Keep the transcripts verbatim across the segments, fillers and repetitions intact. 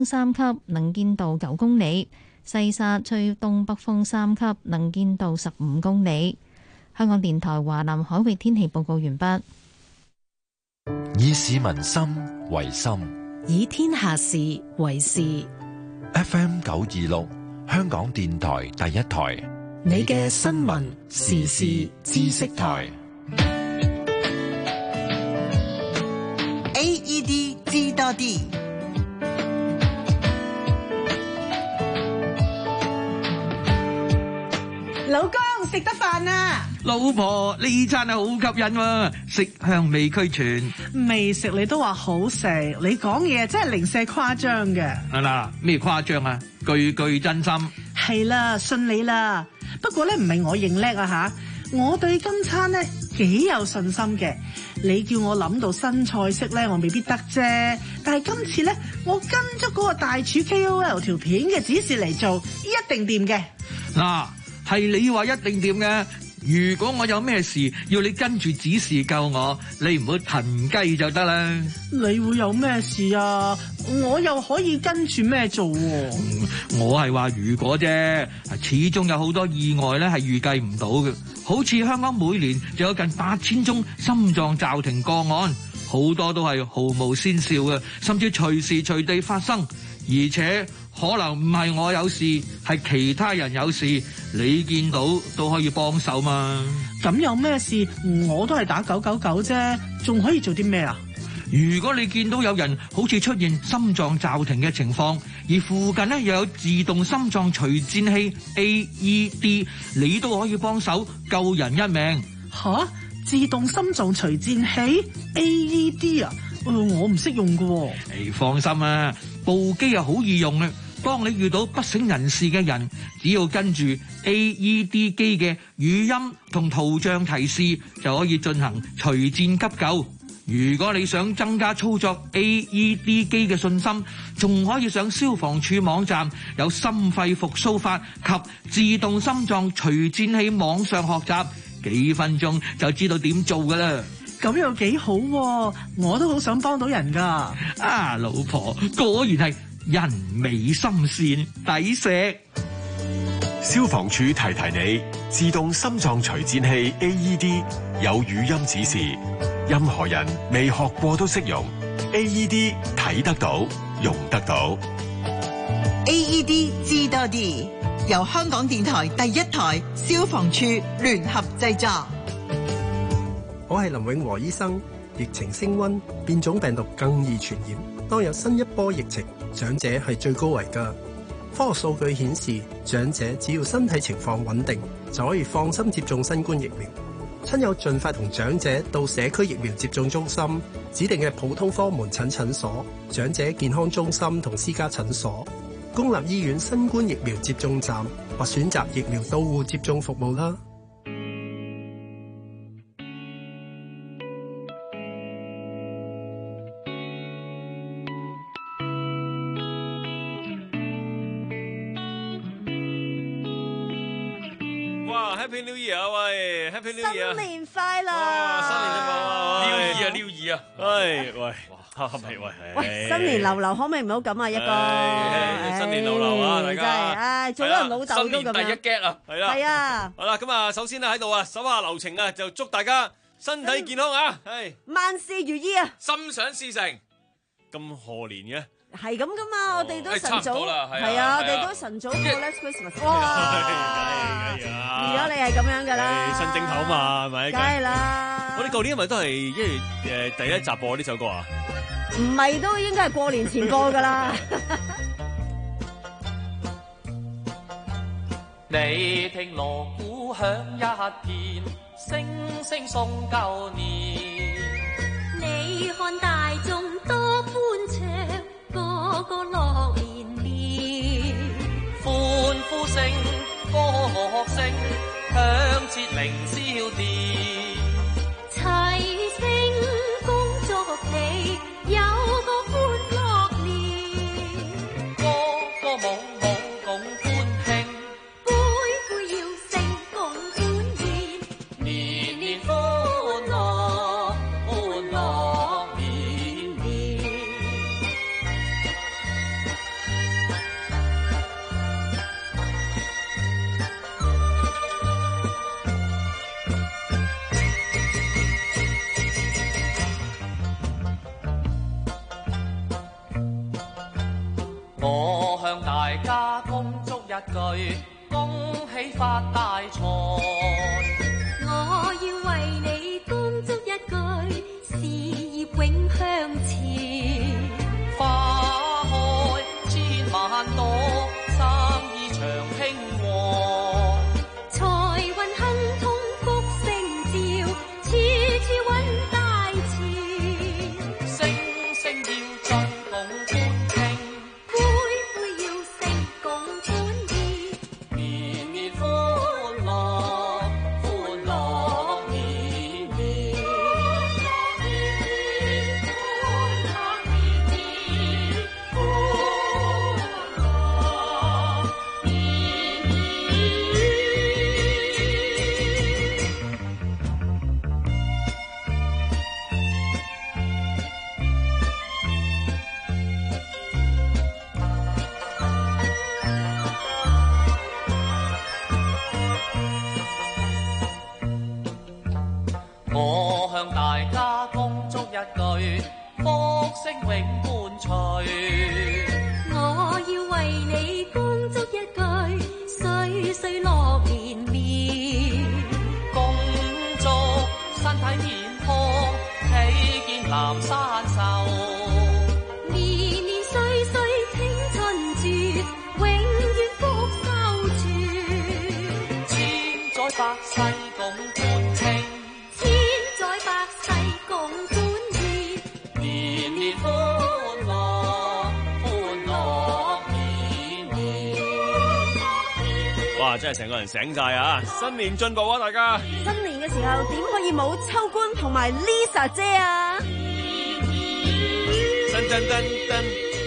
三級，能見度九公里；西沙吹東北風三級，能見度十五公里。香港電台華南海域天氣報告完畢。 以市民心為心， 以天下事為事。 F M 九二六，香港電台第一台， 你嘅新聞時事知識台。 A E D 知多啲。老公食得飯啊！ 老婆呢餐係好吸引喎，色香味俱全。 未食你都話好食，你講嘢真係零舍誇張嘅。 啊嗱，咩誇張啊？句句真心。 係啦，信你啦。不過咧唔係我認叻啊吓，我對今餐咧幾有信心嘅。你叫我諗到新菜式咧，我未必得啫。但係今次咧，我跟咗嗰個大廚 K O L 條片嘅指示嚟做，一定掂嘅。 嗱，係你話一定掂嘅。如果我有咩事要你跟住指示救我，你唔好騰雞就得啦。 你會有咩事啊？我又可以跟住咩做喎？ 嗯，我係話如果啫，始終有好多意外咧係預計唔到嘅。好似香港每年就有近八千宗心臟驟停個案，好多都係毫無先兆嘅，甚至隨時隨地發生，而且可能唔係我有事，係其他人有事，你見到都可以幫手嘛。 咁有咩事我都係打九九九啫，仲可以做啲咩啊？ 如果你見到有人好似出現心臟驟停嘅情況，而附近咧又有自動心臟除顫器 A E D， 你都可以幫手救人一命。 吓？自動心臟除顫器 A E D 啊？呃、我唔識用㗎喎。 你放心啊，部機係好易用嘅。當你遇到不省人事嘅人，只要跟住 A E D 機嘅語音同圖像提示，就可以進行除顫急救。如果你想增加操作 A E D 機嘅信心，仲可以上消防處網站有心肺復甦法及自動心臟除顫器網上學習，幾分鐘就知道點做㗎啦。 咁又幾好喎，我都好想幫到人㗎。 啊，老婆果然係人美心善，抵錫。 消防處提提你，自動心臟除顫器 A E D 有語音指示，任何人未學過都識用。A E D 睇得到，用得到。 A E D 知多啲，由香港電台第一台消防處聯合製作。 我係林永和醫生。疫情升溫，變種病毒更易傳染。當有新一波疫情，長者係最高危㗎。科學數據顯示，長者只要身體情況穩定，就可以放心接種新冠疫苗。親友盡快同長者到社區疫苗接種中心、指定嘅普通科門診診所、長者健康中心同私家診所、公立醫院新冠疫苗接種站或選擇疫苗到戶接種服務啦。 Happy New Year 啊喂 ，Happy New Year！ 新年快樂！ 哇，新年快樂 ！New Year 啊 New Year 啊！喂喂，哇，係喂喂，新年流流可唔可以唔好咁啊？一個新年流流啊，大家！ 真係，唉，做咗人老豆都咁樣。 新年第一 get 啊，係啦， 係啊。 好啦，咁啊，首先咧喺度啊，手下留情啊，就祝大家身體健康啊，係萬事如意啊， 心想事成。咁賀年嘅。 係咁噶嘛，我哋都晨早， 係啊，我哋都晨早過 Last Christmas。哇！如果你係咁樣噶啦， 新正頭嘛，係咪？ 梗係啦。 我哋舊年係咪都係一月誒第一集播呢首歌啊？ 唔係，都應該係過年前播噶啦。 你聽鑼鼓響一片，聲聲送舊年。 你看大眾多歡唱。個個樂連連， 歡呼聲、歌樂聲，響徹凌霄殿。 齊聲恭祝你有個歡樂年， 歌歌舞舞共歡慶， 杯杯要勝共歡宴， 年年歡樂歡樂年年。 句，恭喜發大財。 我要為你恭祝一句，事業永向前。 花開千萬朵，生意長興旺。 財運亨通福星照，處處揾大錢。 星星要進共歡慶， 杯杯要升共歡宴。 年年歡樂，歡樂年年。我向大家恭祝一句，福星永伴隨。 我要為你恭祝一句，歲歲樂連綿。 恭祝身體健康，喜見南山秀。 年年歲歲青春住，永遠福收住。 千載百世共歡慶， 千載百世共歡宴。 年年歡樂，歡樂年年。 哇！真係成個人醒晒啊！新年進步啊，大家！ 新年嘅時候點可以冇秋官同埋 Lisa 姐啊？ 噔噔噔噔！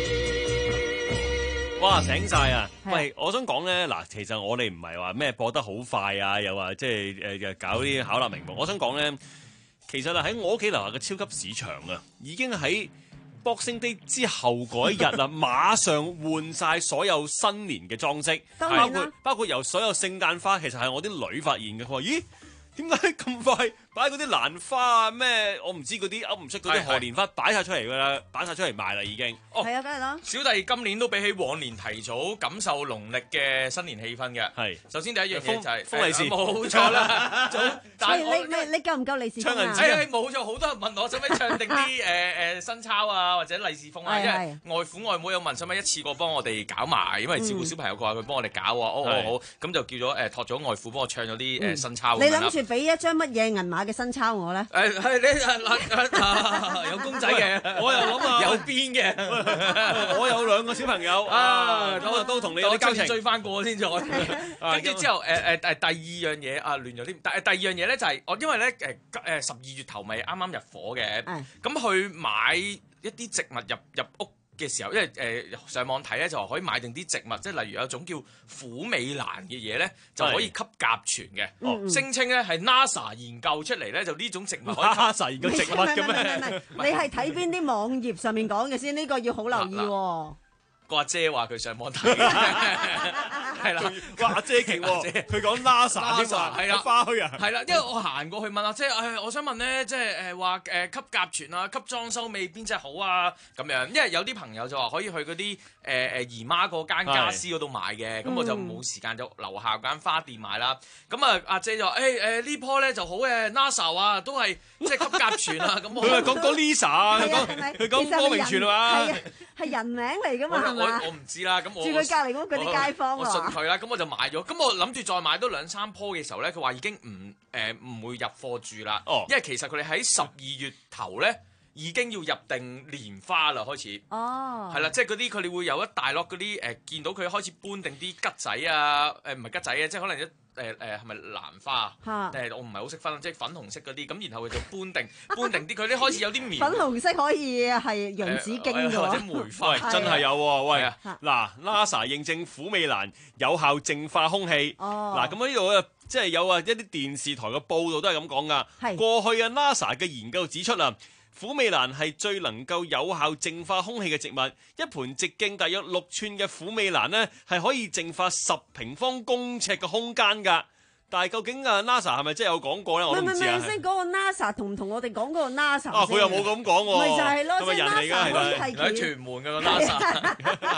哇，醒晒啊！喂，我想講咧，嗱，其實我哋唔係話咩播得好快啊，又話即係誒誒搞啲巧立名目。我想講咧，其實啊喺我屋企樓下嘅超級市場啊，已經喺 Boxing Day 之後嗰一日啊，馬上換晒所有新年嘅裝飾，包括包括由所有聖誕花，其實係我啲女發現嘅。佢話：咦，點解咁快擺嗰啲蘭花啊咩？我唔知嗰啲噏唔出嗰啲賀年花擺晒出嚟㗎啦，擺晒出嚟賣啦已經。 哦，係啊，梗係啦。 小弟今年都比起往年提早感受農曆嘅新年氣氛嘅。 係，首先第一樣嘢就係封利是， 冇錯啦。 但係你你你夠唔夠利是封啊？ 誒冇錯，好多人問我使唔使唱定啲誒誒新鈔啊，或者利是封啊？因為外父外母有問使唔使一次過幫我哋搞埋，因為照顧小朋友嘅話，佢幫我哋搞啊。哦哦好，咁就叫咗誒託咗外父幫我唱咗啲誒新鈔。 你諗住俾一張乜嘢銀碼嘅新鈔我咧？ 誒係你有公仔嘅， 我又諗啊， 有邊嘅， 我有兩個小朋友啊，咁啊都同你有啲交情， 追翻過先再。跟住之後誒誒誒第二樣嘢啊亂咗啲，但係第二樣嘢咧就係我因為咧誒誒十二月頭咪啱啱入伙嘅，咁去買一啲植物入入屋嘅時候，因為誒、呃、上網睇咧就話可以買定啲植物，即係例如有一種叫虎尾蘭嘅嘢咧，就可以吸甲醛嘅。哦，聲稱咧係 NASA 研究出嚟咧，就呢種植物可以 NASA 研究植物嘅咩？ 你係睇邊啲網頁上面講嘅先？呢、這個要好留意喎、哦。 個阿姐話佢上網睇，係啦， 哇阿姐勁喎，佢講 NASA 添喎， 係啦， 花墟啊， 係啦，因為我行過去問阿姐，誒，我想問咧，即係誒話誒吸甲醛啊，吸裝修味邊隻好啊？咁樣，因為有啲朋友就話可以去嗰啲誒誒姨媽嗰間家私嗰度買嘅，咁我就冇時間就樓下間花店買啦。咁啊阿姐就話誒誒呢棵咧就好嘅 NASA 啊，都係即係吸甲醛啊。咁我佢係講講 Lisa 啊，佢講佢講光明泉係嘛？ 係人名嚟噶嘛？ 我我唔知啦，咁我住佢隔離屋嗰啲街坊我信佢啦，咁我就買咗。咁我諗住再買多兩三棵嘅時候咧，佢話已經唔誒唔會入貨住啦。哦，因為其實佢哋喺十二月頭咧已經要入定蓮花啦，開始。哦，係啦，即係嗰啲佢哋會有一大粒嗰啲誒，見到佢開始搬定啲桔仔啊，誒唔係桔仔啊，即係可能一。誒誒係咪蘭花？誒、呃、我唔係好識分，即係粉紅色嗰啲，咁然後佢就搬定搬定啲，佢啲開始有啲苗。 粉紅色可以係洋紫荊嘅、 呃、或者梅花， 真係有喎！喂，嗱 ，NASA 認證虎尾蘭有效淨化空氣。哦，嗱咁呢度啊，即係有啊一啲電視台嘅報道都係咁講噶。係過去啊 NASA 嘅研究指出啊。虎尾蘭係最能夠有效淨化空氣嘅植物，一盤直徑大約六寸嘅虎尾蘭呢，係可以淨化十平方公尺嘅空間㗎。但係究竟啊 NASA 係咪真係有講過咧？我都唔知啊。 唔係唔係，先講個 NASA 同唔同我哋講嗰個 NASA？ 啊，佢又冇咁講喎。 咪就係咯， 係咪人嚟㗎？係咪？ 喺屯門嘅個 NASA 係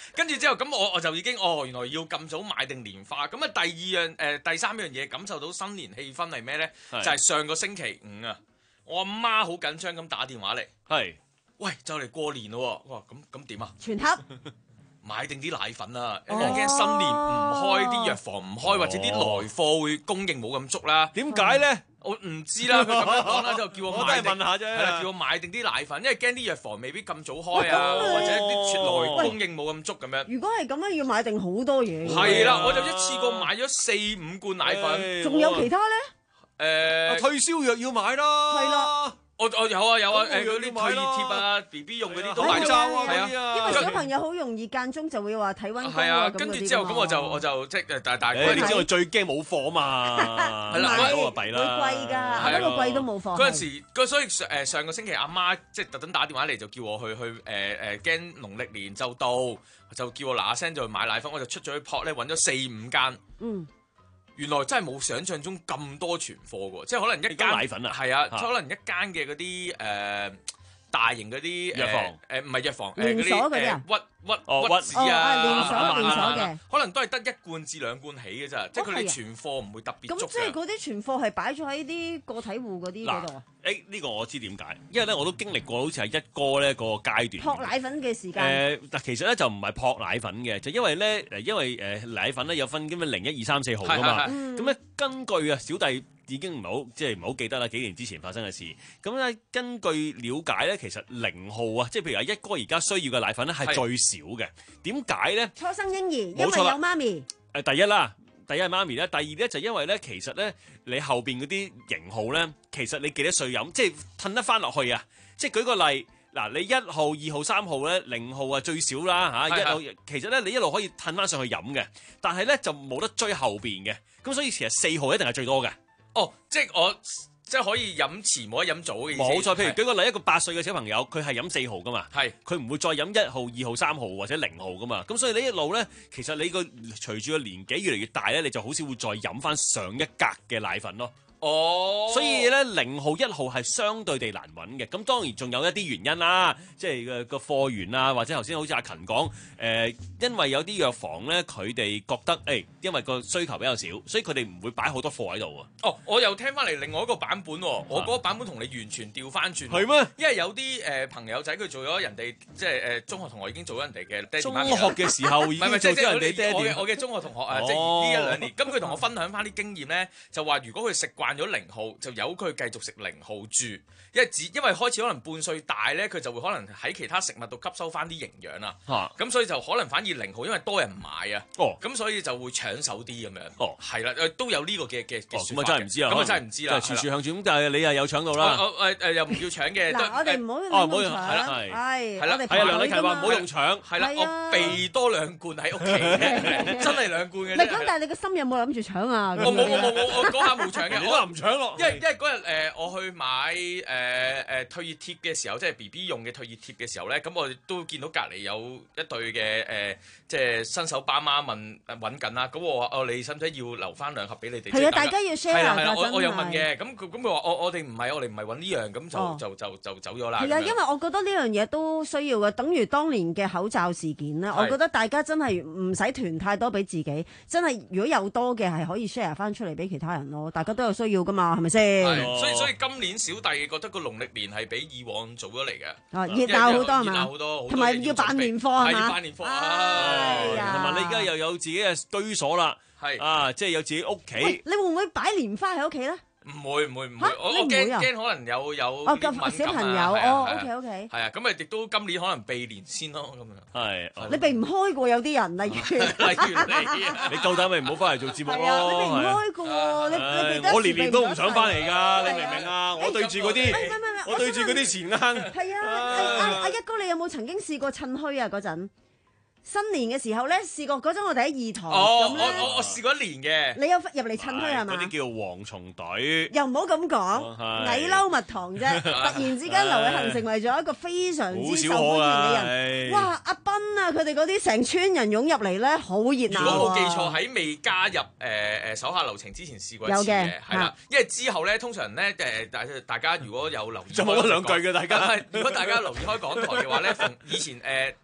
跟住之後咁我我就已經哦，原來要咁早買定年花。咁啊第二樣誒、呃、第三樣嘢感受到新年氣氛係咩咧？就係上個星期五啊，我阿媽好緊張咁打電話嚟，係喂就嚟過年咯喎，哇咁咁點啊？ 全盒。 買定啲奶粉啊，因為驚新年唔開，啲藥房唔開，或者啲來貨會供應冇咁足啦。 點解咧？ 我唔知啦，佢咁樣講啦，就叫我買定。 我都係問下啫。 係啦，叫我買定啲奶粉，因為驚啲藥房未必咁早開啊，或者啲來供應冇咁足咁樣。 如果係咁樣，要買定好多嘢。 係啦，我就一次過買咗四五罐奶粉。 仲有其他咧？ 誒， 退燒藥要買啦。 係啦。 我我有啊有啊，誒嗰啲退熱貼啊 ，B B 用嗰啲都買咗，係啊， 因為小朋友好容易間中就會話睇溫係啊，跟住之後咁我就我就即係大大概， 你知道最驚冇貨嘛？ 係啦， 嗰個弊啦， 會貴㗎，不過貴都冇貨。 嗰陣時，所以誒上個星期阿媽即係特登打電話嚟就叫我去去誒誒驚農曆年就到，就叫我嗱嗱聲就去買奶粉，我就出咗去撲咧揾咗四五間。嗯。原來真係冇想象中咁多存貨喎，即係可能一間奶粉啊， 係啊，可能一間嘅嗰啲誒大型嗰啲藥房誒唔係藥房連鎖嗰啲啊， 屈屈哦屈子啊， 連鎖連鎖嘅， 可能都係得一罐至兩罐起嘅咋，即係佢哋存貨唔會特別足嘅。 咁即係嗰啲存貨係擺咗喺啲個體戶嗰啲嗰度啊？ 誒呢個我知點解，因為咧我都經歷過好似係一哥咧個階段。 撲奶粉嘅時間。 誒嗱，其實咧就唔係撲奶粉嘅，就因為咧誒，因為誒奶粉咧有分咁樣零一二三四號噶嘛，咁咧根據啊小弟已經唔係好即係唔係好記得啦，幾年之前發生嘅事。咁咧根據了解咧，其實零號啊，即係譬如話一哥而家需要嘅奶粉咧係最少嘅。點解咧？ 初生嬰兒，因為有媽咪。 誒第一啦。第一係媽咪咧，第二咧就因為咧，其實咧你後邊嗰啲型號咧，其實你幾多歲飲，即係褪得翻落去啊！即係舉個例，嗱你一號、二號、三號咧，零號啊最少啦嚇，一路其實咧你一路可以褪翻上去飲嘅，但係咧就冇得追後邊嘅，咁所以其實四號一定係最多嘅。 哦，即係我。即係可以飲遲冇得飲早嘅意思。 冇錯，譬如舉個例，一個八歲嘅小朋友，佢係飲四號噶嘛， 係佢唔會再飲一號、二號、三號或者零號噶嘛。咁所以你一路咧，其實你個隨住個年紀越嚟越大咧，你就好少會再飲翻上一格嘅奶粉咯。 哦， 所以咧零號一號係相對地難揾嘅，咁當然仲有一啲原因啦，即係個個貨源啊，或者頭先好似阿勤講，誒、呃，因為有啲藥房咧，佢哋覺得誒、欸，因為個需求比較少，所以佢哋唔會擺好多貨喺度啊。 哦，我又聽翻嚟另外一個版本喎，我嗰個版本同你完全調翻轉。 係咩？ 因為有啲誒、呃、朋友仔佢做咗人哋，即係誒、呃、中學同學已經做咗人哋嘅爹哋媽咪。 中學嘅時候已經做咗人哋爹哋。 我嘅中學同學啊，哦、即係呢一兩年，咁佢同我分享翻啲經驗咧，就話如果佢食慣咗零號就由佢繼續食零號住，因為只因為開始可能半歲大咧，佢就會可能喺其他食物度吸收翻啲營養啦。咁、啊、所以就可能反而零號，因為多人買啊。哦，咁所以就會搶手啲咁樣。哦，係啦，都有呢個嘅嘅嘅説法。 咁啊真係唔知啊， 咁啊真係唔知啦。 就處處向住，咁但係你又有搶到啦。 誒誒又唔叫搶嘅。 嗱，我哋唔好哦，唔好用搶。 係啦， 係係啦， 係啊， 梁禮勤話唔好用搶。 係啦，我備多兩罐喺屋企嘅，真係兩罐嘅。 唔係咁，但係你個心有冇諗住搶啊？ 我冇冇冇冇，我嗰下冇搶嘅。 你都話唔搶咯。 因為因為嗰日誒我去買誒誒、呃、退熱貼嘅時候，即係 B B 用嘅退熱貼嘅時候咧，咁我都見到隔離有一對嘅誒、呃，即係新手爸媽問揾緊啦。咁我話哦，你使唔使要留翻兩盒俾你哋？ 係啊，大家要 share 係啦係啦，我真係我有問嘅。咁咁佢話我我哋唔係我哋唔係揾呢樣，咁就、哦、就就就走咗啦。 係啊，因為我覺得呢樣嘢都需要嘅，等於當年嘅口罩事件咧。我覺得大家真係唔使囤太多俾自己，真係如果有多嘅係可以 share 翻出嚟俾其他人咯。大家都有需要噶嘛，係咪先？ 所以所以今年小弟覺得個農曆年係比以往早咗嚟嘅。 啊，熱鬧好多係嘛？ 熱鬧好多， 同埋要辦年貨係嘛？ 係辦年貨啊！ 同埋你而家又有自己嘅居所啦，係啊，即係有自己屋企。 你會唔會擺蓮花喺屋企咧？ 唔會唔會唔會，我我驚驚可能有有哦咁小朋友哦，OK OK， 係啊，咁啊亦都今年可能避年先咯，咁樣係。 你避唔開過有啲人，例如例如你， 你夠膽咪唔好翻嚟做節目咯。 係啊，你避唔開過，你你避得。 我年年都唔想翻嚟㗎，你明唔明啊？我對住嗰啲，我對住嗰啲錢罌。 係啊，阿阿一哥，你有冇曾經試過趁墟啊？嗰陣？新年嘅時候咧，試過嗰陣我哋喺二堂咁咧， 我我我試過一年嘅。 你有入嚟趁墟係嘛？ 嗰啲叫蝗蟲隊。 又唔好咁講，蟻褸蜜糖啫。突然之間，劉偉恒成為咗一個非常之受歡迎嘅人。哇！阿斌啊，佢哋嗰啲成村人湧入嚟咧，好熱鬧。 如果冇記錯，喺未加入誒誒手下留情之前試過一次嘅，係啦。因為之後咧，通常咧誒大大家如果有留意， 就冇咗兩句嘅大家。 如果大家留意開港台嘅話咧，逢以前誒。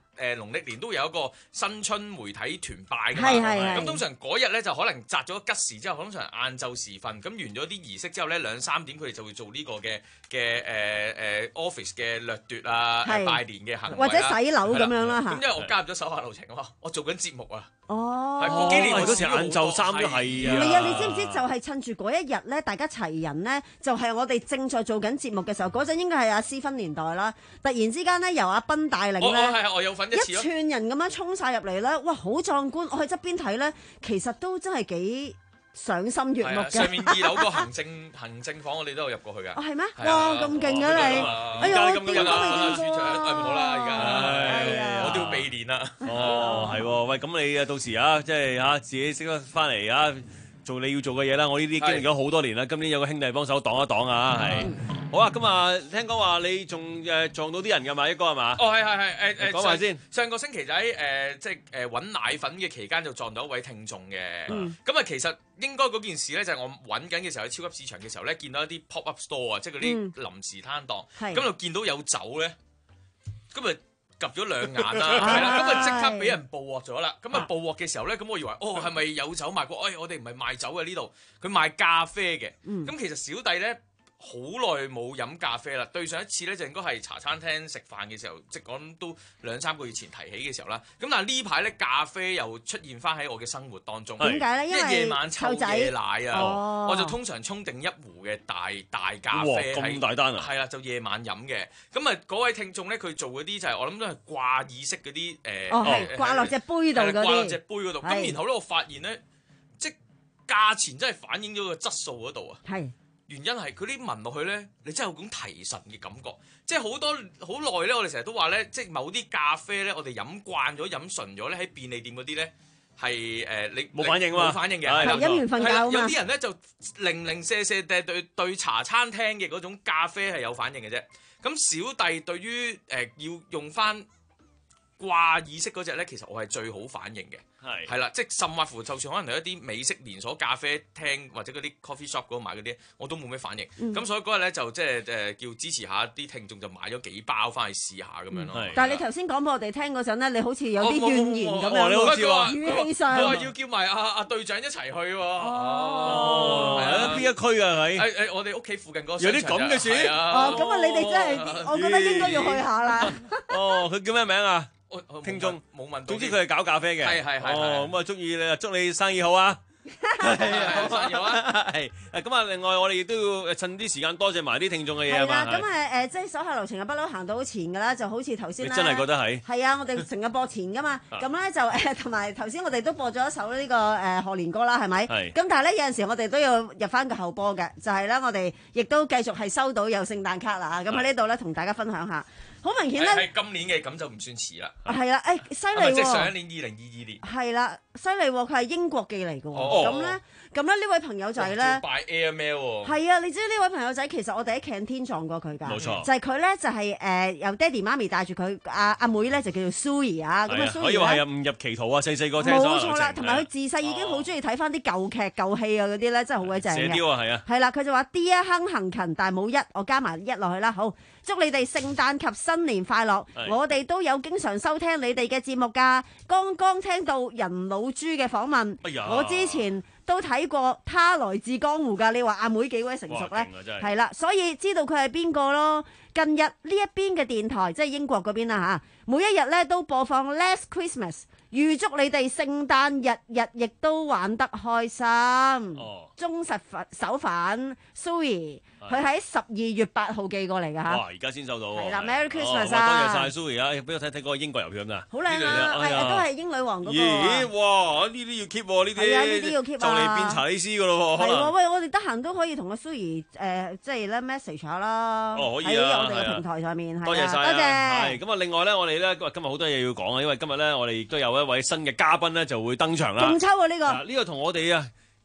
誒農曆年都會有一個新春媒體團拜㗎嘛。 係係係咁通常嗰日咧就可能擲咗吉時之後，通常晏晝時分咁完咗啲儀式之後咧，兩三點佢哋就會做呢個嘅嘅誒誒 office 嘅掠奪啊、 係拜年嘅行為或者洗樓咁樣啦嚇咁因為我加入咗手下留情啊嘛，我做緊節目啊。 哦， 係嗰幾年我嗰時晏晝衫都係啊。 唔係啊！你知唔知就係趁住嗰一日咧，大家齊人咧，就係我哋正在做緊節目嘅時候，嗰陣應該係阿思芬年代啦。突然之間咧，由阿斌帶領我我係咧， 我有份一次一咯。 串人咁樣衝晒入嚟咧，哇！好壯觀！我喺側邊睇咧，其實都真係幾賞心悅目嘅。 係啊上面二樓個行政行政房我哋都有入過去㗎。 哦，係咩？ 係啊哇！咁勁啊你！哎呀，我而家咁見都未樣啊， 見過處長，誒唔好啦，而哎呀家我都要避年啦。 哦，係喎，喂，咁你啊到時啊，即係嚇自己識得翻嚟啊，做你要做嘅嘢啦。我呢啲經歷咗好多年啦，今年有個兄弟幫手擋一擋啊，係。好啊，今日聽講話你仲誒撞到啲人㗎嘛，一哥係嘛？ 哦，係係係誒誒， 講埋先。 上個星期就喺誒即係誒揾奶粉嘅期間就撞到一位聽眾嘅。 嗯咁啊，其實應該嗰件事咧就係我揾緊嘅時候喺超級市場嘅時候咧，見到一啲 pop up store 啊，即係嗰啲臨時攤檔， 係咁就見到有酒咧，咁啊。及咗兩眼啦，係啦，咁啊即刻俾人捕獲咗啦。咁啊捕獲嘅時候咧，咁我以為哦係咪有酒賣過？哎，我哋唔係賣酒嘅呢度，佢賣咖啡嘅。咁、 嗯、 其實小弟咧好耐冇飲咖啡啦。對上一次咧就應該係茶餐廳食飯嘅時候，即係講都兩三個月前提起嘅時候啦。咁但係呢排咧咖啡又出現翻喺我嘅生活當中。 點解咧？因為夜晚湊夜奶啊， 哦、 我就通常沖定一壺嘅大大咖啡。 咁大單啊！ 係啦，就夜晚飲嘅。咁啊，嗰位聽眾咧，佢做嗰啲就係、是、我諗都係掛耳式嗰啲誒， 哦係掛落隻杯度嗰啲， 掛落隻杯嗰度。咁然後咧，我發現咧，即係價錢真係反映咗個質素嗰度啊。 係。 原因係佢啲聞落去咧，你真係有種提神嘅感覺。即係好多好耐咧，我哋成日都話咧，即係某啲咖啡咧，我哋飲慣咗、飲純咗咧，喺便利店嗰啲咧係誒你冇反應嘛， 冇反應嘅。 係飲完瞓覺啊嘛。 有啲人咧就零零舍舍對對對茶餐廳嘅嗰種咖啡係有反應嘅啫。咁小弟對於誒、呃、要用翻掛耳式嗰隻咧，其實我係最好反應嘅。係係啦，即係甚或乎，就算可能係一啲美式連鎖咖啡廳或者嗰啲 coffee shop 嗰度買嗰啲，我都冇咩反應。咁、嗯、所以嗰日咧就即係誒叫支持下啲聽眾，就買咗幾包翻去試下咁樣咯。 嗯、但係你頭先講俾我哋聽嗰陣咧，你好似有啲怨言咁樣， 你好似話語氣上， 佢話要叫埋阿阿隊長一齊去喎。 哦，係啊，邊一區啊？係誒誒，我哋屋企附近嗰個有啲咁嘅事。 哦，咁啊，你哋真係，我覺得應該要去下啦。 哦，佢叫咩名啊？聽眾冇問到， 總之佢係搞咖啡嘅， 係係係。 哦，咁啊，祝意你，祝你生意好啊！ 係啊，生意好啊！ 係誒，咁啊，另外我哋亦都要趁啲時間多謝埋啲聽眾嘅嘢啊嘛。 係啦，咁誒誒，即係手下留情啊，不嬲行到好前㗎啦，就好似頭先你真係覺得係？ 係啊，我哋成日播前㗎嘛，咁咧就誒同埋頭先我哋都播咗一首呢個誒賀年歌啦，係咪？係。咁但係咧有陣時我哋都要入翻個後波嘅，就係咧我哋亦都繼續係收到有聖誕卡啦，咁喺呢度咧同大家分享下。好明顯咧， 係今年嘅咁就唔算遲啦。 係啦，誒犀利喎！ 即係上一年二零二二年。 係啦，犀利喎！佢係英國寄嚟嘅喎。咁咧，咁咧呢位朋友仔咧， 拜 Airmail 喎。 係啊，你知呢位朋友仔其實我哋喺 canteen 撞過佢㗎。 冇錯。 就係佢咧，就係誒由爹哋媽咪帶住佢，阿阿妹咧就叫做 Sue 啊。咁啊 Sue 可以話係誤入歧途啊！細細個聽冇錯啦，同埋佢自細已經好中意睇翻啲舊劇舊戲啊嗰啲咧，真係好鬼正嘅。 射雕啊，係啊。 係啦，佢就話 Dear 亨行勤，但係冇一，我加埋一落去啦。好，祝你哋聖誕及新年快樂。我哋都有經常收聽你哋嘅節目㗎，剛剛聽到人老豬嘅訪問，哎、我之前都睇過他來自江湖㗎。你話阿妹幾位成熟呢？係啦，所以知道佢係邊個咯。近日呢一邊嘅電台，即係英國嗰邊啦嚇，每一日咧都播放 Last Christmas，預祝你哋聖誕日日亦都玩得開心。哦、忠實粉手粉 Sue， 佢喺十二月八號寄過嚟㗎嚇。 哇！而家先收到。係啦 ，Merry Christmas 啊！ 多謝晒 Sue 啊！俾我睇睇嗰個英國郵票啊！ 好靚啊！係都係英女王嗰個。 咦！哇！呢啲要 keep 喎，呢啲。係啊，呢啲要 keep 啊！就嚟變查理斯㗎咯喎。係喎， 喂！我哋得閒都可以同阿 Sue 誒，即係咧 message 下啦。 哦，可以啊。 喺我哋嘅平台上面。 多謝晒。 多謝。 係咁啊！另外咧，我哋咧今日好多嘢要講啊，因為今日咧我哋亦都有一位新嘅嘉賓咧就會登場啦。 勁抽啊！呢個。 呢個同我哋啊。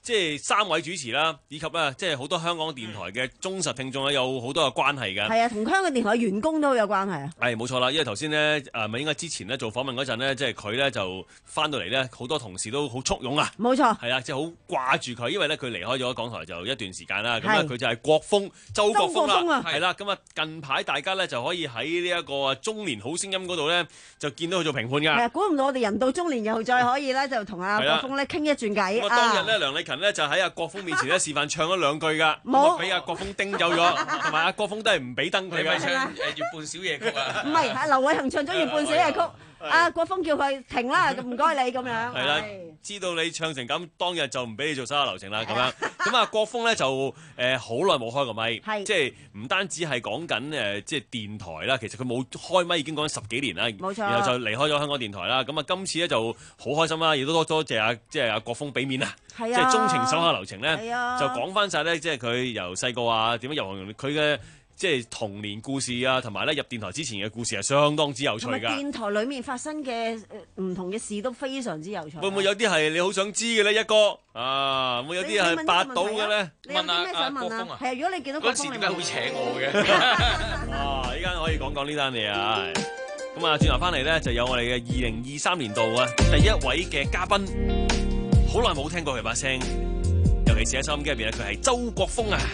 即係三位主持啦，以及咧即係好多香港電台嘅忠實聽眾咧，有好多嘅關係嘅。 係啊，同香港電台嘅員工都好有關係啊。 係冇錯啦，因為頭先咧誒咪應該之前咧做訪問嗰陣咧，即係佢咧就翻到嚟咧，好多同事都好簇擁啊。 冇錯。 係啊，即係好掛住佢，因為咧佢離開咗港台就一段時間啦。咁咧佢就係國峰周國峰啦。係啦，咁啊近排大家咧就可以喺呢一個中年好聲音嗰度咧，就見到佢做評判㗎。 係啊，估唔到我哋人到中年又再可以咧，就同阿國峰咧傾一轉偈。 咁啊，當日咧梁麗勤咧就喺阿國峰面前咧示範唱咗兩句㗎，冇俾阿國峰叮走咗，同埋阿國峰都係唔俾燈佢嘅。 唱誒月半小夜曲啊？ 唔係，係劉偉恒唱咗月半小夜曲。阿國峰叫佢停啦，唔該你咁樣。 係啦，知道你唱成咁，當日就唔俾你做手下留情啦咁樣。咁啊，國峰咧就誒好耐冇開過咪，即係唔單止係講緊誒即係電台啦，其實佢冇開咪已經講緊十幾年啦。冇錯。然後就離開咗香港電台啦。咁啊，今次咧就好開心啦，亦都多多謝阿即係阿國峰俾面啊，即係鍾情手下留情咧，就講翻晒咧，即係佢由細個啊點樣入行，佢嘅即係童年故事啊，同埋咧入電台之前嘅故事係相當之有趣㗎。 電台裡面發生嘅唔同嘅事都非常之有趣。 會唔會有啲係你好想知嘅咧？一哥啊，會唔會有啲係八到嘅咧？ 你有啲咩想問啊？係啊，如果你見到嗰時點解會請我嘅？ 哇！依家可以講講呢單嘢啊！咁啊，轉頭翻嚟咧就有我哋嘅二零二三年度啊第一位嘅嘉賓，好耐冇聽過佢把聲，尤其是喺收音機入邊咧，佢係周國峰啊！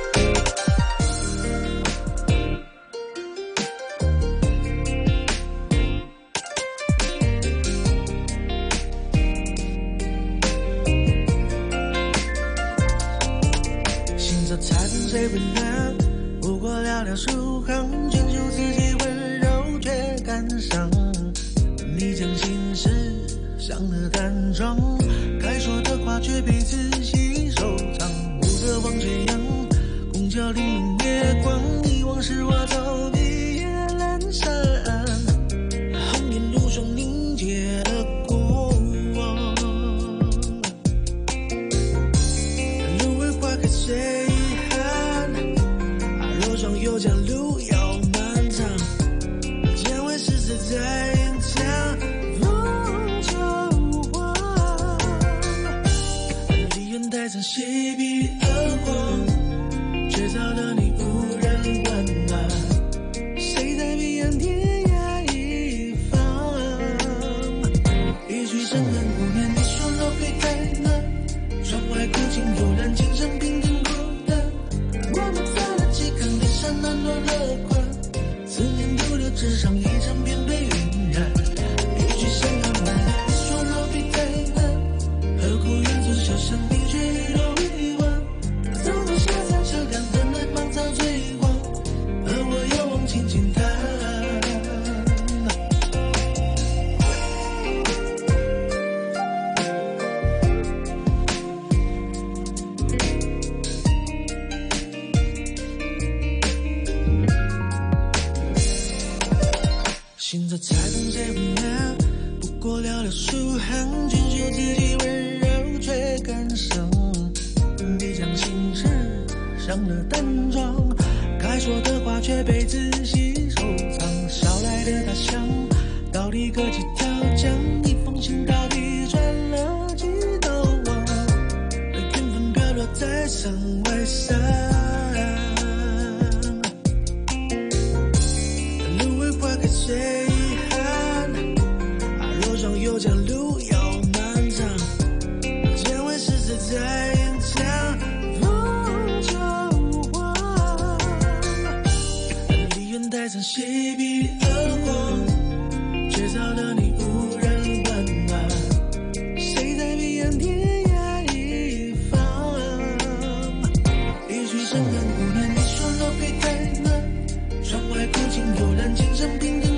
谁温暖？不过寥寥数行，追求自己温柔却感伤。你将心事想得淡妆，该说的话却被仔细收藏。无色望斜阳，拱桥零月光，遗忘是我逃避夜阑珊。红颜如霜凝结的过往，芦苇花开随又将路遥漫长，将为世事在演讲，风秋黄，离原带着席笔而光，却找到你无人问暖，谁在彼岸天涯一方？一曲深恨无念，你说若非太难，窗外苦尽悠然，琴声频频孤单，我们在暖暖乐观，思念丢丢纸上一张片被晕染，一句深恨无念，你说若非太难，何苦缘从小巷你却一落一忘，走过下山车辆等待芒草追光，而我又望轻轻叹。行着彩虹谁温暖？不过寥寥数行，追求自己温柔却感伤。你将心事上了淡妆，该说的话却被仔细收藏。捎来的他乡，到底隔几条江？一封信到底转了几道网？缘分飘落在山外山。谁寒？啊，若霜又将路遥漫长，将为世事在演讲，风秋黄，离原带着席笔而光，却找到你无人温暖，谁在彼岸天涯一方？一曲深恨无念，你说若非太难，窗外苦尽悠然，琴声频频。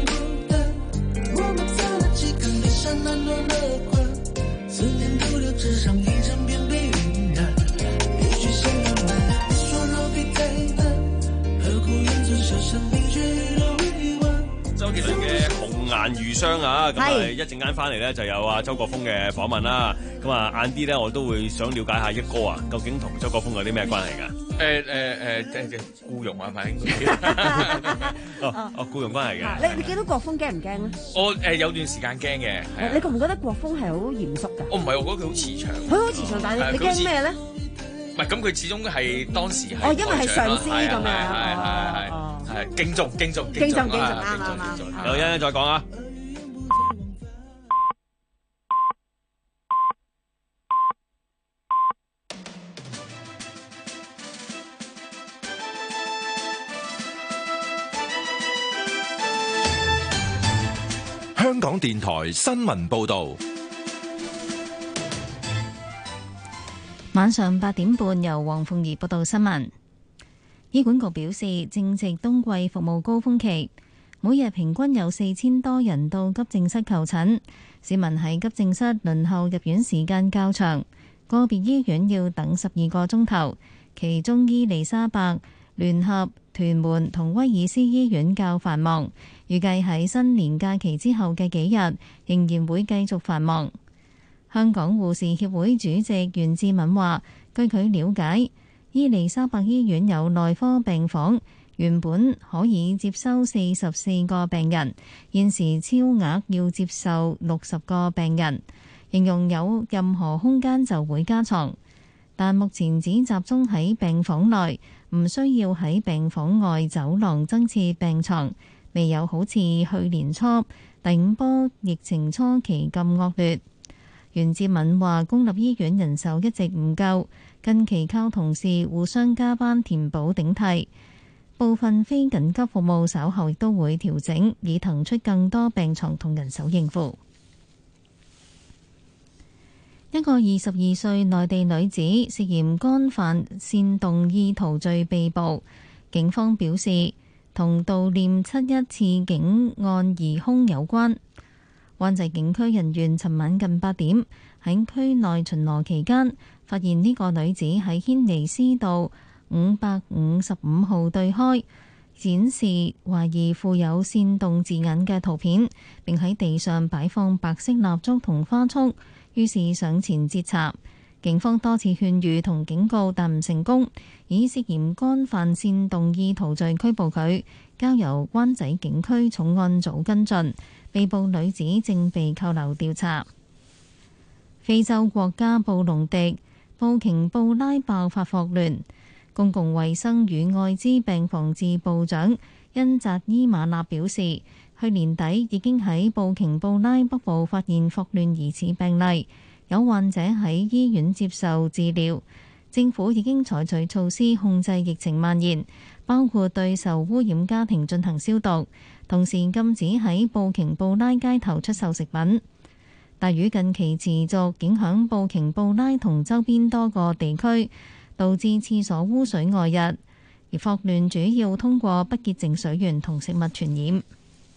暖暖乐观，思念丢丢纸上一张片被晕染，一句深恨无念，你说若非太难，何苦缘从小巷你却一落一忘。 周杰倫嘅《紅顏如霜啊！咁啊係一陣間翻嚟咧就有啊周國峰嘅訪問啦。咁啊晏啲咧我都會想了解下一哥啊，究竟同周國峰有啲咩關係㗎？ 誒誒誒，即係僱傭係咪應該？ 哦哦，僱傭關係嘅。 你你見到國峰驚唔驚咧？ 我誒有段時間驚嘅，係啊你覺唔覺得國峰係好嚴肅㗎？ 我唔係，我覺得佢好慈祥。 佢好慈祥，但係你驚咩咧？ 唔係咁，佢始終係當時係哦，因為係上司咁樣， 係係係係敬重敬重敬重敬重啊啱啱啱。 有欣再講啊！ 香港電台新聞報道。 晚上八點半，由黃鳳儀報道新聞。醫管局表示，正值冬季服務高峰期，每日平均有四千多人到急症室求診，市民喺急症室輪候入院時間較長，個別醫院要等十二個鐘頭，其中伊利沙伯、聯合、屯門同威爾斯醫院較繁忙，預計喺新年假期之後嘅幾日仍然會繼續繁忙。香港護士協會主席袁志敏話，據佢了解，伊利沙伯醫院有內科病房，原本可以接收四十四個病人，現時超額要接受六十個病人，形容有任何空間就會加床，但目前只集中喺病房內，唔需要喺病房外走廊增設病床，未有好似去年初第五波疫情初期咁惡劣。袁志敏話，公立醫院人手一直唔夠，近期靠同事互相加班填補頂替，部分非緊急服務稍後亦都會調整，以騰出更多病床同人手應付。一個二十二歲內地女子涉嫌干犯煽動意圖罪被捕，警方表示同悼念七一刺警案疑兇有關。灣仔警區人員尋晚近八點喺區內巡邏期間，發現呢個女子喺軒尼詩道五百五十五號對開展示懷疑附有煽動字眼嘅圖片，並喺地上擺放白色蠟燭同花束，於是上前截查。警方多次勸喻同警告，但唔成功，以涉嫌干犯煽動意圖罪拘捕佢，交由灣仔警區重案組跟進。被捕女子正被扣留調查。非洲國家布隆迪、布瓊布拉爆發霍亂，公共衛生與愛滋病防治部長恩扎伊馬納表示，去年底已經喺布瓊布拉北部發現霍亂疑似病例，有患者喺醫院接受治療。政府已經採取措施控制疫情蔓延，包括對受污染家庭進行消毒，同時禁止喺布瓊布拉街頭出售食品。大雨近期持續影響布瓊布拉同周邊多個地區，導致廁所污水外溢，而霍亂主要通過不潔淨水源同食物傳染。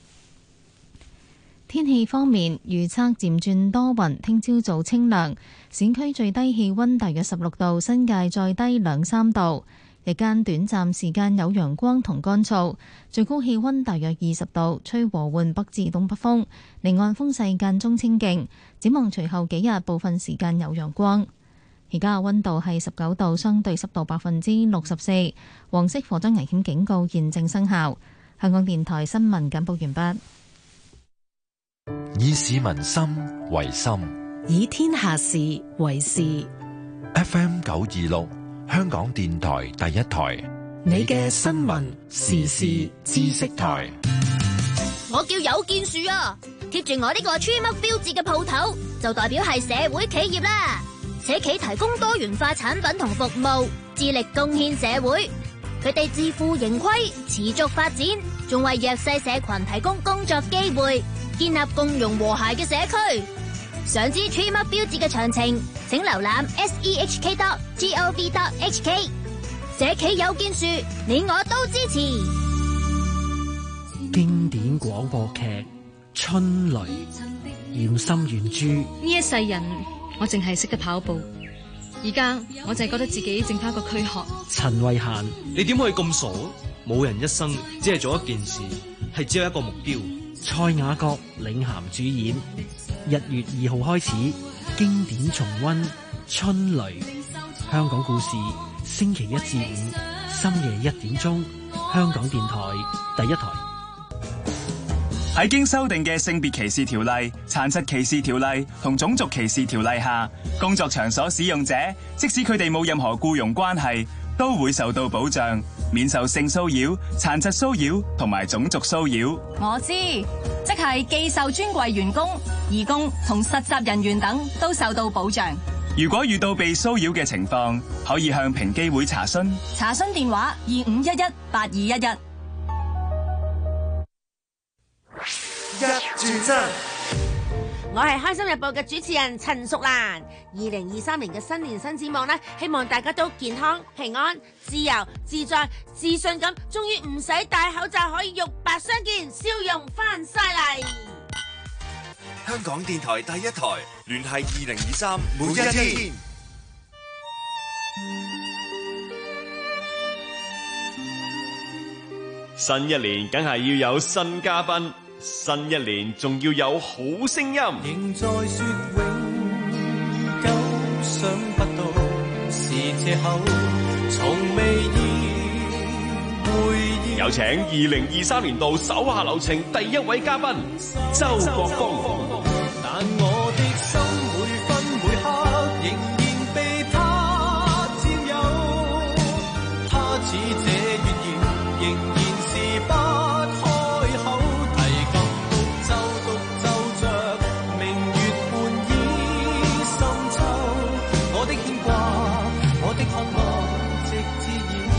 天氣方面，預測漸轉多雲，聽朝早清涼，市區最低氣溫大約十六度，新界再低兩三度。日間短暫時間有陽光同乾燥，最高氣溫大約二十度，吹和緩北至東北風，離岸風勢間中清勁。展望隨後幾日，部分時間有陽光。而家嘅溫度係十九度，相對濕度百分之六十四，黃色火災危險警告現正生效。香港電台新聞簡報完畢。 以市民心為心， 以天下事為事。 F M 九二六。香港電台第一台， 你嘅新聞時事知識台。 我叫有建樹啊，貼住我呢個 Tree Mark 標誌嘅鋪頭，就代表係社會企業啦。社企提供多元化產品同服務，致力貢獻社會。佢哋自負盈虧，持續發展，仲為弱勢社群提供工作機會，建立共融和諧嘅社區。想知 Tree Mark 標誌嘅詳情，請瀏覽 s e h k dot gov dot h k。 社企有建樹，你我都支持。 經典廣播劇《春雷》，嚴沁原著。 呢一世人，我淨係識得跑步，而家我淨係覺得自己剩翻個軀殼。 陳慧嫻， 你點可以咁傻？冇人一生只係做一件事，係只有一個目標。 蔡雅閣領銜主演。一月二號開始，經典重溫《春雷》。香港故事，星期一至五深夜一點鐘，香港電台第一台。 喺經修訂嘅性別歧視條例、殘疾歧視條例同種族歧視條例下，工作場所使用者即使佢哋冇任何僱傭關係，都會受到保障，免受性騷擾、殘疾騷擾同埋種族騷擾。 我知，即係寄售專櫃員工、義工同實習人員等都受到保障。 如果遇到被騷擾嘅情況，可以向平機會查詢。 查詢電話：二五一一八二一一。 一轉真， 我係開心日報嘅主持人陳淑蘭。二零二三年嘅新年新展望呢，希望大家都健康、平安、自由、自在、自信咁，終於唔使戴口罩，可以肉白相見，笑容翻晒嚟。 香港電台第一台，聯繫二零二三每一天。 新一年梗係要有新嘉賓，新一年仲要有好聲音。 仍在說永久，想不到是借口，從未意會意。 有請二零二三年度手下留情第一位嘉賓周國峰。 但我的心每分每刻仍然被他佔有，他似這月兒仍然是不開口，提及獨奏獨奏着明月半倚深秋，我的牽掛我的渴望直至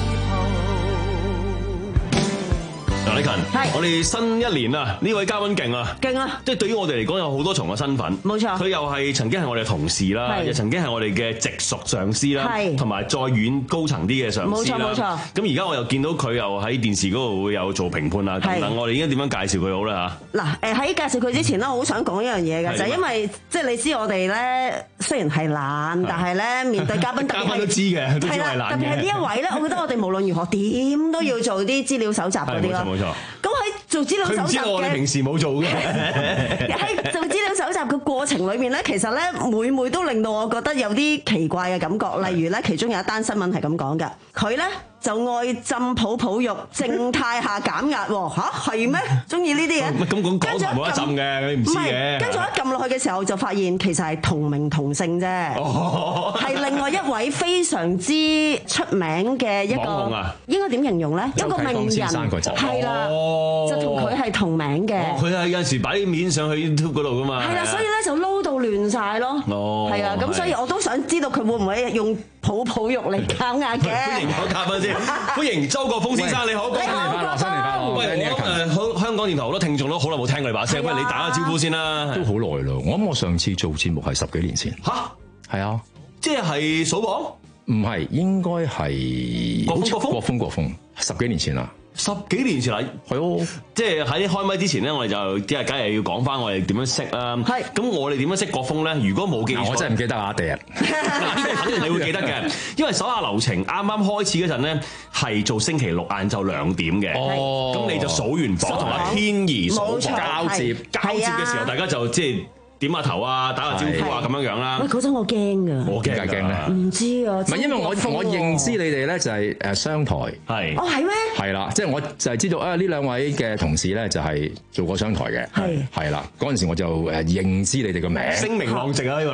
以後。 梁禮勤，我哋新一年啊，呢位嘉賓勁啊， 勁啊！ 即係對於我哋嚟講有好多重嘅身份， 冇錯。 佢又係曾經係我哋同事啦，又曾經係我哋嘅直屬上司啦，同埋再遠高層啲嘅上司啦。冇錯冇錯。咁而家我又見到佢又喺電視嗰度會有做評判啊等等，我哋應該點樣介紹佢好啦嚇？ 嗱誒喺介紹佢之前咧，我好想講一樣嘢嘅，就係因為即係你知我哋咧雖然係懶，但係咧面對嘉賓， 嘉賓都知嘅，都知係懶嘅。 特別係呢一位咧，我覺得我哋無論如何點都要做啲資料搜集嗰啲咯。 冇錯冇錯。 咁喺做資料搜集嘅，佢唔知道我哋平時冇做嘅。 喺做資料搜集嘅過程裏面咧，其實咧每每都令到我覺得有啲奇怪嘅感覺。例如咧，其中有一單新聞係咁講嘅，佢咧就愛浸泡泡浴，靜態下減壓喎。嚇係咩？中意呢啲嘢？ 咁講講台冇得浸嘅，你唔知嘅。 跟住一撳落去嘅時候，就發現其實係同名同姓啫。哦，係另外一位非常之出名嘅一個，應該點形容咧？一個名人係啦，就同佢係同名嘅。 佢係有陣時擺啲面上去 YouTube 嗰度噶嘛。 係啦，所以咧就撈到亂晒咯。哦，係啊，咁所以我都想知道佢會唔會用泡泡浴嚟減壓嘅。歡迎我嘉賓先，歡迎周國峰先生，你好， 新年快樂， 新年快樂。喂，我誒香港電台好多聽眾都好耐冇聽過你把聲，不如你打個招呼先啦。 都好耐咯，我諗我上次做節目係十幾年前。 吓？係啊，即係數榜？ 唔係，應該係國峰國峰國峰國峰，十幾年前啦。 十幾年前啦，係咯，即係喺開麥之前咧，我哋就即係梗係要講翻我哋點樣識啦。係，咁我哋點樣識國峰咧？如果冇記錯， 我真係唔記得啊！第日嗱，呢個肯定你會記得嘅，因為手下留情啱啱開始嗰陣咧，係做星期六晏晝兩點嘅。哦，咁你就數完榜同埋天怡數交接交接嘅時候，大家就即係點下頭啊，打下招呼啊，咁樣樣啦。 喂，嗰陣我驚㗎， 我驚㗎，驚咧。 唔知啊， 唔係因為我我認知你哋咧就係誒商台， 係哦係咩？ 係啦，即係我就係知道啊呢兩位嘅同事咧就係做過商台嘅，係係啦。嗰陣時我就誒認知你哋個名， 聲名浪藉啊呢個。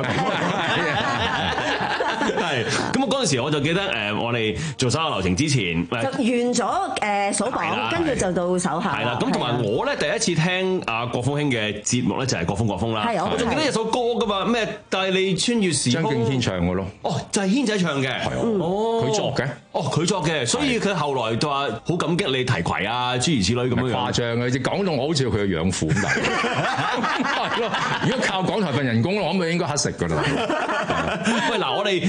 係，咁我嗰陣時我就記得誒，我哋做手下留情之前， 就完咗誒數榜，跟住就到手下。 係啦，咁同埋我咧第一次聽阿國峰兄嘅節目咧就係國峰國峰啦。係，我仲記得有首歌噶嘛，咩帶你穿越時空。 張敬軒唱嘅咯。 哦，就係軒仔唱嘅。係哦， 佢作嘅。 哦，佢作嘅，所以佢後來就話好感激你提攜啊，諸如此類咁樣樣。 誇張嘅，你講到我好似佢嘅養父咁大。如果靠港台份人工，我諗佢應該乞食㗎啦。 喂，嗱，我哋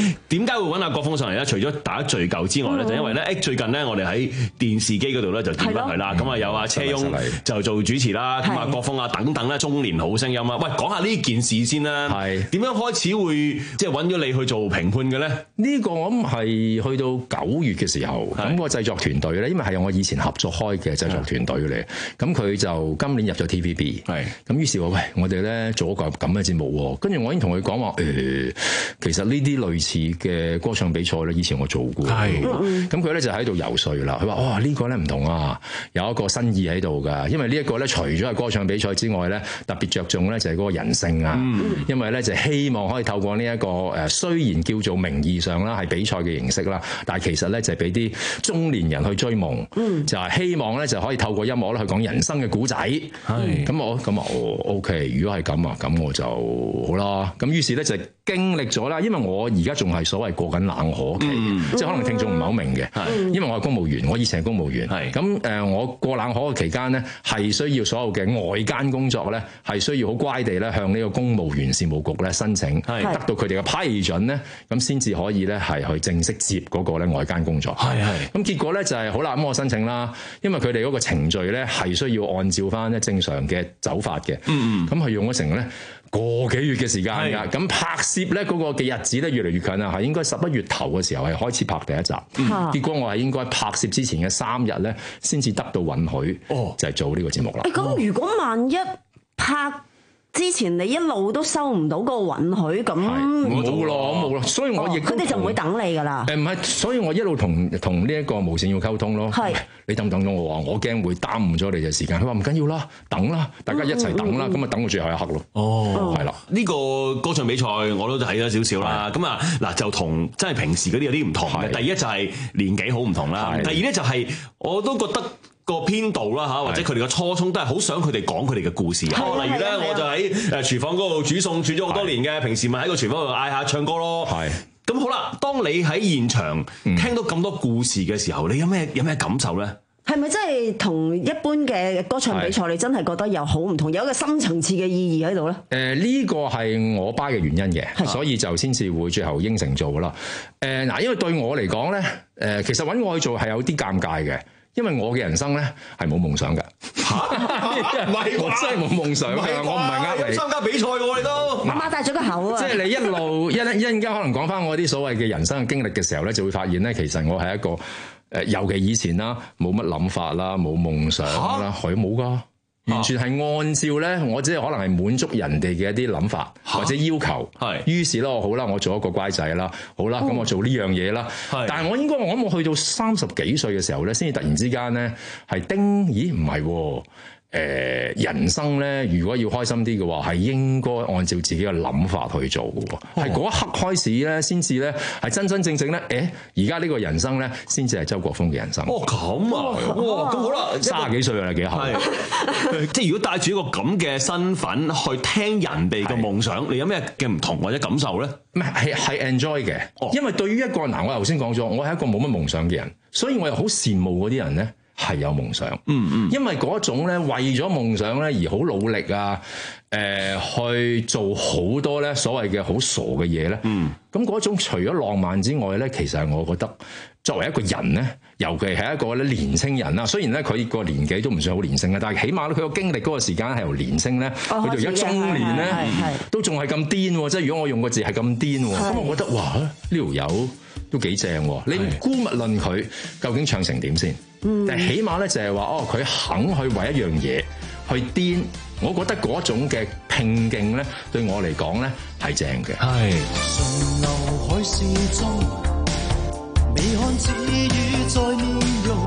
點解會揾阿國峰上嚟咧？除咗大家聚舊之外咧，就因為咧，誒最近咧，我哋喺電視機嗰度咧就見到佢啦。咁啊有阿車翁就做主持啦，咁啊國峰啊等等咧，中年好聲音啦。喂，講下呢件事先啦。係點樣開始會即係揾咗你去做評判嘅咧？ 呢個我諗係去到九月嘅時候，咁個製作團隊咧，因為係我以前合作開嘅製作團隊嚟，咁佢就今年入咗 T V B， 係咁於是話喂，我哋咧做一個咁嘅節目，跟住我已經同佢講話誒，其實呢啲類似嘅歌唱比賽咧，以前我做過，係咁佢咧就喺度游說啦。佢話哇呢個咧唔同啊，有一個新意喺度㗎，因為呢一個咧除咗係歌唱比賽之外咧，特別着重咧就係嗰個人性啊，嗯、因為咧就希望可以透過呢、這、一個誒，雖然叫做名義上啦係比賽嘅形式啦，但係其實咧就係俾啲中年人去追夢，嗯、就係希望咧就可以透過音樂咧去講人生嘅古仔。係咁我咁啊 OK， 如果係咁啊，咁我就好啦。咁於是咧就經歷咗啦，因為我而家仲係所謂過緊冷河期，嗯、即係可能聽眾唔係好明嘅，嗯、因為我係公務員，我以前係公務員，咁誒我過冷河嘅期間咧係需要所有嘅外間工作咧係需要好乖地咧向呢個公務員事務局咧申請，得到佢哋嘅批准咧，咁先至可以咧係去正式接嗰個咧外間工作。係係。咁結果咧就係、是、好啦，咁我申請啦，因為佢哋嗰個程序咧係需要按照翻咧正常嘅走法嘅。嗯嗯。咁係用咗成咧個幾月嘅時間㗎。咁拍攝咧嗰個嘅日子咧越嚟越近啦，係應該十一月頭嘅時候係開始拍第一集。嗯、結果我係應該拍攝之前嘅三日咧先至得到允許，哦、就係做呢個節目啦。 咁、欸、如果萬一拍之前你一路都收唔到嗰個允許，咁冇咯，冇咯，所以我亦佢哋就唔會等你噶啦。 誒唔係，所以我一路同同呢一個無線要溝通咯。係你等唔等咗我話，我驚會耽誤咗你嘅時間。佢話唔緊要啦，等啦，大家一齊等啦，咁啊、嗯嗯、等到最後一刻咯。哦，係啦， 呢個歌唱比賽我都睇咗少少啦。咁啊嗱，就同真係平時嗰啲有啲唔同嘅。第一就係年紀好唔同啦。第二咧就係我都覺得個編導啦嚇，或者佢哋嘅初衷都係好想佢哋講佢哋嘅故事。例如咧，我就喺誒廚房嗰度煮餸煮咗好多年嘅，平時咪喺個廚房度嗌下唱歌咯。係咁好啦，當你喺現場聽到咁多故事嘅時候，你有咩有咩感受咧？ 係咪真係同一般嘅歌唱比賽，你真係覺得有好唔同，有一個深層次嘅意義喺度咧？誒、 呃，呢、這個係我 buy 嘅原因嘅，所以就先至會最後應承做啦。誒、呃、嗱，因為對我嚟講咧，誒、呃、其實揾我去做係有啲尷尬嘅。因為我嘅人生咧係冇夢想嘅，嚇唔係我真係冇夢想嘅，我唔係呃你參加比賽喎，你都擘大咗個口啊！ 即係你一路一一陣間可能講翻我啲所謂嘅人生嘅經歷嘅時候咧，就會發現咧，其實我係一個誒，尤其以前啦，冇乜諗法啦，冇夢想啦，係冇噶。完全係按照咧，我只係可能係滿足人哋嘅一啲諗法或者要求，係於是咧，我好啦，我做一個乖仔啦，好啦，咁我做呢樣嘢啦。但係我應該我諗我去到三十幾歲嘅時候咧，先至突然之間咧係叮，咦唔係喎。誒、呃、人生咧，如果要開心啲嘅話，係應該按照自己嘅諗法去做嘅喎。係嗰、哦、一刻開始咧，先至咧係真真正正咧。誒而家呢個人生咧，先至係周國峰嘅人生。 哦咁啊，哇咁好啦， 卅幾歲啦，幾後？ 即係如果帶住一個咁嘅身份去聽人哋嘅夢想，你有咩嘅唔同或者感受咧？ 唔係係係 enjoy 嘅，哦、因為對於一個嗱，我頭先講咗，我係一個冇乜夢想嘅人，所以我又好羨慕嗰啲人咧。係有夢想，嗯嗯，因為嗰種咧為咗夢想咧而好努力啊，誒、呃、去做好多咧所謂嘅好傻嘅嘢咧，嗯，咁嗰種除咗浪漫之外咧，其實係我覺得作為一個人咧，尤其係一個咧年青人啦，雖然咧佢個年紀都唔算好年輕嘅，但係起碼咧佢個經歷嗰個時間係由年青咧，去到而家中年咧，都仲係咁癲，即係如果我用個字係咁癲，咁我覺得哇呢條友都幾正，你姑勿論佢究竟唱成點先？嗯、但係起碼咧就係話哦，佢肯去為一樣嘢去癲，我覺得嗰種嘅拼勁咧，對我嚟講咧係正嘅。係。 順流海市中，未看似雨在面容，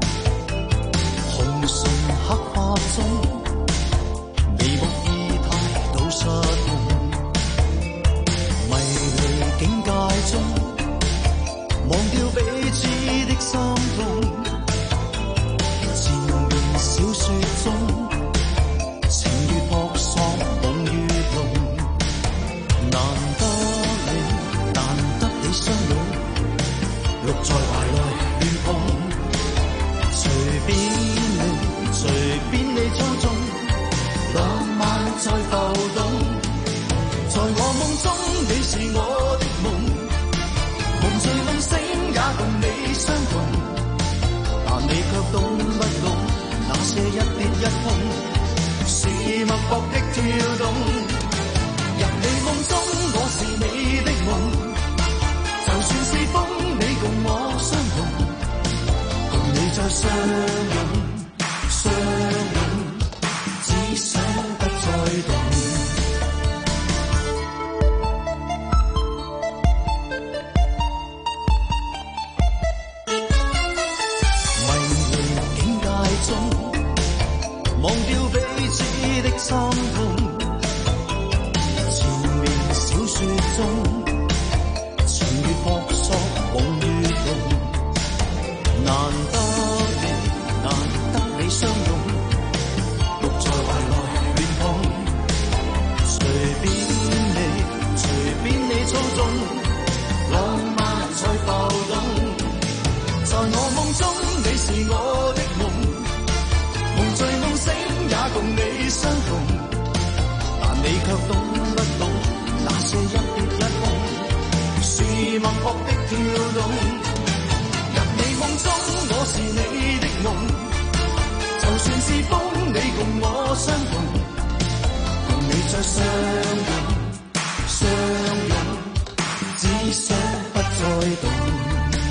紅唇黑髮中，眉目意態都失控，迷離境界中，忘掉彼此的心痛。小說中，情越撲朔夢越濃，難得你，難得你相擁，綠在懷內亂碰，隨便你，隨便你操縱，浪漫在浮動，在我夢中你是我的夢， 些一跌一碰，是脈搏的跳動。入你夢中，我是你的夢，就算是風，你共我相同，共你再相擁，相擁，只想不再動。忘掉彼此的傷痛，前面小說中情越撲朔夢越濃，難得你難得你相擁，獨在懷內亂碰，隨便你隨便你操縱，浪漫在浮動，在我夢中你是我的夢。夢醉夢醒也共你相同，但你卻懂不懂那些一跌一碰，是脈搏的跳動。入你夢中，我是你的夢，就算是風，你共我相同，共你再相擁，相擁，只想不再動。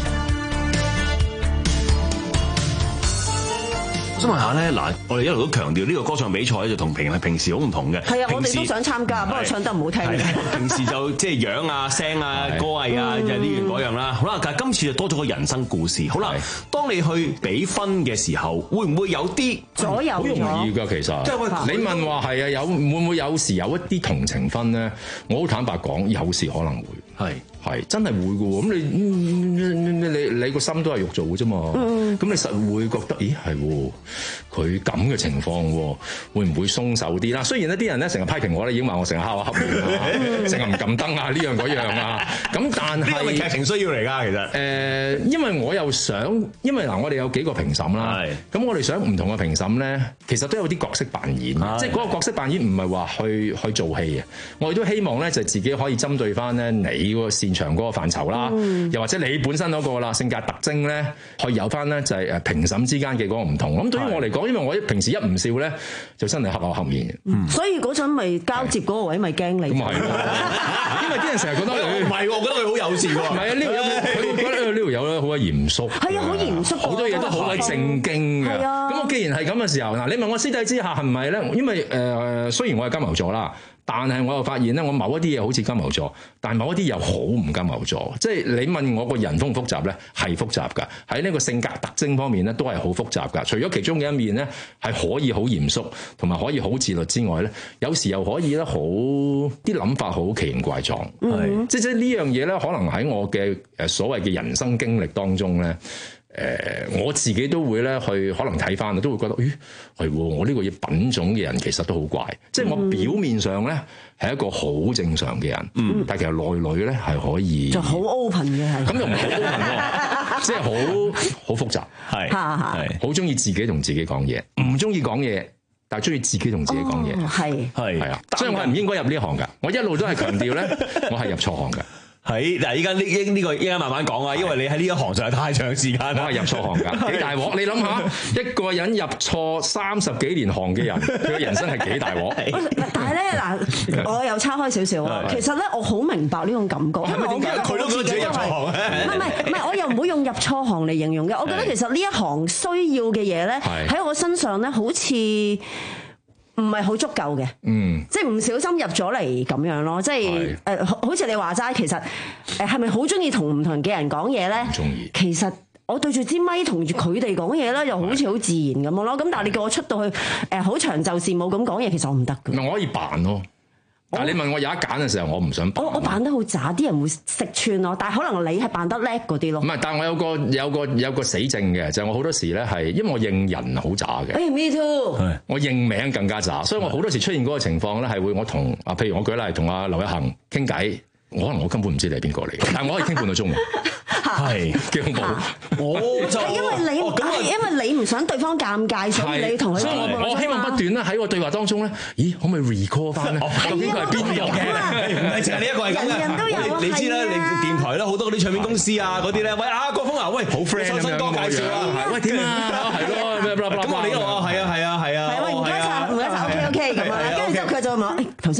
我想問下咧，嗱，我哋一路都強調呢個歌唱比賽咧，就同平平時好唔同嘅。 係啊，我哋都想參加，不過唱得唔好聽。 平時就即係樣啊、聲啊、歌藝啊，就呢樣嗰樣啦。好啦，但係今次就多咗個人生故事。好啦，當你去比分嘅時候，會唔會有啲左右？ 好容易㗎，其實。即係你問話係啊，有會唔會有時有一啲同情分咧？我好坦白講，有時可能會。係係真係會嘅喎。咁你你你你個心都係肉做嘅啫嘛。咁、嗯、你實會覺得，咦係喎？佢咁嘅情況喎，會唔會鬆手啲啦？雖然呢啲人咧成日批評我咧，已經話我成日敲下黑面啊，成日唔撳燈啊，呢樣嗰樣啊。咁但係呢個係劇情需要嚟㗎，其實。誒、呃，因為我又想，因為嗱，我哋有幾個評審啦。咁我哋想唔同嘅評審咧，其實都有啲角色扮演，即係嗰個角色扮演唔係話去去做戲嘅。我哋都希望咧，就自己可以針對翻咧你嗰個擅長嗰個範疇啦，嗯、又或者你本身嗰個啦性格特徵咧，可以有翻咧就係誒評審之間嘅嗰個唔同。咁對於我嚟講，因為我平時一唔笑咧，就真係黑口黑面嘅。嗯、所以嗰陣咪交接嗰個位咪驚你。咁係因為啲人成日覺得唔係，我覺得佢好友善喎。唔係啊，呢度有佢覺得呢度有咧好鬼嚴肅。係啊，好嚴肅，好多嘢都好鬼正經嘅。咁我既然係咁嘅時候，嗱，你問我私底之下係唔係咧？因為誒、呃，雖然我係金牛座啦。但係我又發現咧，我某一啲嘢好似金牛座，但係某一啲又好唔金牛座。即係你問我個人複唔複雜咧，係複雜㗎。喺呢個性格特徵方面咧，都係好複雜㗎。除咗其中嘅一面咧，係可以好嚴肅，同埋可以好自律之外咧，有時又可以咧好啲諗法好奇形怪狀。係即係呢樣嘢咧，可能喺我嘅誒所謂嘅人生經歷當中咧。誒、呃、我自己都會咧去可能睇翻，都會覺得，咦係喎，我呢個嘢品種嘅人其實都好怪，嗯、即係我表面上咧係一個好正常嘅人，嗯、但係其實內裏咧係可以就好 open 嘅係，咁又唔係好 open 喎，即係好好複雜，係係好中意自己同自己講嘢，唔中意講嘢，但係中意自己同自己講嘢，係係係啊，所以我係唔應該入呢行㗎，我一路都係強調咧，我係入錯行㗎。係嗱，依家呢依呢個依家慢慢講啊，因為你喺呢一行實在太長時間啦，我係入錯行㗎，幾大鑊！你諗下，一個人入錯三十幾年行嘅人，佢嘅人生係幾大鑊？但係咧嗱，我又叉開少少啊。其實咧，我好明白呢種感覺，因為我覺得佢都覺得自己入錯行咧。唔係唔係唔係，我又唔會用入錯行嚟形容嘅。我覺得其實呢一行需要嘅嘢咧，喺我身上咧，好似唔係好足夠嘅，嗯，即係唔小心入咗嚟咁樣咯，即係誒，好似你話齋，其實誒係咪好中意同唔同嘅人講嘢咧？中意。其實我對住支咪同住佢哋講嘢咧，又好似好自然咁咯。咁但係你叫我出到去誒好長袖善舞咁講嘢，其實我唔得㗎。我可以扮咯。但係你問我有一揀嘅時候，我唔想扮。我我扮得好渣，啲人會食穿咯。但係可能你係扮得叻嗰啲咯。唔係，但係我有個有個有個死症嘅，就係、是、我好多時咧係，因為我認人好渣嘅。誒、hey，me too。我認名更加渣，所以我好多時出現嗰個情況咧，係會我同啊，譬如我舉例同阿劉一恒傾偈，可能我根本唔知你係邊個嚟，但係我可以傾半個鐘。係幾恐怖！我就係因為你，係因為你唔想對方尷尬，所以你同佢。所以我我希望不斷咧喺個對話當中咧，咦？可唔可以 recall 翻咧？究竟佢係邊個嘅？唔係淨係呢一個係咁嘅。人人都有。你知啦，你電台啦，好多嗰啲唱片公司啊，嗰啲咧，喂啊，國峰啊，喂，好 friend 咁樣。新歌介紹啦，喂點啊？係咯，咁我哋呢度啊，係啊係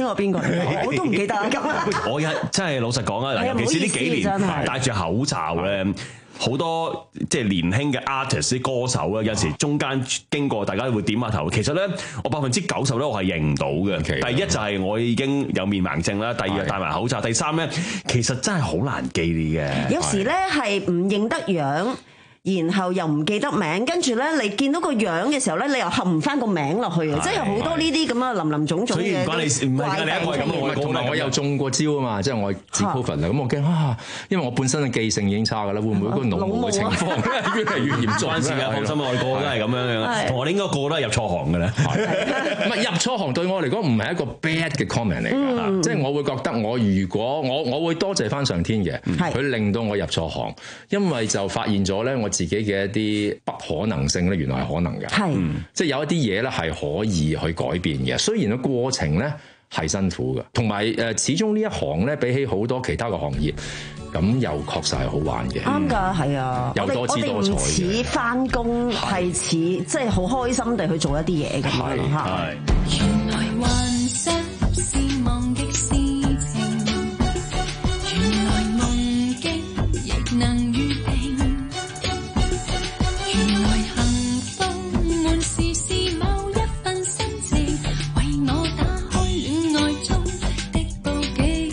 我邊個嚟？我都唔記得啊！咁我有真係老實講啊，嗱， 係啊尤其是呢幾唔好意思真係年戴住口罩咧。好多即係年輕嘅 artist 啲歌手咧，有時中間經過，大家會點下頭。其實咧，我百分之九十咧，我係認唔到嘅。第一就係我已經有面盲症啦，第二戴埋口罩，第三咧，其實真係好難記嘅。 有時咧係唔認得樣。然後又唔記得名，跟住咧你見到個樣嘅時候咧，你又合唔翻個名落去啊！即係有好多呢啲咁啊林林總總嘅。所以唔關你唔係你一個咁， 同埋我又中過招啊嘛，即係我治 Covid 啦，咁我驚啊，因為我本身嘅記性已經差㗎啦，會唔會個腦霧嘅情況越嚟越嚴重？ 關事啊，放心啊，我哋個個都係咁樣樣，同我哋應該個個都係入錯行嘅咧。 唔係入錯行對我嚟講唔係一個 bad 嘅 comment 嚟㗎，即係我會覺得我如果我我會多謝翻上天嘅，佢令到我入錯行，因為就發現咗咧我自己嘅一啲不可能性咧，原來係可能嘅，係、嗯，即係有一啲嘢咧係可以去改變嘅。雖然個過程咧係辛苦嘅，同埋誒始終呢一行咧比起好多其他嘅行業，咁又確實係好玩嘅。 啱㗎，係啊， 有多姿多彩嘅。 我哋唔似返工，係似即係好開心地去做一啲嘢咁樣嚇。 原來幻想是忘極事情，原來夢境亦能預定。原來幸福滿是是某一份心情，為我打開戀愛中的報警。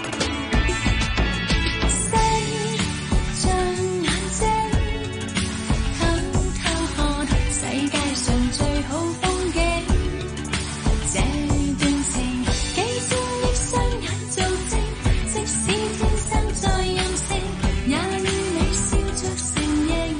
星像眼睛，偷偷看世界上最好風景。這段情幾千億雙眼做證，即使天生再任性，也要你笑着承認。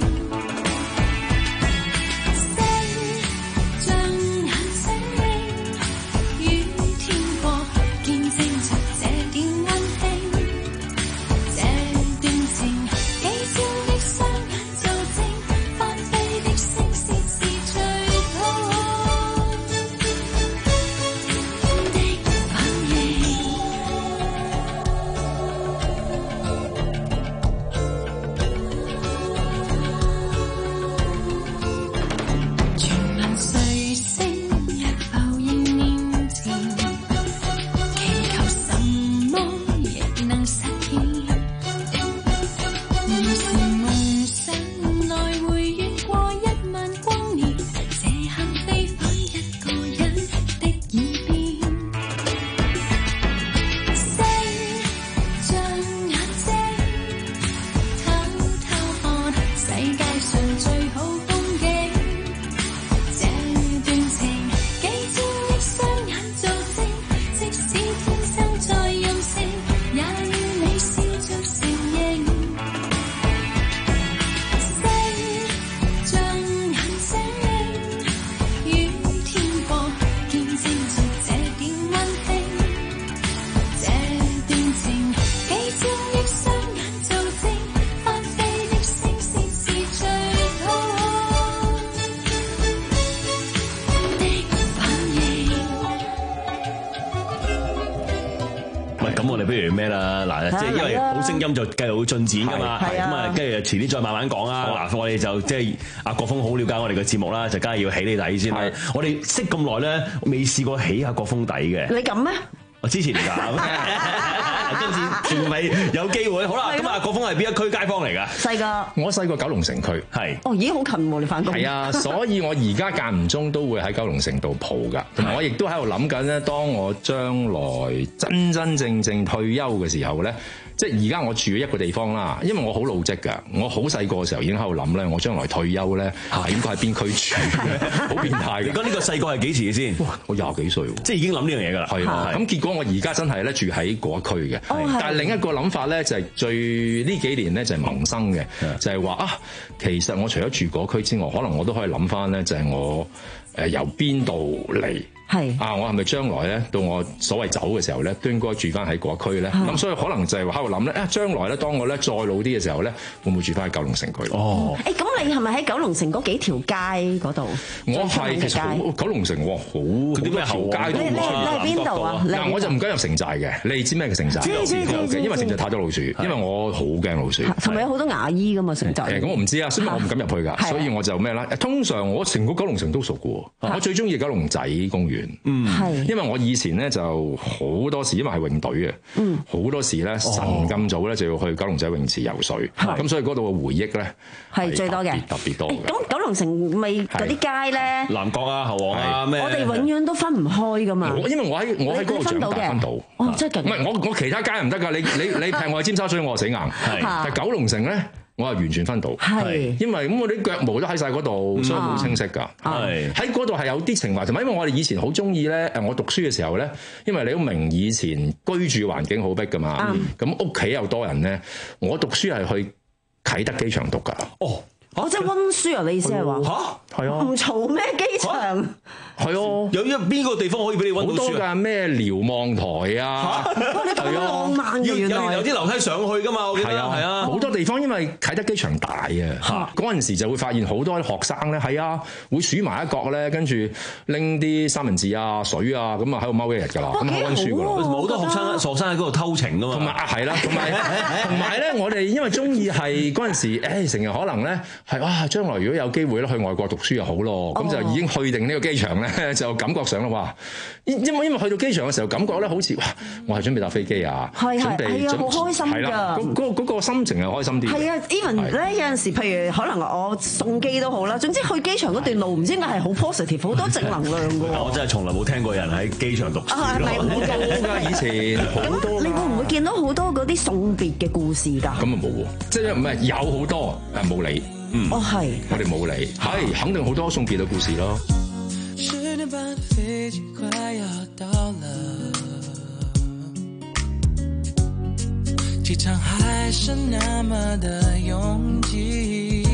咩啦？嗱，即係因為好聲音就繼續會進展噶嘛，咁啊，跟住遲啲再慢慢講啦。嗱，我哋就即係阿國峰好了解我哋嘅節目啦，就梗係要起你底先啦。我哋識咁耐咧，未試過起下國峰底嘅。 你咁咩？ 我之前㗎，跟住仲未有機會。好啦，咁啊，國峰係邊一區街坊嚟㗎？ 細個， 我細個九龍城區，係。 哦，咦，好近喎！你翻工。 係啊，所以我而家間唔中都會喺九龍城度蒲㗎。同埋我亦都喺度諗緊咧，當我將來真真正正退休嘅時候咧。即係而家我住嘅一個地方啦，因為我好老積㗎，我好細個嘅時候已經喺度諗咧，我將來退休咧應該喺邊區住，好變態嘅。 咁呢個細個係幾時嘅先？ 哇！我廿幾歲喎， 即係已經諗呢樣嘢㗎啦。 係啊，咁結果我而家真係咧住喺嗰一區嘅，但係另一個諗法咧就係最呢幾年咧就係萌生嘅，就係話啊，其實我除咗住嗰區之外，可能我都可以諗翻咧，就係我誒由邊度嚟。係啊！我係咪將來咧到我所謂走嘅時候咧，都應該住翻喺嗰區咧？咁所以可能就係話喺度諗咧，啊將來咧，當我咧再老啲嘅時候咧，會唔會住翻喺九龍城區？哦！ 誒咁，你係咪喺九龍城嗰幾條街嗰度？ 我係其實好九龍城，哇好好多條街都你你係邊度啊？ 嗱，我就唔敢入城寨嘅。你知咩叫城寨？ 知知知， 因為城寨太多老鼠，因為我好驚老鼠。 同埋有好多牙醫噶嘛城寨。 咁我唔知啊，所以我唔敢入去㗎。所以我就咩啦？通常我成個九龍城都熟嘅喎。我最中意九龍仔公園。 遠。 嗯， 係。 因為我以前咧就好多時，因為係泳隊嘅， 嗯， 好多時咧晨咁早咧就要去九龍仔泳池游水，咁所以嗰度嘅回憶咧係最多嘅， 特別多嘅。 咁九龍城咪嗰啲街咧， 南角啊、後旺啊咩？ 我哋永遠都分唔開噶嘛。 我因為我喺我喺嗰度長大分到， 哦，真係勁。 唔係我我其他街唔得㗎，你你你劈我去尖沙咀，我死硬。係，但係九龍城咧。我係完全分到， 係因為咁我啲腳毛都喺晒嗰度，所以好清晰㗎。係喺嗰度係有啲情懷，同埋因為我哋以前好中意咧，誒我讀書嘅時候咧，因為你都明以前居住環境好逼㗎嘛，咁屋企又多人咧，我讀書係去啟德機場讀㗎。哦。 我即係溫書啊！你意思係話嚇？係啊！ 唔嘈咩機場？ 係啊！ 有一邊個地方可以俾你溫到書啊？ 好多㗎，咩瞭望台啊！ 哇！你咁浪漫嘅原來有啲樓梯上去㗎嘛？我記得係啊，係啊， 好多地方因為啟德機場大啊，嗰陣時就會發現好多學生咧，係啊，會數埋一角咧，跟住拎啲三文治啊、水啊，咁啊喺度踎一日㗎啦，咁溫書㗎啦。 好多學生學生喺嗰度偷情㗎嘛。 同埋啊，係啦，同埋同埋咧，我哋因為中意係嗰陣時，誒成日可能咧。係哇！將來如果有機會咧去外國讀書就好咯，咁、哦、就已經去定呢個機場咧，就感覺上啦哇！因因為因為去到機場嘅時候，感覺咧好似哇，我係準備搭飛機啊， 係係準備係啊，好開心㗎！ 係啦，嗰嗰嗰個心情係開心啲。 係啊 ，even 咧有陣時，譬如可能我送機都好啦，總之去機場嗰段路唔知點解係好 positive，好多正能量㗎喎。 我真係從來冇聽過人喺機場讀書。 啊，係好多㗎，以前好多。 你會唔會見到好多嗰啲送別嘅故事㗎？ 咁啊冇喎，即係唔係有好多，但冇理。嗯， 哦係， 我哋冇理，係肯定好多送別嘅故事咯。 十點半的飛機快要到了，機場還是那麼的擁擠，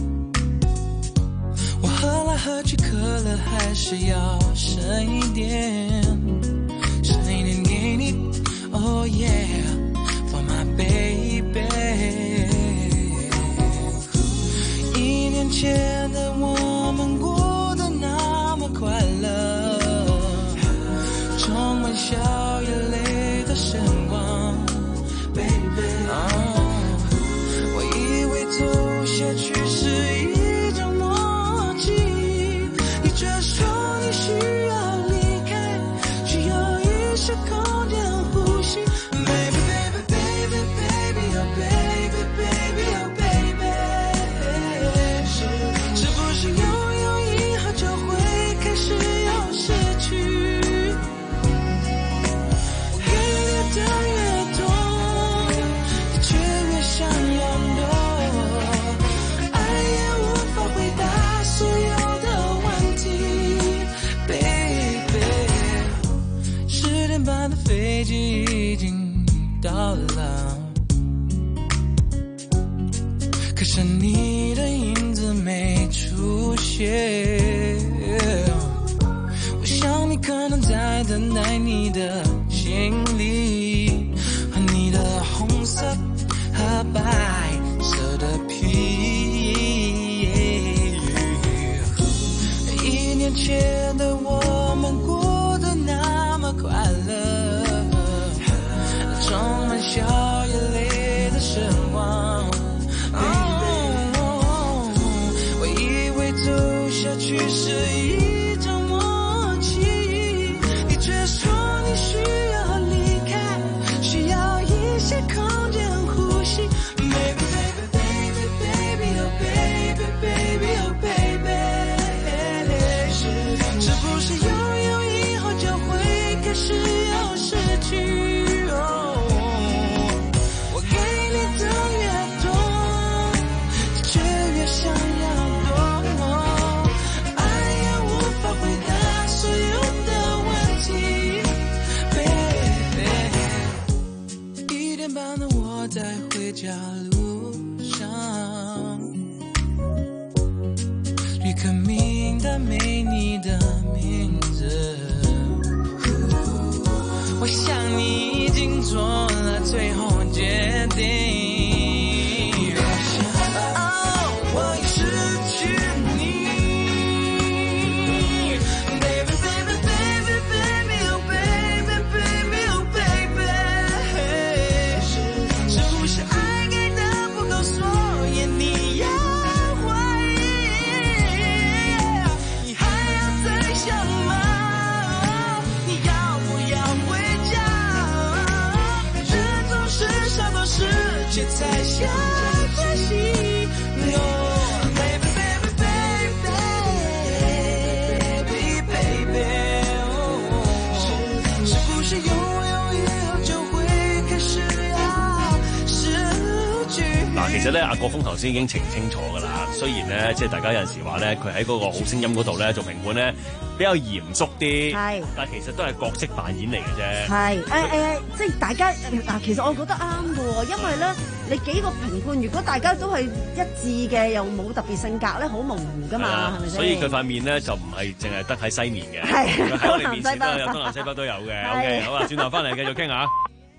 我喝來喝去，可樂還是要剩一點，剩一點給你 ，Oh yeah， for my baby。一年前的我們過得那麼快樂，充滿笑與淚的時光 ，baby。我以為走下去是一種默契，你卻說你需要離開，需要一些空間呼吸 ，baby baby baby baby oh baby baby oh baby。是不是擁有以後就會開始又失去？我給你的越多，你卻越想要多，愛也無法回答所有的問題 ，baby。十點半的飛機已經到了，可是你的影子沒出現，我想你可能在等待你的行李和你的紅色和白色的皮。一年前的我們過得那麼快樂，充滿笑與淚的時光。走下去是一種默契，你卻說你需要離開，需要一些空間呼吸。Baby baby baby baby oh baby baby oh baby， 是是不是擁有以後就會開始又失去？哦，我給你的越多，卻越想要。在回家路上，旅客名單沒你的名字，我想你已經做了最後決定。 这才像呼吸。 嗱，其實咧，阿國峰頭先已經澄清楚㗎啦。雖然咧，即係大家有陣時話咧，佢喺嗰個好聲音嗰度咧做評判咧比較嚴肅啲， 係， 但其實都係角色扮演嚟嘅啫。 係，誒誒，即係大家嗱，其實我覺得啱嘅喎，因為咧，你幾個評判如果大家都係一致嘅，又冇特別性格咧，好模糊㗎嘛，係咪先？ 所以佢塊面咧就唔係淨係得喺西面嘅， 係喺我哋面前都有東南西北都有嘅。OK，好啊，轉頭翻嚟繼續傾下。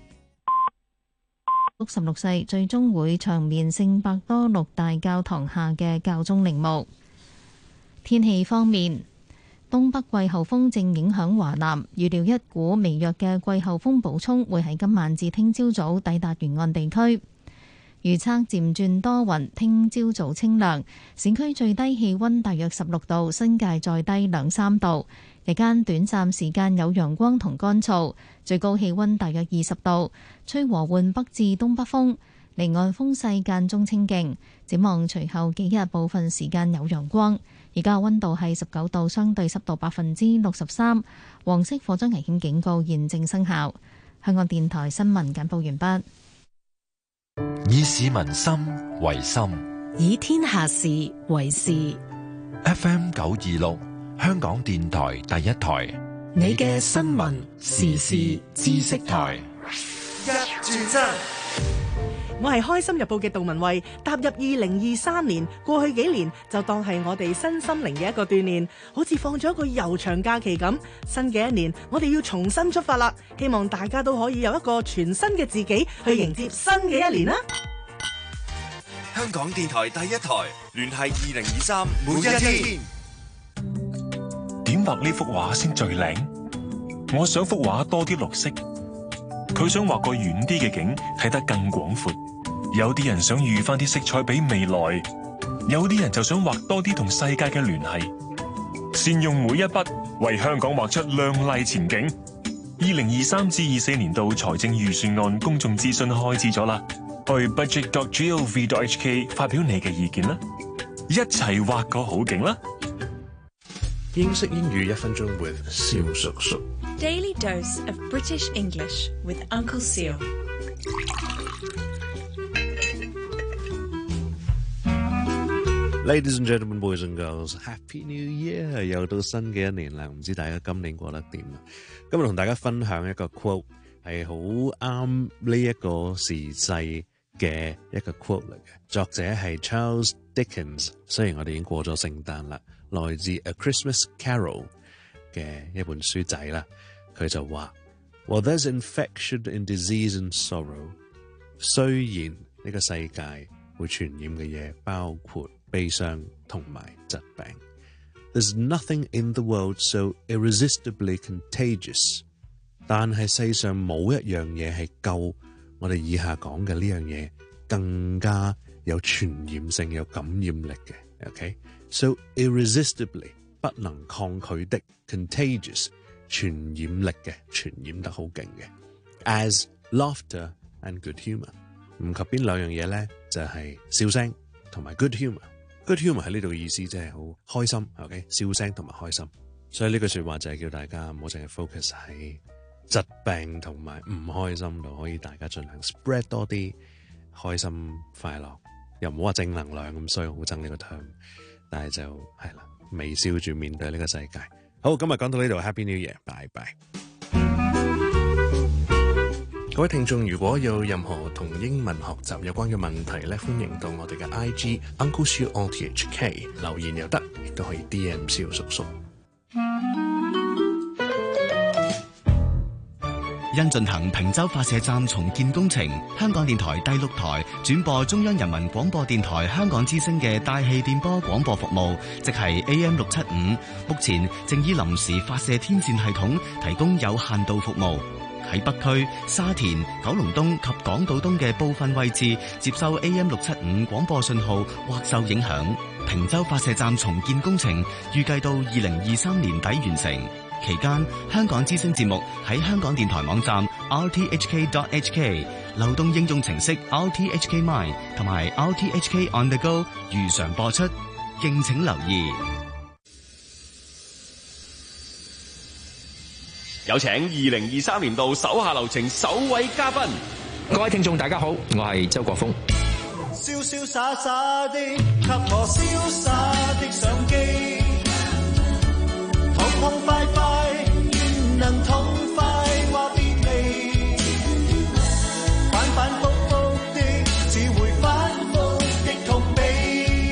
六十六世最終會長眠聖伯多祿大教堂下嘅教宗陵墓。天氣方面，東北季候風正影響華南，預料一股微弱嘅季候風補充會喺今晚至聽朝早抵達沿岸地區。預測漸轉多雲，聽朝早清涼，市區最低氣溫大約十六度，新界再低兩三度。日間短暫時間有陽光同乾燥，最高氣溫大約二十度，吹和緩北至東北風，離岸風勢間中清勁。展望隨後幾日部分時間有陽光。而家溫度係十九度，相對濕度百分之六十三，黃色火災危險警告現正生效。香港電台新聞簡報完畢。 以市民心為心， 以天下事為事。 F M 九二六。香港電台第一台， 你嘅新聞時事知識台。 一轉身， 我係開心日報嘅杜文慧。踏入二零二三年，過去幾年就當係我哋身心靈嘅一個鍛煉，好似放咗一個悠長假期咁。新嘅一年，我哋要重新出發啦！希望大家都可以有一個全新嘅自己去迎接新嘅一年啦！ 香港電台第一台，聯繫二零二三每一天。 點畫呢幅畫先最靚？我想幅畫多啲綠色，佢想畫個遠啲嘅景，睇得更廣闊。有啲人想預翻啲色彩俾未來，有啲人就想畫多啲同世界嘅聯繫。善用每一筆，為香港畫出亮麗前景。二零二三至二四年度財政預算案公眾諮詢開始咗啦，去 budget dot gov dot h k 發表你嘅意見啦，一齊畫個好景啦！ 英式英語一分鐘 with 蕭叔叔。 Daily dose of British English with Uncle Seal。 Ladies and gentlemen, boys and girls, Happy New Year！ 又到新嘅一年啦，唔知大家今年過得點啊？今日同大家分享一個 quote， 係好啱呢一個時勢嘅一個 quote 嚟嘅，作者係 Charles Dickens。雖然我哋已經過咗聖誕啦，來自 A Christmas Carol 嘅一本書仔啦，佢就話 Well, there's infection in disease and sorrow。 雖然呢個世界會傳染嘅嘢包括悲傷同埋疾病， There's nothing in the world so irresistibly contagious。 但係世上冇一樣嘢係夠我哋以下講嘅呢樣嘢更加有傳染性、有感染力嘅。OK， so irresistibly 不能抗拒的 contagious 傳染力嘅，傳染得好勁嘅。As laughter and good humour， 唔及邊兩樣嘢咧？就係、是、笑聲同埋 good humour。good humour 喺呢度嘅意思即係好開心。OK， 笑聲同埋開心。所以呢句說話就係叫大家唔好淨係 focus 喺疾病同埋唔開心度，可以大家盡量 spread 多啲開心快樂，又唔好話正能量咁，所以好憎呢個 term， 但係就係啦，微笑住面對呢個世界。好，今日講到呢度 Happy New Year， 拜拜。各位聽眾，如果有任何同英文學習有關嘅問題咧，歡迎到我哋嘅 I G Uncle Siu O T H K 留言又得，亦都可以 D M 蕭叔叔。 因進行坪洲發射站重建工程，香港電台第六台轉播中央人民廣播電台香港之聲嘅大氣電波廣播服務，即係 A M 六七五，目前正以臨時發射天線系統提供有限度服務。喺北區、沙田、九龍東及港島東嘅部分位置接收 A M 六七五廣播信號或受影響。坪洲發射站重建工程預計到二零二三年底完成。期間，香港之聲節目喺香港電台網站 r t h k dot h k、 流動應用程式 R T H K Mine 同埋 R T H K On The Go 如常播出，敬請留意。 有請二零二三年度手下留情首位嘉賓。 各位聽眾大家好，我係周國峰。 瀟瀟灑灑的，給我瀟灑的相機，痛痛快快，願能痛快話別離，反反覆覆的，只會反覆的痛悲。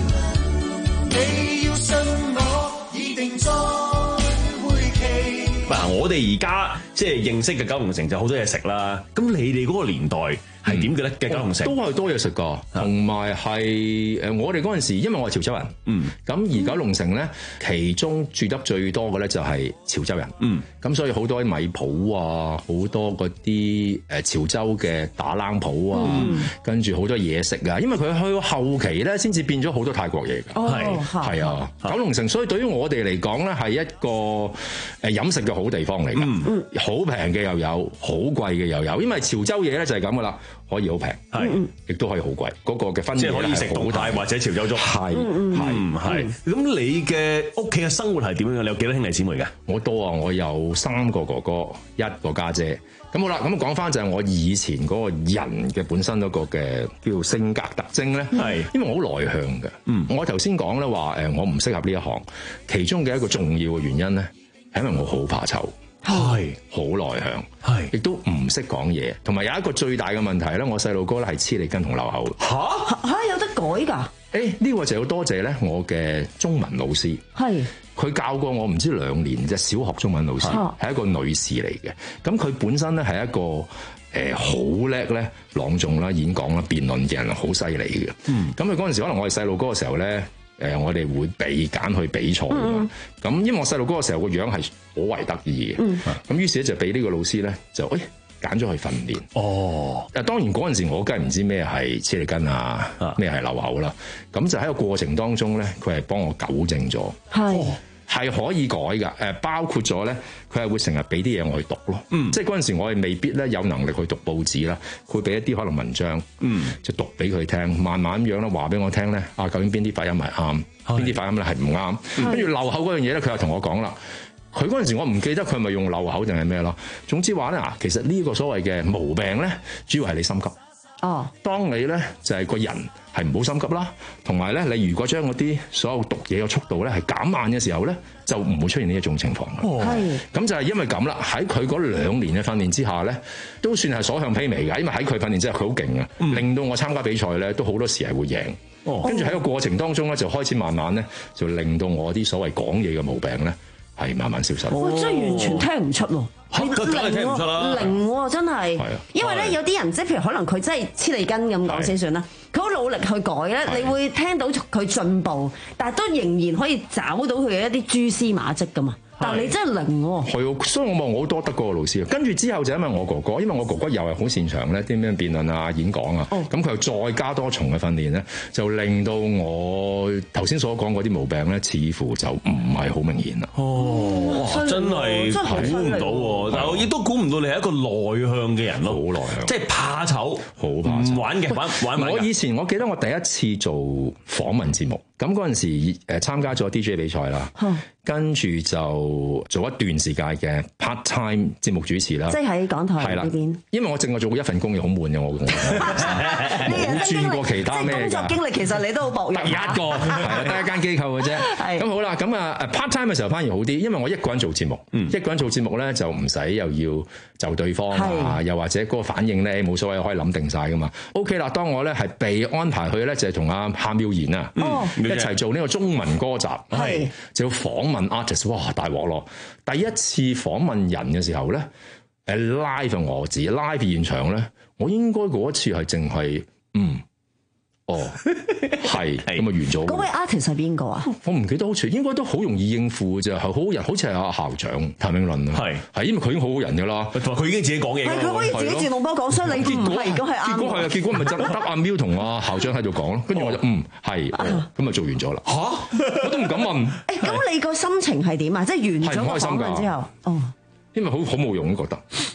你要信我，已定在會期。 嗱，我哋而家即係認識嘅九龍城就好多嘢食啦。咁你哋嗰個年代係點嘅咧？嘅九龍城都係多嘢食噶，同埋係誒我哋嗰陣時，因為我係潮州人，嗯，咁而九龍城咧，其中住得最多嘅咧就係潮州人，嗯，咁所以好多米鋪啊，好多嗰啲誒潮州嘅打冷鋪啊，嗯、跟住好多嘢食啊，因為佢去到後期咧，先至變咗好多泰國嘢㗎，係係、哦、啊，九龍城，所以對於我哋嚟講咧，係一個誒飲食嘅好地方嚟㗎，嗯，好平嘅又有，好貴嘅又有，因為潮州嘢咧就係咁噶啦。可以好平，係，亦都可以好貴。嗰、那個嘅分別即係可以食到大或者潮州粥，係係係。咁你嘅屋企嘅生活係點樣？你有幾多兄弟姊妹嘅？ 我多啊，我有三個哥哥，一個家姐。咁好啦，咁講翻就係我以前嗰個人嘅本身嗰個嘅叫做性格特徵咧，係因為我好內向嘅。嗯，我頭先講咧話誒，我唔適合呢一行，其中嘅一個重要嘅原因咧，係因為我好怕醜。係好內向，係亦都唔識講嘢，同埋有一個最大嘅問題咧，我細路哥咧係黐脷根同漏口。 吓吓有得改㗎？誒、 欸、呢、呢個就要多謝咧我嘅中文老師，係佢教過我唔知兩年嘅小學中文老師，係一個女士嚟嘅。咁佢本身咧係一個誒好叻咧朗誦啦、演講啦、辯論嘅人，好犀利嘅。嗯，咁佢嗰陣時可能我係細路哥嘅時候咧。誒、呃，我哋會被揀去比賽㗎嘛。咁、嗯、因為我細路哥嘅時候個樣係好為得意嘅，咁、嗯、於是咧就俾呢個老師咧就誒揀咗去訓練。哦，誒當然嗰陣時我梗係唔知咩係黐脷根啊，咩係漏口啦。咁就喺個過程當中咧，佢係幫我糾正咗。係。係可以改㗎，誒包括咗咧，佢係會成日俾啲嘢我去讀咯，嗯，即係嗰陣時我係未必咧有能力去讀報紙啦，佢會俾一啲可能文章，嗯，就讀俾佢聽，慢慢咁樣咧話俾我聽咧，啊究竟邊啲發音係啱，邊啲發音咧係唔啱，跟住漏口嗰樣嘢咧，佢又同我講啦，佢嗰陣時我唔記得佢係咪用漏口定係咩咯，總之話咧啊，其實呢個所謂嘅毛病咧，主要係你心急。哦，當你咧就係、是、個人係唔好心急啦，同埋咧你如果將嗰啲所有讀嘢嘅速度咧係減慢嘅時候咧，就唔會出現呢一種情況嘅。哦，係，咁就係因為咁啦。喺佢嗰兩年嘅訓練之下咧，都算係所向披靡㗎。因為喺佢訓練之下，佢好勁嘅，令到我參加比賽咧都好多時係會贏。哦，跟住喺個過程當中咧，就開始慢慢咧就令到我啲所謂講嘢嘅毛病咧係慢慢消失。 我、哦、真係完全聽唔出喎。係零喎，零喎，真係。係啊，因為咧有啲人即係譬如可能佢真係黐脷根咁講先算啦，佢好努力去改咧，你會聽到佢進步，但係都仍然可以找到佢嘅一啲蛛絲馬跡噶嘛。但係你真係零喎。係啊，所以我望我好多得嗰個老師啊。跟住之後就因為我哥哥，因為我哥哥又係好擅長咧啲咩辯論啊、演講啊，咁佢又再加多重嘅訓練咧，就令到我頭先所講嗰啲毛病咧，似乎就唔係好明顯啦。哦， 哇真係估唔到喎，但係我亦都估唔到你係一個內向嘅人咯，好內向，即係怕醜，好怕醜，唔玩嘅，玩玩玩。 我以前我記得我第一次做訪問節目，咁嗰陣時誒參加咗 D J 比賽啦。跟住就做一段時間嘅 part time 節目主持啦，即係喺港台呢邊。因為我淨係做過一份工，又好悶嘅我，冇轉過其他咩㗎。工作經歷其實你都好薄弱，得一個係啊，得一間機構嘅啫。咁好啦，咁啊 part time 嘅時候反而好啲，因為我一個人做節目，嗯、一個人做節目咧就唔使又要就對方啊，又或者嗰個反應咧冇所謂，可以諗定晒㗎嘛。OK 啦，當我咧係被安排去咧就係同阿夏妙賢啊、嗯、一齊做呢個中文歌集，係就要訪問 artist， 哇大鑊咯！第一次訪問人嘅時候咧，誒 live 我自己 live 現場咧，我應該嗰一次係淨係嗯。哦，係咁啊，完咗。嗰位 artist 係邊個啊？我唔記得，好似應該都好容易應付啫，係好好人，好似係阿校長譚詠麟啊。係係，因為佢已經好好人噶啦，佢已經自己講嘢。係佢可以自己自動波講，所以你結果係，結果係啊，結果咪得得阿 Miu 同阿校長喺度講咯，跟住我就嗯係，咁啊做完咗啦。吓，我都唔敢問。誒，咁你個心情係點啊？即係完咗個訪問之後，哦。因為好好冇用，覺得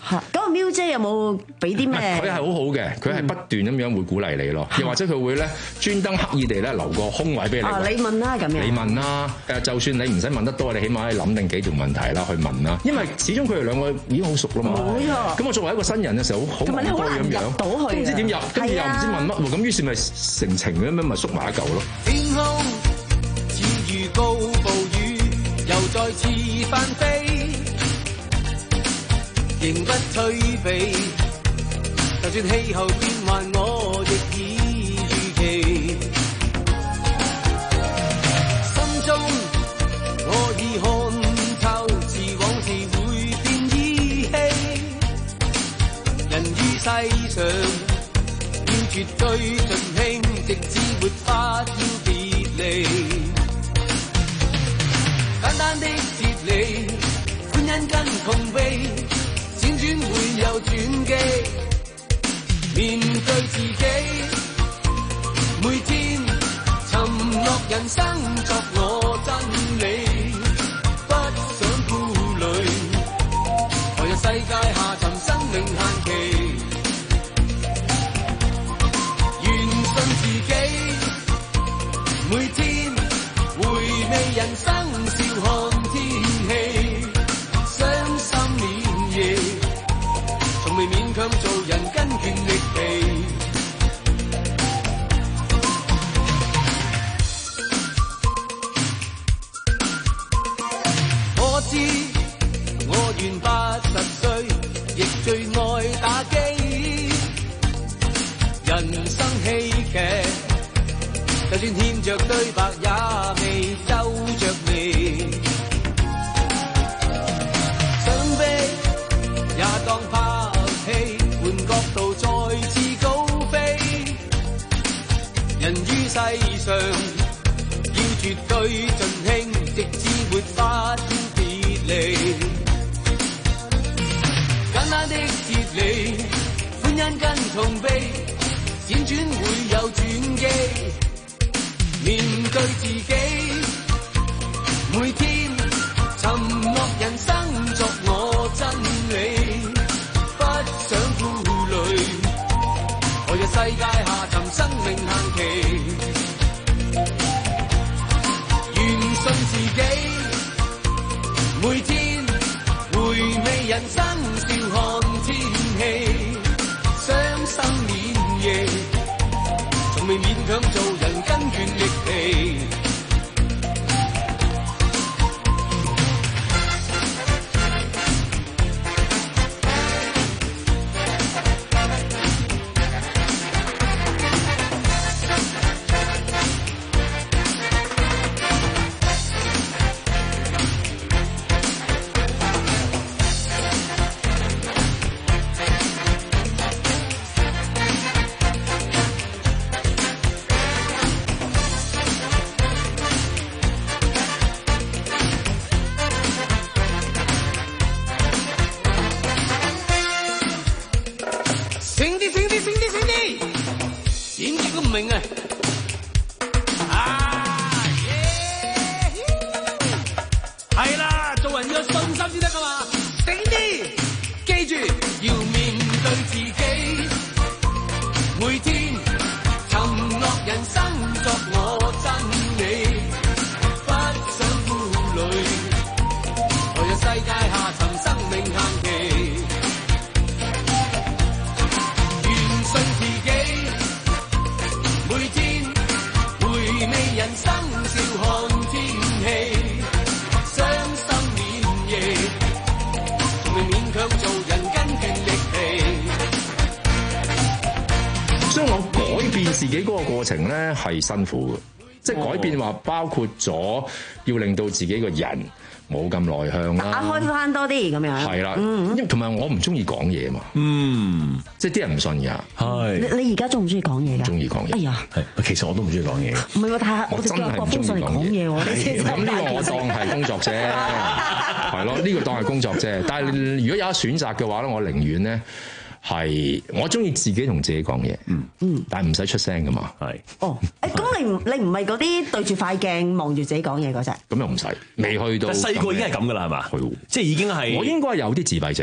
嚇，咁阿喵姐有冇俾啲咩？ 佢係好好嘅，佢係不斷咁樣會鼓勵你咯，又或者佢會咧專登刻意地咧留個空位俾你。 啊，你問啦咁樣。 你問啦，誒，就算你唔使問得多，你起碼可以諗定幾條問題啦，去問啦。因為始終佢哋兩個已經好熟啦嘛。 冇錯。 咁我作為一個新人嘅時候，好難咁樣， 到去都唔知點入，跟住又唔知問乜喎，咁於是咪成程咁樣咪縮埋一嚿咯。 天空似預告暴雨，又再次翻飛，仍不退避。就算氣候變幻，我亦已預期。心中我已看透，似往事會變依稀。人於世上要絕對盡興，直至沒法要別離。簡單的哲理，歡欣跟痛悲，輾轉會有轉機。面對自己，每天沉落人生作我真理，不想顧慮，何日世界下沉生命限期，願信自己，每天回味人生笑看天氣，傷心連夜，從未勉強做人跟權力疲。我知我願八十歲，亦最愛打機。人生戲劇，就算欠着對白也未皺着眉。想飛也當拍戲，換角度再次高飛。人於世上要絕對盡興，直至沒法要別離。簡單的哲理，歡欣跟痛悲，輾轉會有轉機。面對自己，每天沉默人生作我真理，不想顧慮，何日世界下沉生命限期，願信自己，每天回味人生笑看天氣，傷心連夜，從未勉強做人跟權力疲。明啊！啊耶！係啦，做人要有信心先得噶嘛，醒啲，記住要面對自己，每天沉落人生作我真理，不想顧慮，何日世界下沉生命限期，願信自己。每天回味人生笑看天氣，傷心連夜，從未勉強做人跟權力疲。 所以我改變自己嗰個過程咧係辛苦嘅，即係改變話包括咗要令到自己個人冇咁內向啦， 打開翻多啲咁樣。 係啦，因為同埋我唔中意講嘢嘛， 嗯， 即係啲人唔信㗎。係你你而家中唔中意講嘢㗎？ 中意講嘢。 哎呀， 係，其實我都唔中意講嘢。 唔係喎，但係我哋叫郭峰上嚟講嘢喎，你先咁呢個我當係工作啫，係咯，呢個當係工作啫。但係如果有得選擇嘅話咧，我寧願咧。係，我中意自己同自己講嘢，嗯嗯，但係唔使出聲噶嘛，係。 哦，誒，咁你唔你唔係嗰啲對住塊鏡望住自己講嘢嗰隻？ 咁又唔使，未去到。 但細個已經係咁噶啦，係嘛？ 係， 即係已經係。 我應該有啲自閉症嘅。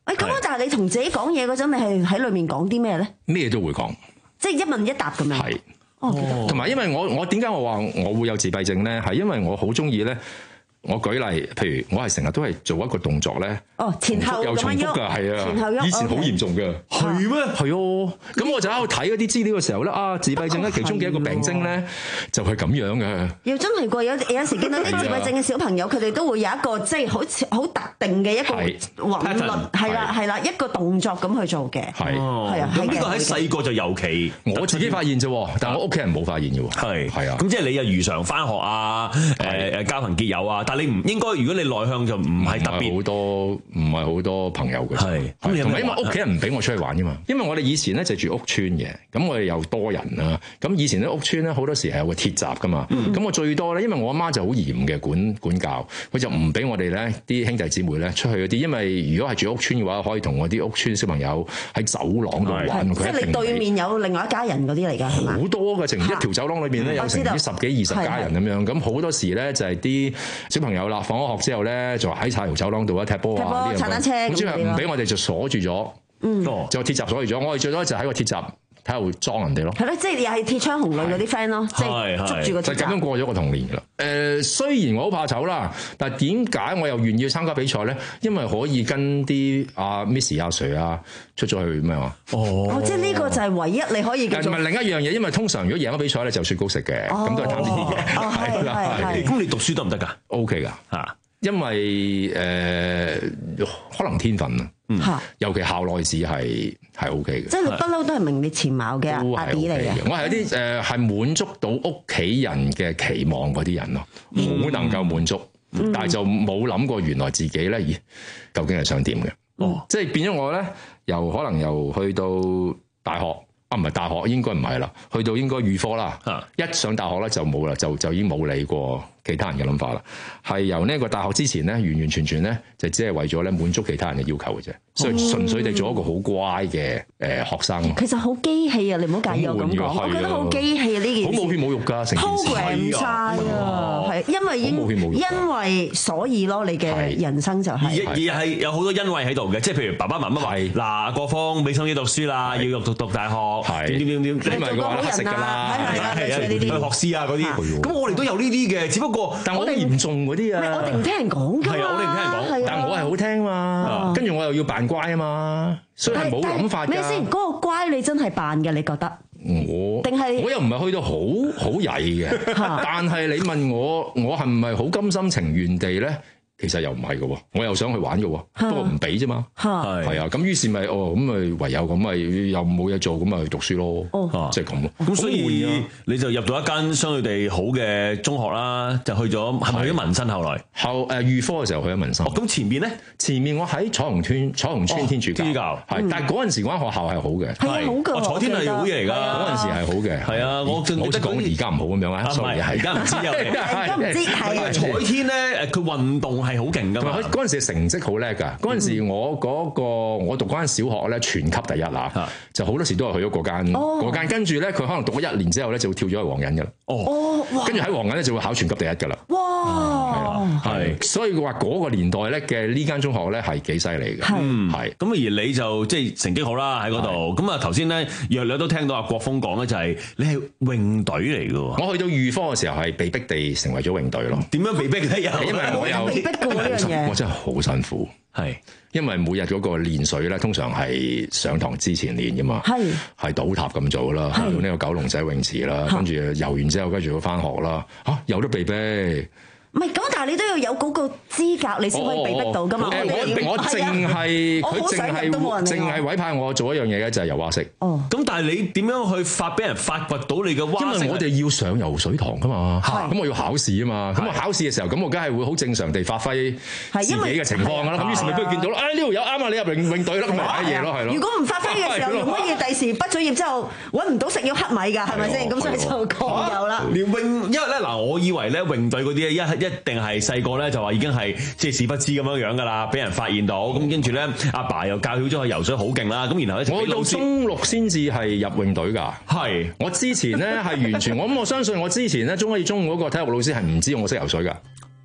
誒咁啊！但係你同自己講嘢嗰陣，你係喺裏面講啲咩咧？ 咩都會講， 即係一問一答咁樣。 係。 哦， 同埋因為我我點解我話我會有自閉症咧？係因為我好中意咧。我舉例，譬如我係成日都係做一個動作咧， 哦，前後有重複㗎，係啊， 前後喐， 以前好嚴重㗎， 係咩？係哦，咁我就喺度睇嗰啲資料嘅時候咧，啊，自閉症咧其中嘅一個病徵咧就係咁樣嘅。 又真係過有有時見到啲自閉症嘅小朋友，佢哋都會有一個即係好似好特定嘅一個韻律，係啦係啦，一個動作咁去做嘅。 係係啊， 咁呢個喺細個就尤其我自己發現啫，但係我屋企人冇發現嘅喎。 係係啊， 咁即係你又如常翻學啊，誒誒交朋結友啊，但係你唔應該如果你內向就唔係特別好多，唔係好多朋友嘅。 係， 同埋因為屋企人唔俾我出去玩噶嘛。因為我哋以前咧就住屋村嘅，咁我哋又多人啦。咁以前啲屋村咧好多時係有個鐵閘噶嘛。咁、嗯、我最多咧，因為我阿媽就好嚴嘅管管教，佢就唔俾我哋咧啲兄弟姊妹咧出去嗰啲。因為如果係住屋村嘅話，可以同我啲屋村小朋友喺走廊度玩。 即係你對面有另外一家人嗰啲嚟㗎，係嘛？ 好多嘅，成一條走廊裏邊咧有成啲十幾二十家人咁樣。咁好多時咧就係啲小朋友啦，放咗學之後咧就喺茶條走廊度啊踢波啊， 踩單車咁之後唔俾我哋就鎖住咗， 嗯， 就鐵閘鎖住咗。我哋最多就喺個鐵閘睇下會裝人哋咯。 係咯，即係又係鐵窗紅女嗰啲 friend 咯，即係捉住個鐵閘。 就咁樣過咗個童年㗎啦。誒，雖然我好怕醜啦，但係點解我又願意參加比賽咧？因為可以跟啲阿 Miss 阿 Sir 啊出咗去咩話？ 哦，即係呢個就係唯一你可以嘅。 同埋另一樣嘢，因為通常如果贏咗比賽咧，就雪糕食嘅，咁都係貪呢啲嘅。 係係係。 咁你讀書得唔得㗎 ？O K 㗎嚇。因為誒、呃、可能天分啊，嗯，尤其校內試係係 O K 嘅， 即係你不嬲都係名列前茅嘅阿 B 嚟嘅。 我係一啲誒係滿足到屋企人嘅期望嗰啲人咯，好、嗯、能夠滿足，嗯、但係就冇諗過原來自己咧，咦，究竟係想點嘅？哦、嗯，即係變咗我咧，由可能由去到大學。啊，唔係大學，應該唔係啦，去到應該預科啦。啊、一上大學咧就冇啦，就就已經冇理過其他人嘅諗法啦。係由呢個大學之前咧，完完全全咧就只係為咗咧滿足其他人嘅要求嘅啫，所以純粹地做一個好乖嘅誒學生。其實好機器啊！你唔好介意我咁講，我覺得好機器啊！呢件事好冇血冇肉㗎，成件事 program 曬啊，係因為因因為所以咯，你嘅人生就係、是、 而而係有好多因為喺度嘅，即係譬如爸爸媽媽話嗱，國峰俾心機讀書啦，要讀讀大學。係點點點點，你咪話黑色㗎啦，係啊，係啊，呢啲學師啊嗰啲，咁我哋都有呢啲嘅，只不過但我哋嚴重嗰啲啊， 我哋唔聽人講㗎嘛， 係啊，我哋唔聽人講，但我係好聽嘛，跟住我又要扮乖啊嘛，所以係冇諗法㗎。 咩先？嗰個乖你真係扮嘅，你覺得？ 我定係我又唔係去到好好曳嘅，但係你問我，我係唔係好甘心情願地咧？其實又唔係嘅喎，我又想去玩嘅喎，不過唔俾啫嘛。係係啊，咁於是咪哦咁咪唯有咁咪又冇嘢做，咁咪去讀書咯。哦，即係咁咯。咁所以你就入到一間相對地好嘅中學啦，就去咗係咪去咗民生？後來後誒預科嘅時候去咗民生。咁前面咧？前面我喺彩虹村彩虹村天主教係，但係嗰陣時嗰間學校係好嘅，係好嘅。彩天係好嘢嚟㗎，嗰陣時係好嘅。係啊，我冇得講而家唔好咁樣啊。所以係而家唔知有嘅，而家唔知係彩天咧誒，佢運動係好勁㗎嘛！嗰陣時成績好叻㗎。嗰陣時我嗰個我讀嗰間小學咧，全級第一啦，就好多時都係去咗嗰間嗰間。跟住咧，佢可能讀咗一年之後咧，就會跳咗去黃仁㗎啦。哦，跟住喺黃仁咧就會考全級第一㗎啦。哇！係，所以話嗰個年代咧嘅呢間中學咧係幾犀利嘅。係，係。咁而你就即係成績好啦喺嗰度。咁啊頭先咧，約略都聽到阿國峰講咧，就係你係泳隊嚟㗎。我去到預科嘅時候係被逼地成為咗泳隊咯。點樣被逼咧？因為我有被逼過呢樣嘢。我真係好辛苦，係因為每日嗰個練水咧，通常係上堂之前練㗎嘛，係係倒塌咁做啦，去到呢個九龍仔泳池啦，跟住游完之後，跟住要翻學啦，嚇有得被逼。唔係咁，但係你都要有嗰個資格，你先可以被逼到噶嘛。我我淨係佢淨係淨係委派我做一樣嘢嘅，就係游蛙式。哦，咁但係你點樣去發俾人發掘到你嘅蛙式？因為我哋要上游水堂噶嘛，咁我要考試啊嘛。咁我考試嘅時候，咁我梗係會好正常地發揮自己嘅情況㗎啦。咁於是咪俾佢見到啦，啊呢度有啱啊，你入泳泳隊啦，咁咪玩嘢咯，係咯。如果唔發揮嘅時候，可以第時畢咗業之後揾唔到食要黑米㗎，係咪先？咁所以就講有啦。連泳，因為咧嗱，我以為咧泳隊嗰啲一一定係細個咧就話已經係即係事不知咁樣樣噶啦，俾人發現到，咁跟住咧阿爸又教曉咗佢游水好勁啦，咁然後咧我到中六先至係入泳隊㗎。係我之前咧係完全我咁我相信我之前咧中一中五嗰個體育老師係唔知我識游水㗎。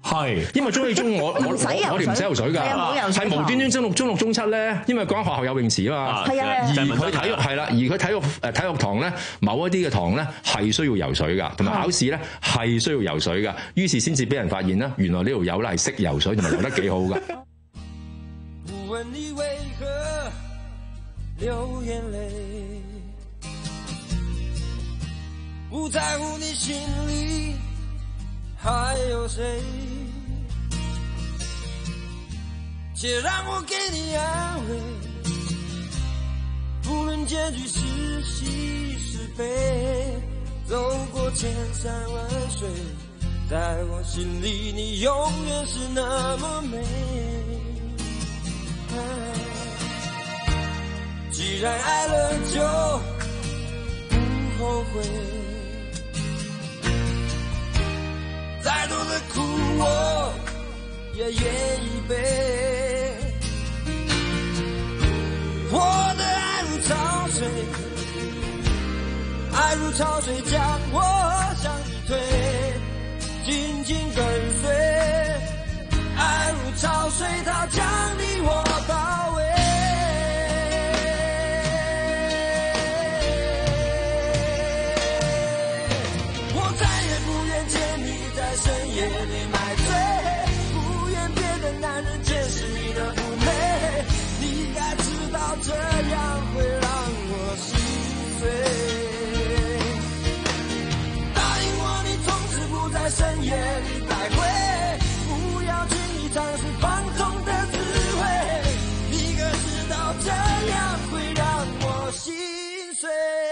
係，因為中一中我我我我哋唔使游水㗎，係無端端中六中六中七咧，因為講學校有泳池啊嘛。係啊，而佢體育係啦，而佢體育誒體育堂咧，某一啲嘅堂咧係需要游水㗎，同埋考試咧係需要游水㗎，於是先至俾人發現啦，原來呢條友咧係識游水同埋游得幾好㗎。 不問你為何流眼淚，不在乎你心裡還有誰，且讓我給你安慰，不論結局是喜是悲，走過千山萬水，在我心裡你永遠是那麼美。既然愛了就不後悔，再多的苦我也願意背。我的愛如潮水，愛如潮水將我向你推，緊緊跟隨。愛如潮水，它將你我包圍。深夜裡買醉，不願別的男人見識你的嫵媚，你該知道這樣會讓我心碎。答應我你從此不在深夜裡徘徊，不要輕易嘗試放縱的滋味，你可知道這樣會讓我心碎。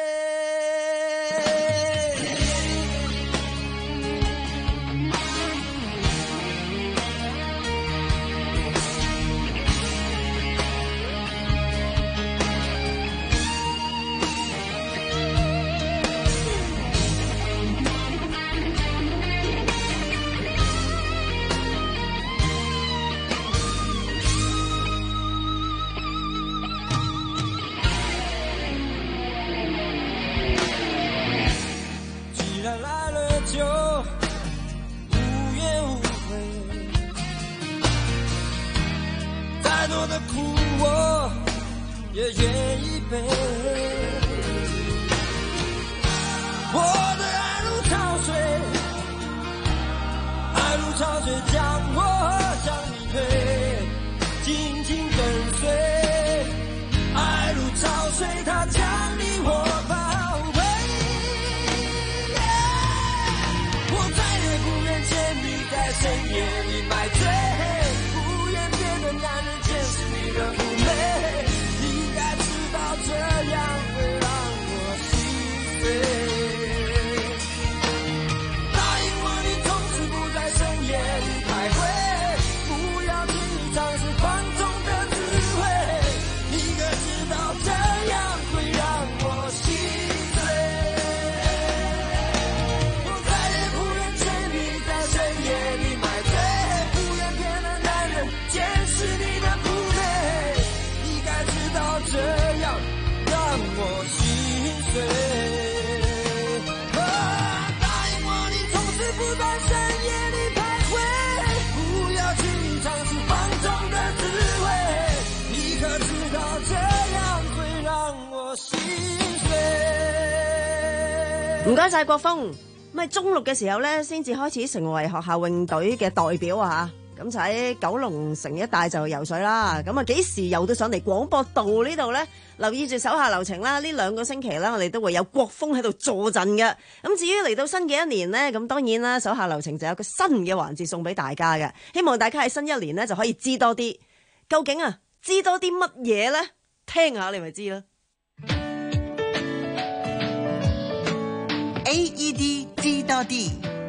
的苦我也願意背，我的愛如潮水，愛如潮水將我向你推，緊緊跟隨，愛如潮水它將你我包圍，我再也不願見你在深夜裡買醉，不願別的男人見識你的嫵媚，你該知道這樣會讓我心碎。答應我你從此不在深夜裡徘徊，不要輕易嘗試放縱的滋味，你可知道這樣會讓我心碎。我再也不願見你在深夜裡買醉，不願別的男人見識你的嫵媚，你該知道這樣讓我心碎。啊，答應我你從此不在深夜裡徘徊，不要輕易嘗試放縱的滋味，你可知道這樣會讓我心碎。 唔該晒國峰，咁喺中六嘅時候咧，先至開始成為學校泳隊嘅代表啊！咁就喺九龍城一帶就游水啦。咁啊，幾時游到上嚟廣播道呢度呢？留意住手下留情啦。呢兩個星期啦，我哋都會有國峰喺度坐鎮嘅。咁至於嚟到新嘅一年呢，咁當然啦，手下留情就有個新嘅環節送俾大家嘅。希望大家喺新一年呢就可以知多啲。究竟啊，知多啲乜嘢呢？聽下你咪知啦。 A E D 知多啲。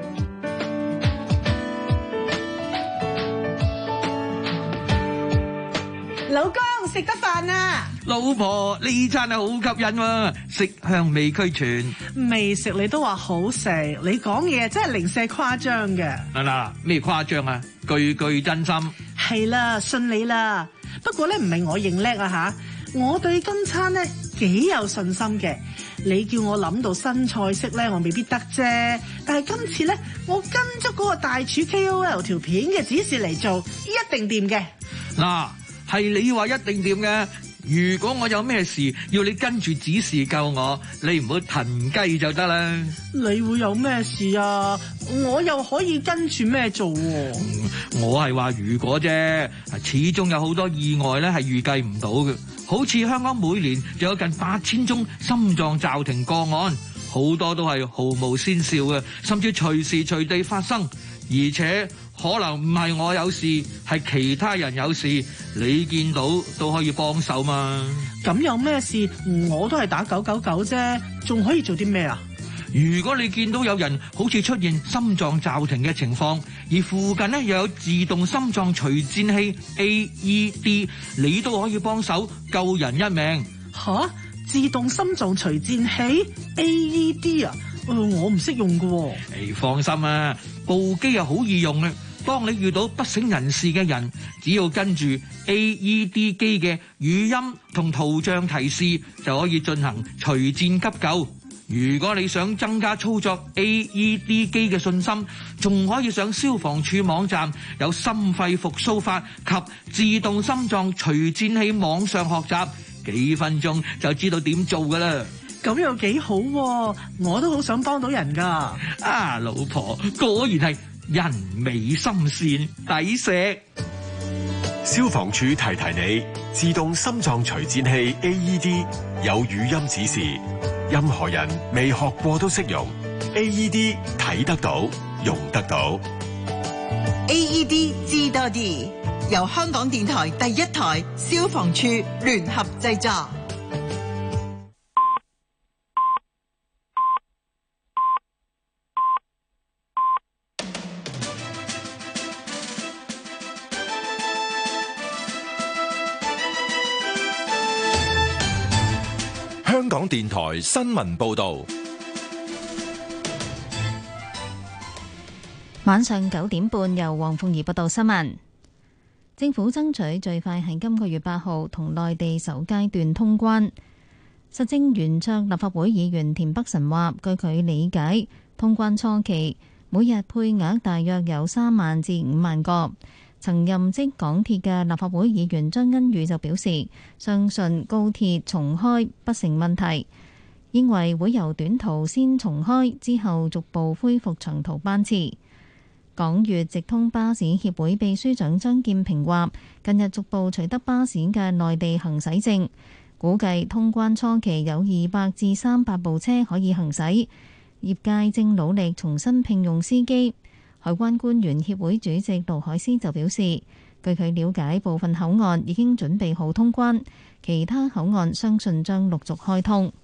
老公食得飯啊！ 老婆呢餐係好吸引喎，色香味俱全。 未食你都話好食，你講嘢真係零舍誇張嘅。 嗱嗱，咩誇張啊？句句真心。 係啦，信你啦。不過咧，唔係我認叻啊吓，我對今餐咧幾有信心嘅。 你叫我諗到新菜式咧，我未必得啫。但係今次咧，我跟足嗰個大廚 K O L 條片嘅指示嚟做，一定掂嘅。 嗱，係你話一定掂嘅。如果我有咩事要你跟住指示救我，你唔好騰雞就得啦。 你會有咩事啊？我又可以跟住咩做喎？ 我係話如果啫，始終有好多意外咧係預計唔到嘅。好似香港每年就有近八千宗心臟驟停個案，好多都係毫無先兆嘅，甚至隨時隨地發生，而且可能唔係我有事，係其他人有事，你見到都可以幫手嘛。 咁有咩事我都係打九九九啫，仲可以做啲咩啊？ 如果你見到有人好似出現心臟驟停嘅情況，而附近呢又有自動心臟除顫器 A E D， 你都可以幫手救人一命。 吓？自動心臟除顫器 A E D 啊？呃、我唔識用㗎喎。 誒，放心啊，部機係好易用嘅。當你遇到不省人事嘅人，只要跟住 A E D 機嘅語音同圖像提示，就可以進行除顫急救。如果你想增加操作 A E D 機嘅信心，仲可以上消防處網站有心肺復甦法及自動心臟除顫器網上學習，幾分鐘就知道點做㗎啦。 咁又幾好喎，我都好想幫到人㗎。 啊，老婆果然係人美心善，抵錫。 消防處提提你，自動心臟除顫器 A E D 有語音指示，任何人未學過都識用。A E D 睇得到，用得到。 A E D 知多啲，由香港電台第一台消防處聯合製作。 香港電台新聞報道， 晚上九點半由黃鳳儀報道新聞。政府爭取最快喺今個月八號同內地首階段通關。實政圓桌立法會議員田北辰話，據佢理解，通關初期每日配額大約有三萬至五萬個。曾任職港鐵嘅立法會議員張欣宇就表示，相信高鐵重開不成問題，認為會由短途先重開，之後逐步恢復長途班次。港粵直通巴士協會秘書長張劍平話，近日逐步取得巴士嘅內地行駛證，估計通關初期有二百至三百部車可以行駛，業界正努力重新聘用司機。海關官員協會主席盧海思就表示，據佢了解，部分口岸已經準備好通關，其他口岸相信將陸續開通。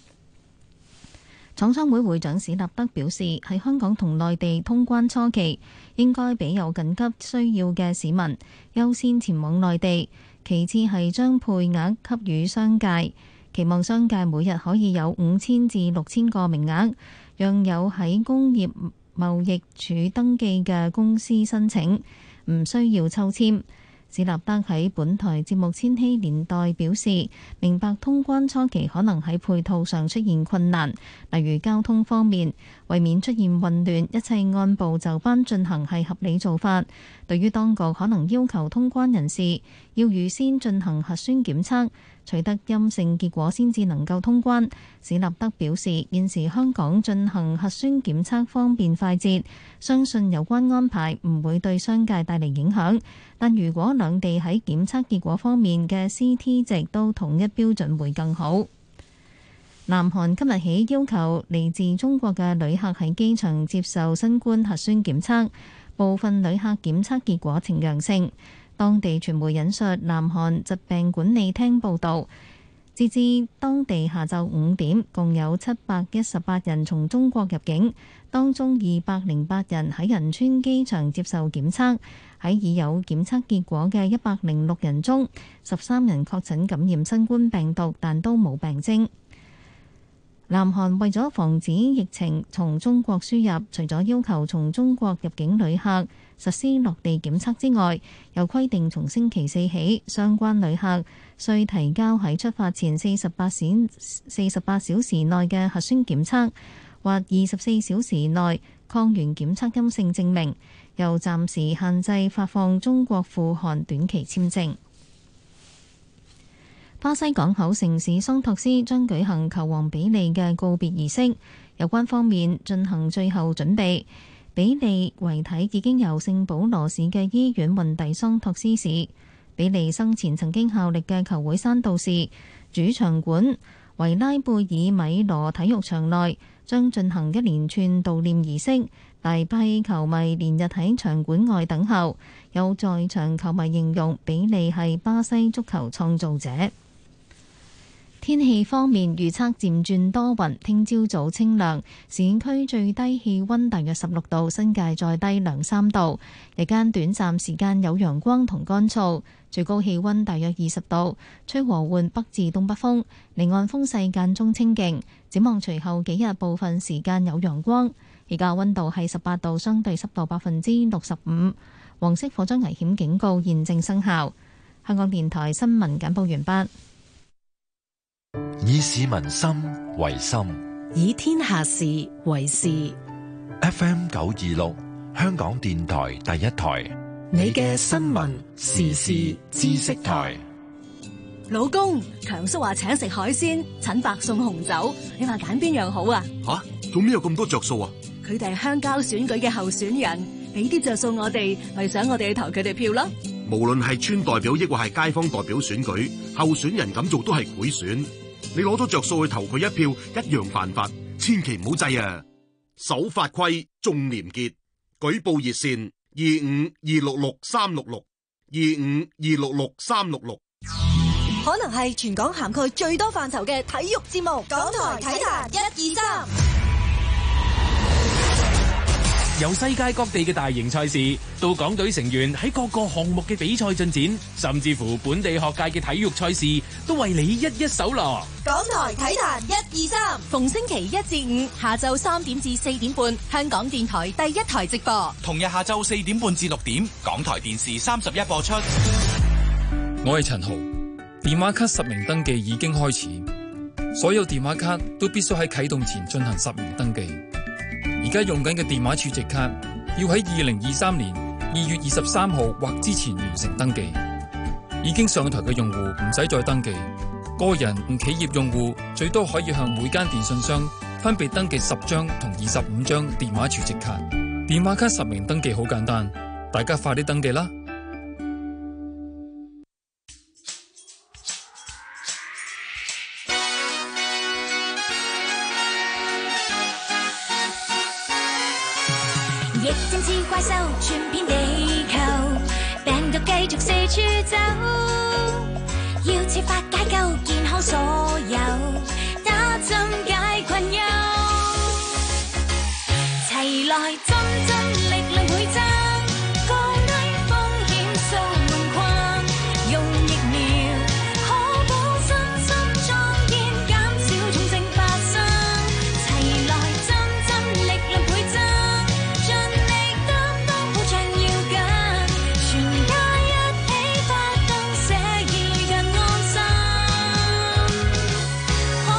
廠商會會長史立德表示，喺香港同內地通關初期，應該俾有緊急需要嘅市民優先前往內地，其次係將配額給予商界，期望商界每日可以有五千至六千個名額，讓有喺工業貿易署登記嘅公司申請，唔需要抽籤。史立德喺本台節目《千禧年代》表示，明白通關初期可能喺配套上出現困難，例如交通方面，為免出現混亂，一切按部就班進行係合理做法。對於當局可能要求通關人士要預先進行核酸檢測，取得陰性結果先至能夠通關，史立德表示，現時香港進行核酸檢測方便快捷，相信有關安排唔會對商界帶嚟影響。但如果兩地喺檢測結果方面嘅 C T 值都統一標準會更好。南韓今日起要求嚟自中國嘅旅客喺機場接受新冠核酸檢測，部分旅客檢測結果呈陽性。當地傳媒引述南韓疾病管理廳報導，截至當地下晝五點，共有七百一十八人從中國入境，當中二百零八人喺仁川機場接受檢測。喺已有檢測結果嘅一百零六人中，十三人確診感染新冠病毒，但都冇病徵。南韓為咗防止疫情從中國輸入，除咗要求從中國入境旅客實施落地檢測之外，又規定從星期四起，相關旅客需提交喺出發前四十八小四十八小時內嘅核酸檢測或二十四小時內抗原檢測陰性證明，又暫時限制發放中國赴韓短期簽證。巴西港口城市桑托斯將舉行球王比利嘅告別儀式，有關方面進行最後準備。比利遺體已經由聖保羅市嘅醫院運抵桑托斯市。比利生前曾經效力嘅球會山道士主場館維拉貝爾米羅體育場內將進行一連串悼念儀式，大批球迷連日喺場館外等候。有在場球迷形容比利係巴西足球創造者。天氣方面預測漸轉多雲，聽朝早清涼，市區最低氣溫大約十六度，新界再低兩三度。日間短暫時間有陽光同乾燥，最高氣溫大約二十度，吹和緩北至東北風，離岸風勢間中清勁。展望隨後幾日部分時間有陽光。而家溫度係十八度，相對濕度百分之六十五。黃色火災危險警告現正生效。香港電台新聞簡報完畢。 以市民心為心， 以天下事為事。 F M 九二六，香港電台第一台， 你嘅新聞時事知識台。 老公，強叔話請食海鮮，陳伯送紅酒，你話揀邊樣好啊？ 吓，做咩有咁多着數啊？ 佢哋係鄉郊選舉嘅候選人，俾啲着數我哋，咪想我哋去投佢哋票咯。 無論係村代表抑或係街坊代表選舉，候選人咁做都係賄選。你攞咗着數去投佢一票，一樣犯法，千祈唔好制啊！守法規，重廉潔，舉報熱線二五二六六三六六二五二六六三六六。 可能係全港涵蓋最多範疇嘅體育節目，港台體壇一二三。 由世界各地嘅大型賽事，到港隊成員喺各個項目嘅比賽進展，甚至乎本地學界嘅體育賽事，都為你一一搜羅。 港台體壇一二三， 逢星期一至五下晝三點至四點半，香港電台第一台直播； 同日下晝四點半至六點，港台電視三十一播出。 我係陳豪，電話卡實名登記已經開始，所有電話卡都必須喺啟動前進行實名登記。而家用緊嘅電話儲值卡要喺二零二三年二月二十三號或之前完成登記。已經上台嘅用戶唔使再登記，個人同企業用戶最多可以向每間電信商分別登記十張同二十五張電話儲值卡。電話卡實名登記好簡單，大家快啲登記啦！ 疫症似怪獸，傳遍地球，病毒繼續四處走，要設法解救健康所有，打針解困憂，齊來針針力量倍增，降低風險掃門框，用疫苗可保身心壯健，減少重症發生，齊來針針力量倍增。可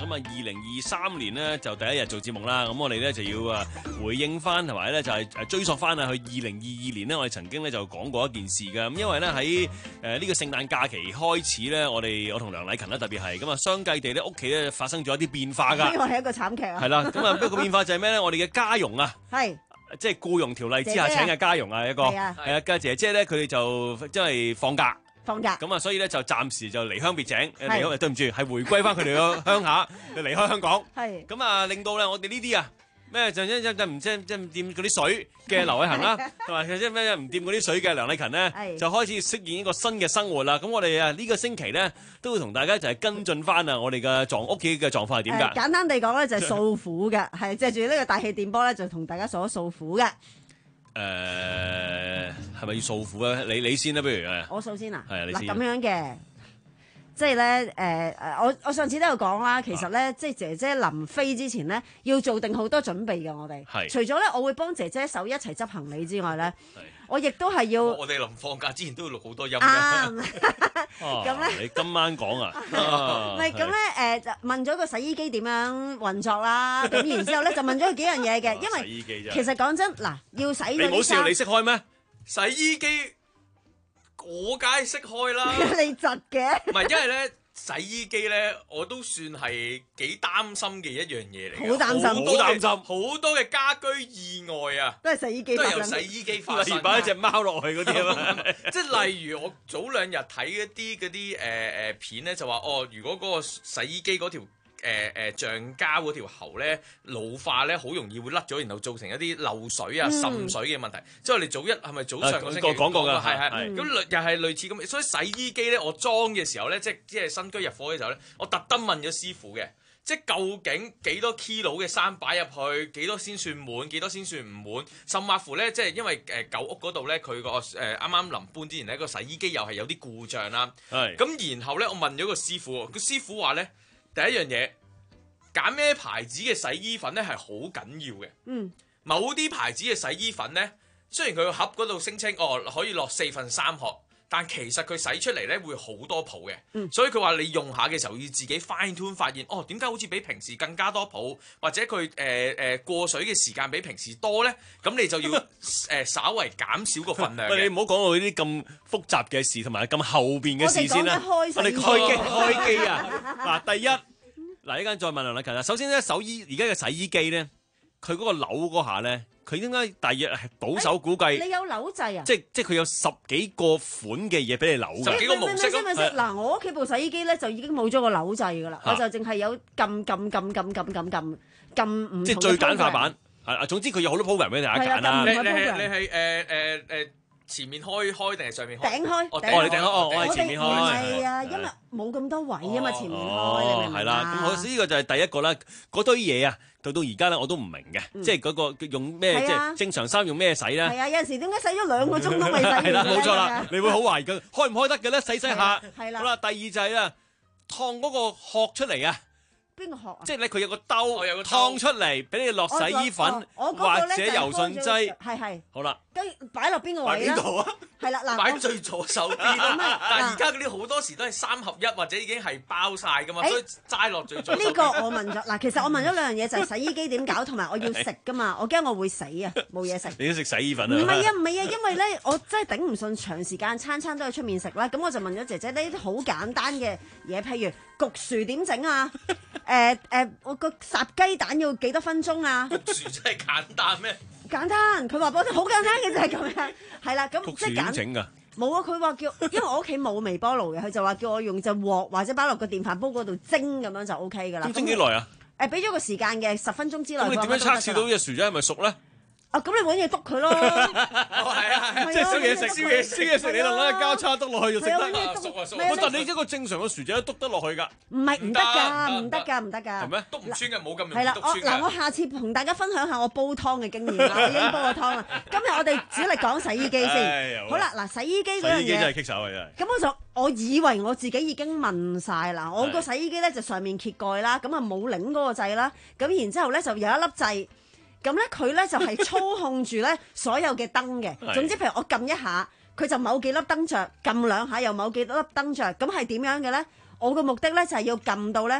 咁啊，二零二三年呢，就第一日做節目啦。咁我哋咧就要啊回應翻，同埋咧就係誒追溯翻啊，去二零二二年呢，我哋曾經咧就講過一件事嘅。咁因為咧喺誒呢個聖誕假期開始咧，我哋我同梁禮勤咧特別係咁啊，相繼地咧屋企咧發生咗一啲變化㗎。 呢個係一個慘劇啊！ 係啦，咁啊不過變化就係咩咧？我哋嘅家傭啊， 係即係僱傭條例之下請嘅家傭啊，一個係啊，係啊，家姐姐咧佢哋就即係放假。 放假咁啊，所以咧就暫時就離鄉別井，離開對唔住，係回歸翻佢哋個鄉下，就離開香港。 係咁啊，令到咧我哋呢啲啊咩就即即即唔即即唔掂嗰啲水嘅劉偉恒啦，同埋即咩唔掂嗰啲水嘅梁禮勤咧，就開始適應一個新嘅生活啦。咁我哋啊呢個星期咧都會同大家就係跟進翻啊我哋嘅狀屋企嘅狀況係點㗎？ 簡單地講咧就係訴苦嘅，係借住呢個大氣電波咧就同大家訴一訴苦嘅。 誒係咪要訴苦咧？你你先啦，不如誒。 我訴先啊。 係啊，你嗱先。 咁樣嘅，即係咧誒誒，我我上次都有講啦，其實咧、啊、即係姐姐臨飛之前咧，要做定好多準備嘅。我哋係。 除咗咧，我會幫姐姐手一齊執行李之外咧，我亦都係要。 我哋臨放假之前都要錄好多音嘅。 啱。 咁咧，你今晚講啊？ 唔係咁咧，誒就問咗個洗衣機點樣運作啦，咁然之後咧就問咗佢幾樣嘢嘅，因為其實講真嗱，要洗你唔好笑，你識開咩？ 洗衣機我梗係識開啦。 你窒嘅？ 唔係，因為咧洗衣機咧，我都算係幾擔心嘅一樣嘢嚟。 好擔心， 好擔心，好多嘅家居意外啊， 都係洗衣機， 都係由洗衣機發生。 例如擺一隻貓落去嗰啲啊嘛， 即係例如我早兩日睇一啲嗰啲誒誒片咧，就話哦，如果嗰個洗衣機嗰條誒誒橡膠嗰條喉咧老化咧，好容易會甩咗，然後造成一啲漏水啊、滲水嘅問題。即係我哋早一係咪早上個星期講過㗎？ 係係咁類又係類似咁。所以洗衣機咧，我裝嘅時候咧，即係即係新居入伙嘅時候咧，我特登問咗師傅嘅。即係究竟幾多 kilo 嘅衫擺入去，幾多先算滿，幾多先算唔滿？甚或乎咧，即係因為誒舊屋嗰度咧，佢個誒啱啱臨搬之前咧，個洗衣機又係有啲故障啦。係。咁然後咧，我問咗個師傅，個師傅話咧，第一樣嘢揀咩牌子嘅洗衣粉咧係好緊要嘅。嗯。某啲牌子嘅洗衣粉咧，雖然佢個盒嗰度聲稱哦可以落四分三殼。但其實佢洗出嚟咧會好多泡嘅，嗯、所以佢話你用下嘅時候要自己 fine tune，發現哦點解好似比平時更加多泡，或者佢誒誒過水嘅時間比平時多咧，咁你就要誒、呃、稍微減少個份量。 你唔好講到呢啲咁複雜嘅事，同埋咁後邊嘅事先啦。我哋開機開機啊！嗱，第一嗱，呢間再問梁禮勤啊。首先咧，手衣而家嘅洗衣機咧，佢嗰個扭嗰下咧。佢應該大約係保守估計， 你有扭掣啊？ 即即佢有十幾個款嘅嘢俾你扭嘅，十幾個模式咯。 嗱，我屋企部洗衣機咧就已經冇咗個扭掣噶啦，我就淨係有撳撳撳撳撳撳撳撳唔同嘅。 即最簡化版係啊，總之佢有好多 program 俾大家揀啦。 你你係你係誒誒誒前面開開定係上面開？ 頂開。 哦，你頂開哦，我係前面開。 係啊，因為冇咁多位啊嘛，前面開你明唔明啊？ 係啦，咁我呢個就係第一個啦，嗰堆嘢啊。到到而家咧，我都唔明嘅，嗯、即係嗰個用咩，即係正常衫用咩洗咧？ 係啊，有陣時點解洗咗兩個鐘都未洗完？ 係啦，冇錯啦，你會好懷疑嘅，開唔開得嘅咧？洗洗下， 係啦。 好啦，第二就係啊，燙嗰個殼出嚟啊！ 邊個殼啊？ 即係咧，佢有個兜，燙出嚟俾你落洗衣粉或者柔順劑， 係係。 好啦， 跟擺落邊個位咧？ 擺邊度啊？ 係啦，嗱， 擺最左手邊。但係而家嗰啲好多時都係三合一或者已經係包晒噶嘛，所以齋落最左手邊。 呢個我問咗嗱，其實我問咗兩樣嘢，就係洗衣機點搞，同埋我要食噶嘛，我驚我會死啊，冇嘢食。 你都食洗衣粉啊？ 唔係啊，唔係啊，因為咧，我真係頂唔順長時間餐餐都喺出面食啦。咁我就問咗姐姐呢啲好簡單嘅嘢，譬如焗薯點整啊？誒誒，我個烚雞蛋要幾多分鐘啊？ 焗薯真係簡單咩？ 簡單，佢話俾我聽好簡單嘅就係咁樣，係啦，咁即係點整㗎？ 冇啊！佢話叫，因為我屋企冇微波爐嘅，佢就話叫我用隻鑊或者擺落個電飯煲嗰度蒸咁樣就 O K 㗎啦。 咁蒸幾耐啊？ 誒，俾咗個時間嘅十分鐘之內。 咁你點樣測試到隻薯仔係咪熟咧？ 啊，咁你揾嘢篤佢咯。 哦，係啊，係啊， 即係燒嘢食，燒嘢燒嘢食，你攞個交叉篤落去就食得。 熟啊熟！ 但係你一個正常嘅薯仔都篤得落去㗎。 唔係唔得㗎，唔得㗎，唔得㗎。 係咩？ 篤唔穿嘅，冇咁容易篤穿㗎。 係啦，我嗱，我下次同大家分享下我煲湯嘅經驗啦。我已經煲過湯啦。今日我哋主力講洗衣機先。好啦，嗱，洗衣機嗰樣嘢。洗衣機真係棘手啊！真係。咁我就我以為我自己已經問晒啦。我個洗衣機咧就上面揭蓋啦，咁啊冇擰嗰個掣啦。咁然之後咧就有一粒掣。咁咧佢咧就係操控住咧所有嘅燈嘅，總之譬如我撳一下，佢就某幾粒燈着；撳兩下又某幾粒燈着。咁係點樣嘅咧？我個目的咧就係要撳到咧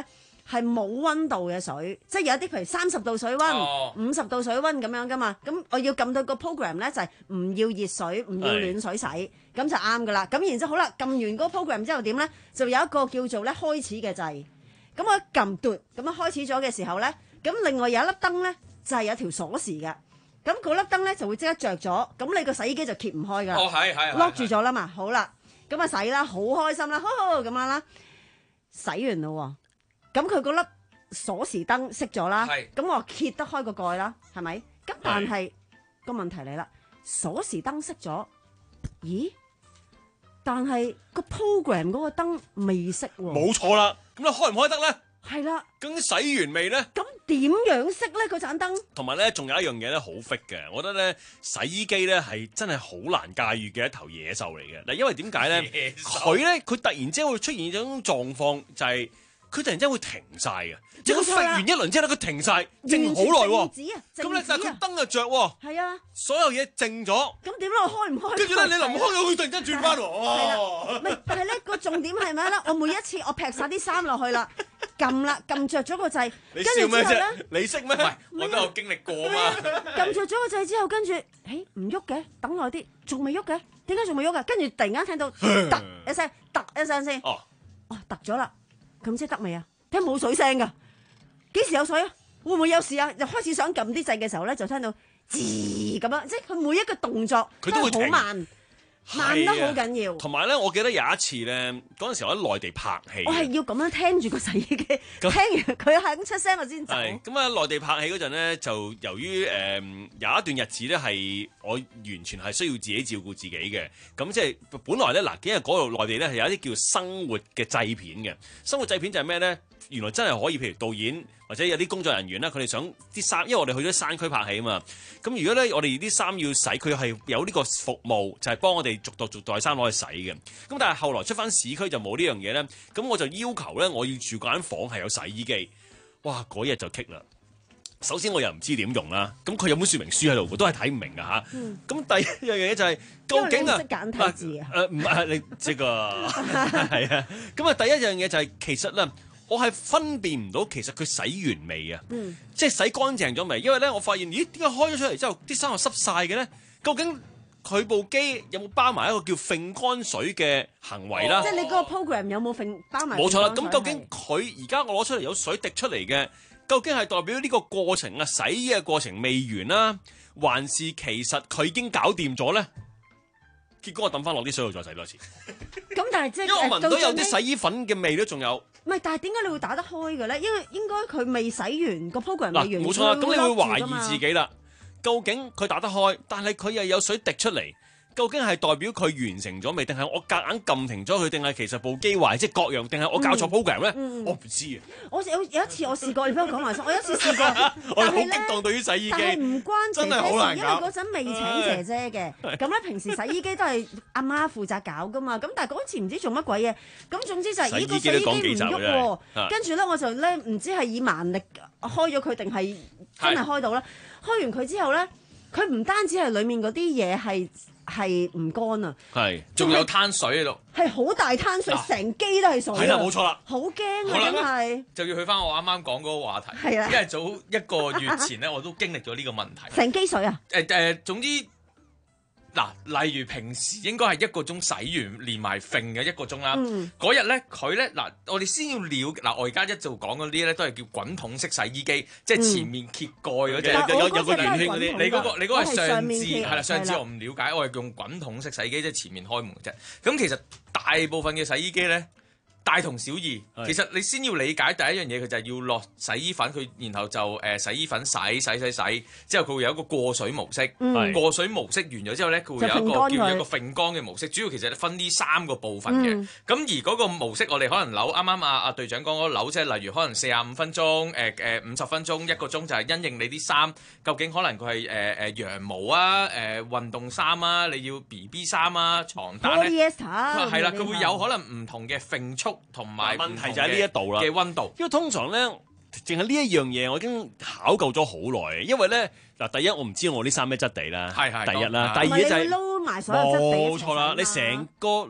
係冇温度嘅水，即係有一啲譬如三十度水温、五十、度水温咁樣噶嘛。咁我要撳到個 program 咧就係唔要熱水，唔要暖水洗，咁就啱噶啦。咁然之後好啦，撳完嗰個 program 之後點咧，就有一個叫做咧開始嘅掣。咁我一撳嘟咁樣開始咗嘅時候咧，咁另外有一粒燈咧就係、是、有條鎖匙嘅。咁嗰粒燈咧就會即刻着咗，咁你個洗衣機就揭唔開噶啦。 哦，係係 lock 住咗啦嘛。好啦，咁啊洗啦，好開心啦，咁樣啦，洗完啦喎。咁佢嗰粒鎖匙燈熄咗啦，咁我揭得開個蓋啦，係咪？咁但係個問題嚟啦，鎖匙燈熄咗，咦？但係個 program 嗰個燈未熄喎。 冇錯啦，咁你開唔開得咧？ 係啦。 咁洗完未咧？ 咁點樣熄咧？嗰盞燈？ 同埋咧，仲有一樣嘢咧，好 fit 嘅。我覺得咧，洗衣機咧係真係好難駕馭嘅一頭野獸嚟嘅。嗱，因為點解咧？佢咧，佢突然之間會出現一種狀況，就係、是。佢突然之間會停晒嘅，即係佢揈完一輪之後咧，佢停晒，靜好耐喎。咁咧，但係佢燈就着喎。 係啊， 所有嘢靜咗。咁點咧？我開唔開？ 跟住咧，你臨開咗，佢突然間轉翻喎。 係啦，唔係，但係咧個重點係咩咧？我每一次我劈晒啲衫落去啦，撳啦，撳着咗個掣，跟住之後咧， 你識咩？唔係， 我都有經歷過嘛。 撳着咗個掣之後，跟住，誒唔喐嘅，等耐啲，仲未喐嘅，點解仲未喐嘅？跟住突然間聽到突一聲，突一聲先。哦，哦，突咗啦。咁即係得未啊？聽冇水聲噶，幾時有水啊？會唔會有事啊？又開始想撳啲掣嘅時候咧，就聽到吱咁樣，即係佢每一個動作佢都會好慢，慢得好緊要。 同埋咧，我記得有一次咧，嗰陣時我喺內地拍戲， 我係要咁樣聽住個洗衣機，聽完佢肯出聲我先走。 咁啊，內地拍戲嗰陣咧，就由於誒、呃、有一段日子咧，係我完全係需要自己照顧自己嘅。咁即係本來咧，嗱，因為嗰度內地咧係有一啲叫生活嘅製片嘅。生活製片就係咩咧？原來真係可以，譬如導演或者有啲工作人員咧，佢哋想啲衫，因為我哋去咗山區拍戲啊嘛。咁如果咧我哋啲衫要洗，佢係有呢個服務，就係、是、幫我哋逐袋逐袋衫攞去洗嘅。咁但係後來出翻市區就冇呢樣嘢咧。咁我就要求咧，我要住嗰間房係有洗衣機。哇！嗰日就棘啦。首先我又唔知點用啦。咁佢有本說明書喺度，都係睇唔明㗎吓。咁、嗯、第一樣嘢就係、是、究竟啊， 識簡體字啊？ 誒唔係你即個係啊。咁啊，第一樣嘢就係、是、其實咧。我係分辨唔到其實佢洗完未啊？嗯、即係洗乾淨咗未？因為咧，我發現咦，點解開咗出嚟之後啲衫又濕晒嘅咧？究竟佢部機有冇包埋一個叫揈乾水嘅行為啦？ 哦、即係你嗰個 program 有冇揈包埋？ 冇錯啦。咁究竟佢而家我攞出嚟有水滴出嚟嘅，究竟係代表呢個過程啊洗衣嘅過程未完啦，還是其實佢已經搞掂咗咧？結果我抌翻落啲水度再洗多次。 咁但係即係因為我聞到有啲洗衣粉嘅味都仲有。 唔係，但係點解你會打得開嘅咧？因為應該佢未洗完個 program 未完。 嗱，冇錯啦，咁你會懷疑自己啦。究竟佢打得開，但係佢又有水滴出嚟，究竟係代表佢完成咗未？定係我夾硬撳停咗佢？定係其實部機壞，即係各樣？定係我搞錯 program 咧？ 嗯嗯、 我唔知啊。 我有有一次我試過，你俾我講埋先。我有一次試過， 我好激動對於洗衣機， 但係唔關姐姐事，因為嗰陣未請姐姐嘅。咁咧平時洗衣機都係阿媽負責搞噶嘛。咁但係嗰次唔知做乜鬼嘢。咁總之就係呢個洗衣機唔喐喎。跟住咧我就咧唔知係以蠻力開咗佢定係真係開到啦。開完佢之後咧，佢唔單止係裡面嗰啲嘢係。係唔乾啊！ 係，仲有灘水喺度， 係好大灘水，成機都係水。 係啦，冇錯啦， 好驚啊！真係就要去翻我啱啱講嗰個話題。 係啦， 因為早一個月前咧，我都經歷咗呢個問題。 成機水啊！ 誒誒、呃，總之嗱，例如平時應該係一個鐘洗完，連埋揈嘅一個鐘啦。嗰日咧，佢咧嗱，我哋先要了嗱，我而家一早講嗰啲咧，都係叫滾筒式洗衣機，即係前面揭蓋嗰隻，有有有個圓圈嗰啲。你嗰個你嗰個係上至係啦，上至我唔了解，我係用滾筒式洗衣機，即係前面開門啫。咁其實大部分嘅洗衣機咧，大同小異。其實你先要理解第一樣嘢，佢就係要落洗衣粉，佢然後就誒洗衣粉洗洗洗洗，之後佢會有一個過水模式。嗯、過水模式完咗之後咧，佢會有一個叫一個揈乾嘅模式。主要其實分呢三個部分嘅。咁、嗯、而嗰個模式，我哋可能扭啱啱阿阿隊長講嗰個扭，即係例如可能四十五分鐘、誒誒五十分鐘、一個鐘，就係因應你啲衫究竟可能佢係誒誒羊毛啊、誒、呃、運動衫啊，你要 B B 衫啊、床單咧，係啦，佢會有可能唔同嘅揈速。同埋問題就喺呢一度啦嘅溫度， 因為通常咧，淨係呢一樣嘢，我已經考究咗好耐。因為咧，嗱，第一我唔知我啲衫咩質地啦，係係第一啦，第二就係撈埋所有質地， 冇錯啦。你成個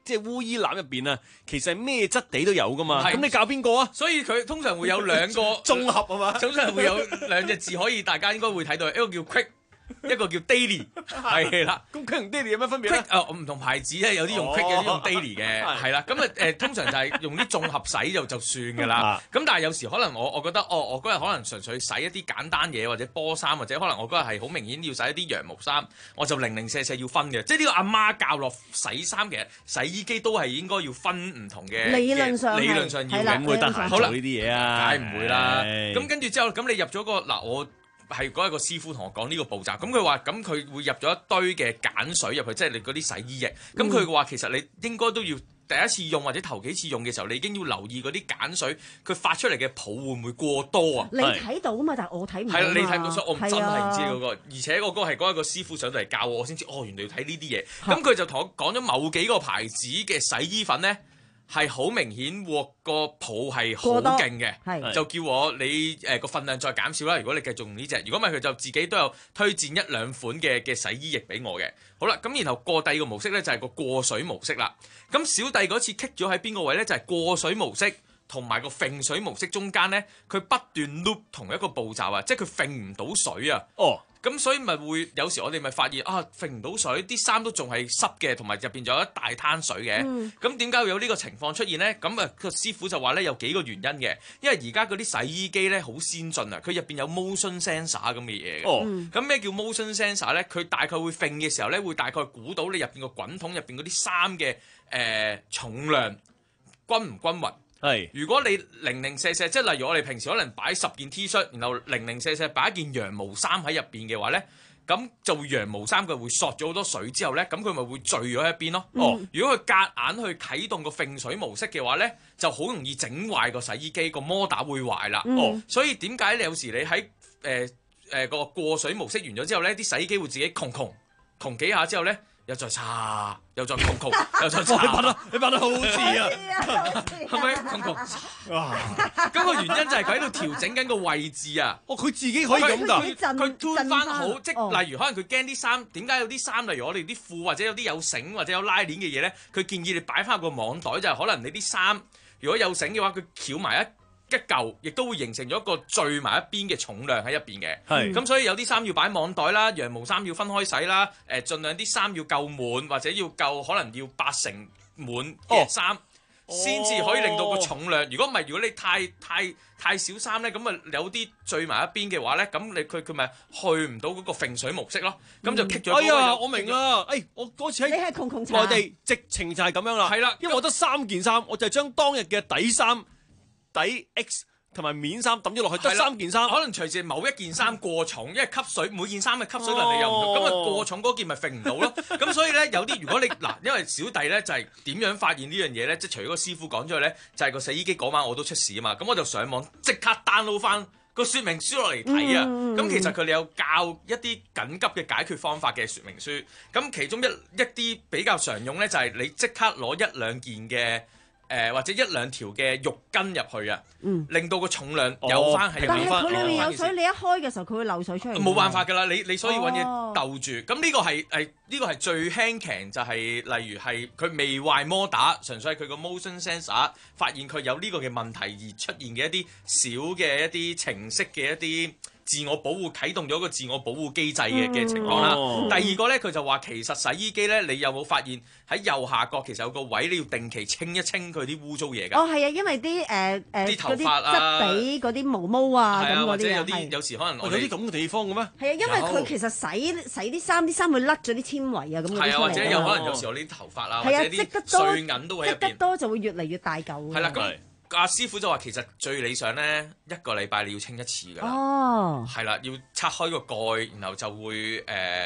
即係烏衣籃入邊啊，其實係咩質地都有噶嘛。 係咁你教邊個啊？ 所以佢通常會有兩個綜合啊嘛， 通常會有兩隻字可以大家應該會睇到，一個叫 quick。一個叫 daily 係啦， 咁 quick 同 daily 有咩分別咧？ 啊唔同牌子咧，有啲用 quick 有啲用 daily 嘅， 係係啦。咁啊誒，通常就係用啲綜合洗就就算㗎啦。咁但係有時可能我我覺得，哦，我嗰日可能純粹洗一啲簡單嘢，或者波衫，或者可能我嗰日係好明顯要洗一啲羊毛衫，我就零零舍舍要分嘅。即係呢個阿媽教落洗衫，其實洗衣機都係應該要分唔同嘅。 理論上理論上要嘅，唔會得閒做呢啲嘢啊， 梗係唔會啦。咁跟住之後，咁你入咗個嗱我。係嗰一個師傅同我講呢個步驟，咁佢話咁佢會入咗一堆嘅鹼水入去，即係你嗰啲洗衣液。咁佢話其實你應該都要第一次用或者頭幾次用嘅時候，你已經要留意嗰啲鹼水佢發出嚟嘅泡會唔會過多啊？ 你睇到啊嘛，但係我睇唔到。 係啦，你睇唔到，所以我真係唔知嗰、嗰個。 啊、 而且我嗰個係嗰一個師傅上到嚟教我，我先知哦，原來要睇呢啲嘢。咁佢就同我講咗某幾個牌子嘅洗衣粉咧。係好明顯喎，個泡係好勁嘅，就叫我你誒個份量再減少啦。如果你繼續用呢隻，如果唔係佢就自己都有推薦一兩款嘅嘅洗衣液俾我嘅。好啦，咁然後過第二個模式咧就係個過水模式啦。咁小弟嗰次棘咗喺邊個位咧？就係過水模式同埋個揈水模式中間咧，佢不斷 loop 同一個步驟啊，即係佢揈唔到水啊。哦。咁所以咪會有時我哋咪發現啊，揈唔到水，啲衫都仲係濕嘅，同埋入邊仲有一大灘水嘅。咁點解會有呢個情況出現呢？咁啊個師傅就話咧有幾個原因嘅，因為而家嗰啲洗衣機咧好先進啊，佢入邊有 motion sensor 咁嘅嘢嘅。哦。咁咩叫 motion sensor 咧？佢大概會揈嘅時候咧，會大概估到你入邊個滾筒入邊嗰啲衫嘅誒重量均唔均勻。係，如果你零零舍舍，即係例如我哋平時可能擺十件 T 恤，然後零零舍舍擺一件羊毛衫喺入邊嘅話咧，咁就會羊毛衫佢會索咗好多水之後咧，咁佢咪會聚咗喺一邊咯。哦、嗯，如果佢夾硬去啟動個揈水模式嘅話咧，就好容易整壞個洗衣機，個摩打會壞啦。嗯、哦，所以點解你有時你喺誒誒個過水模式完咗之後咧，啲洗衣機會自己窮窮窮幾下之後咧？又再擦，又再窮窮，又再擦。你扮得，你扮得好似啊！係咪窮窮？哇！咁個原因就係佢喺度調整緊個位置啊！哦，佢自己可以咁㗎，佢 turn 翻好，即係例如可能佢驚啲衫，點解有啲衫，例如我哋啲褲或者有啲有繩或者有拉鏈嘅嘢咧，佢建議你擺翻個網袋，就係可能你啲衫如果有繩嘅話，佢翹埋一一嚿，亦都會形成咗一個聚埋一邊嘅重量喺入邊嘅。係咁，所以有啲衫要擺網袋啦，羊毛衫要分開洗啦。誒，盡量啲衫要夠滿，或者要夠可能要八成滿嘅衫，先至可以令到個重量。如果唔係，如果你太太太少衫咧，咁啊有啲聚埋一邊嘅話咧，咁你佢佢咪去唔到嗰個揈水模式咯。咁就棘咗。 哎呀，我明啦。誒，我嗰次喺你係窮窮內地直情就係咁樣啦。係啦，因為我得三件衫，我就係將當日嘅底衫。底 X 同埋面衫抌咗落去，得三件衫。可能隨住某一件衫過重，因為吸水每件衫嘅吸水能力又唔同，咁啊、哦、過重嗰件咪揈唔到咯。咁所以咧有啲如果你嗱，因為小弟咧就係、是、點樣發現呢樣嘢咧？即係除咗個師傅講之外咧，就係、是、個洗衣機嗰晚我都出事啊嘛。咁我就上網即刻 download 翻個說明書落嚟睇啊。咁、嗯、其實佢哋有教一啲緊急嘅解決方法嘅說明書。咁其中一一啲比較常用咧，就係、是、你即刻攞一兩件嘅。誒、呃、或者一兩條嘅浴巾入去啊，嗯、令到個重量有翻係入翻。 但係佢裏面有水，你一開嘅時候佢會漏水出嚟。 冇辦法㗎啦，你你所以揾嘢鬥住。咁呢、哦、個係係呢個係最輕強，就係、是、例如係佢未壞摩打，純粹係佢個 motion sensor 發現佢有呢個嘅問題而出現嘅一啲小嘅一啲程式嘅一啲。自我保護啟動咗個自我保護機制嘅嘅情況啦。嗯、第二個咧，佢就話其實洗衣機咧，你有冇發現喺右下角其實有個位你要定期清一清佢啲污糟嘢㗎？ 哦，係啊，因為啲誒誒啲頭髮啊、 質地嗰啲毛毛啊咁嗰啲啊， 或者有啲有時可能我有啲咁嘅地方嘅咩？ 係啊，因為佢其實洗洗啲衫，啲衫會甩咗啲纖維啊咁嗰啲出嚟。係啊， 或者有可能有時候呢啲頭髮啊，或者啲碎銀都喺入邊。 積得多就會越嚟越大嚿。 係啦，咁。阿師傅就話其實最理想咧，一個禮拜你要清一次㗎啦。 哦， 係啦，要拆開個蓋，然後就會誒誒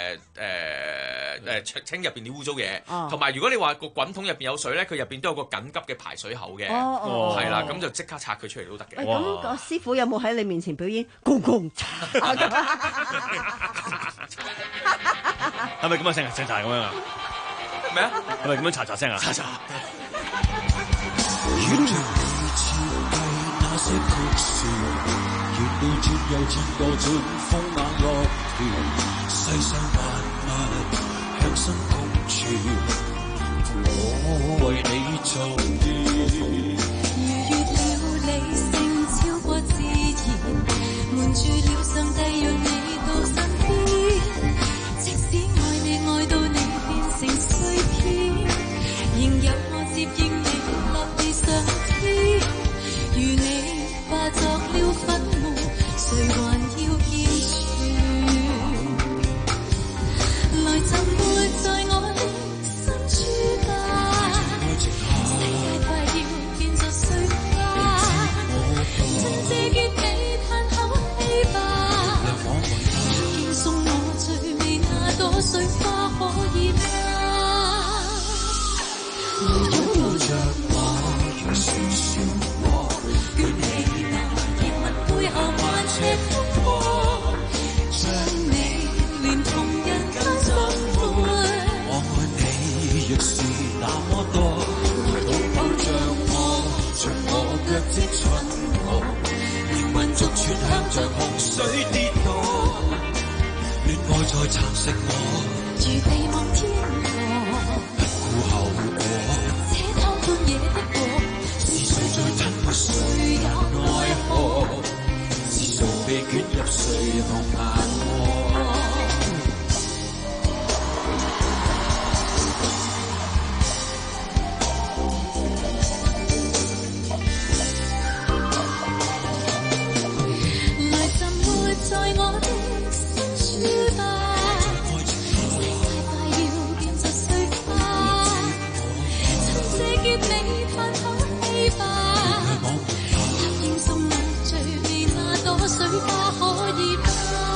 誒清入邊啲污糟嘢。同埋、哦、如果你話個滾筒入邊有水咧，佢入邊都有個緊急嘅排水口嘅。哦，係啦，咁就即刻拆佢出嚟都得嘅。 咁、哦個師傅有冇喺你面前表演公公？係咪咁嘅聲啊？聲柴咁樣啊？ 咩啊？ 係咪咁樣查查聲啊？查查。 那些曲線，越到轉又轉過盡風冷落斷，世上萬物向生共存， 我為你做斷。 逾越了理性，超過自然，瞞住了上帝，讓你到身邊。即使愛你愛到你變成碎片，仍有我接應你落地上天。如你化作了粉末，誰還要見全？來浸沒在我的深處吧，世界快要變作碎花，趁這結尾嘆口氣吧，敬送我最美那朵水花可以嗎？來擁抱着我，如雪漩渦，捲起那熱吻背後萬尺風波，將你連同人間心灰。 我愛你亦是那麼多，來擁抱着我，像我腳跡巡河，靈魂逐寸向着洪水跌墮，戀愛在蠶食我， 如地望天河， 不顧後果， 這貪歡野的禍， 是誰在吞沒誰也奈何，是誰被捲入誰同眼窩。 來浸沒在我的深處吧，世界快要變作碎花，趁這結尾嘆口氣吧，答應送我最美那朵水花可以嗎？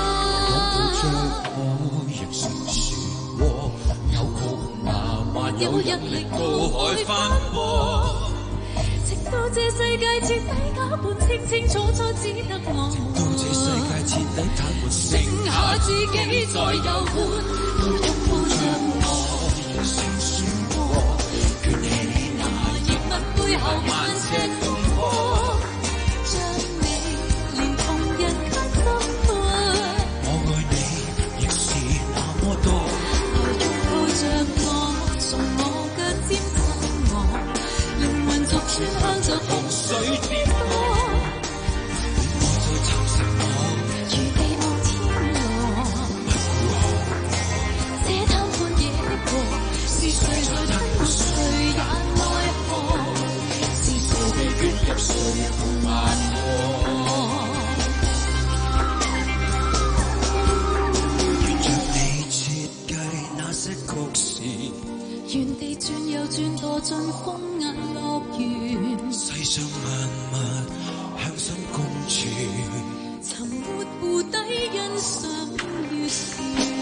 我亦是漩渦，有酷那萬有引力渡海翻波， 直到這世界徹底假扮清清楚楚，只得我。 到這世界徹底癱瘓， 剩下自己在遊玩，來擁抱着我， 形成漩渦，捲起那熱吻背後萬尺風波，將你連同人間心灰。 我愛你亦是那麼多， 來擁抱着我，從我腳尖親我，靈魂逐寸向着洪水跌墮， 戀愛在蠶食我， 如地望天河，這貪歡野的禍，是誰在吞沒誰也奈何，是誰被捲入誰同眼窩。 沿着你設計那些曲線， 原地轉又轉，墮進風眼樂園， 世上萬物向心共存， 沉沒湖底欣賞月圓。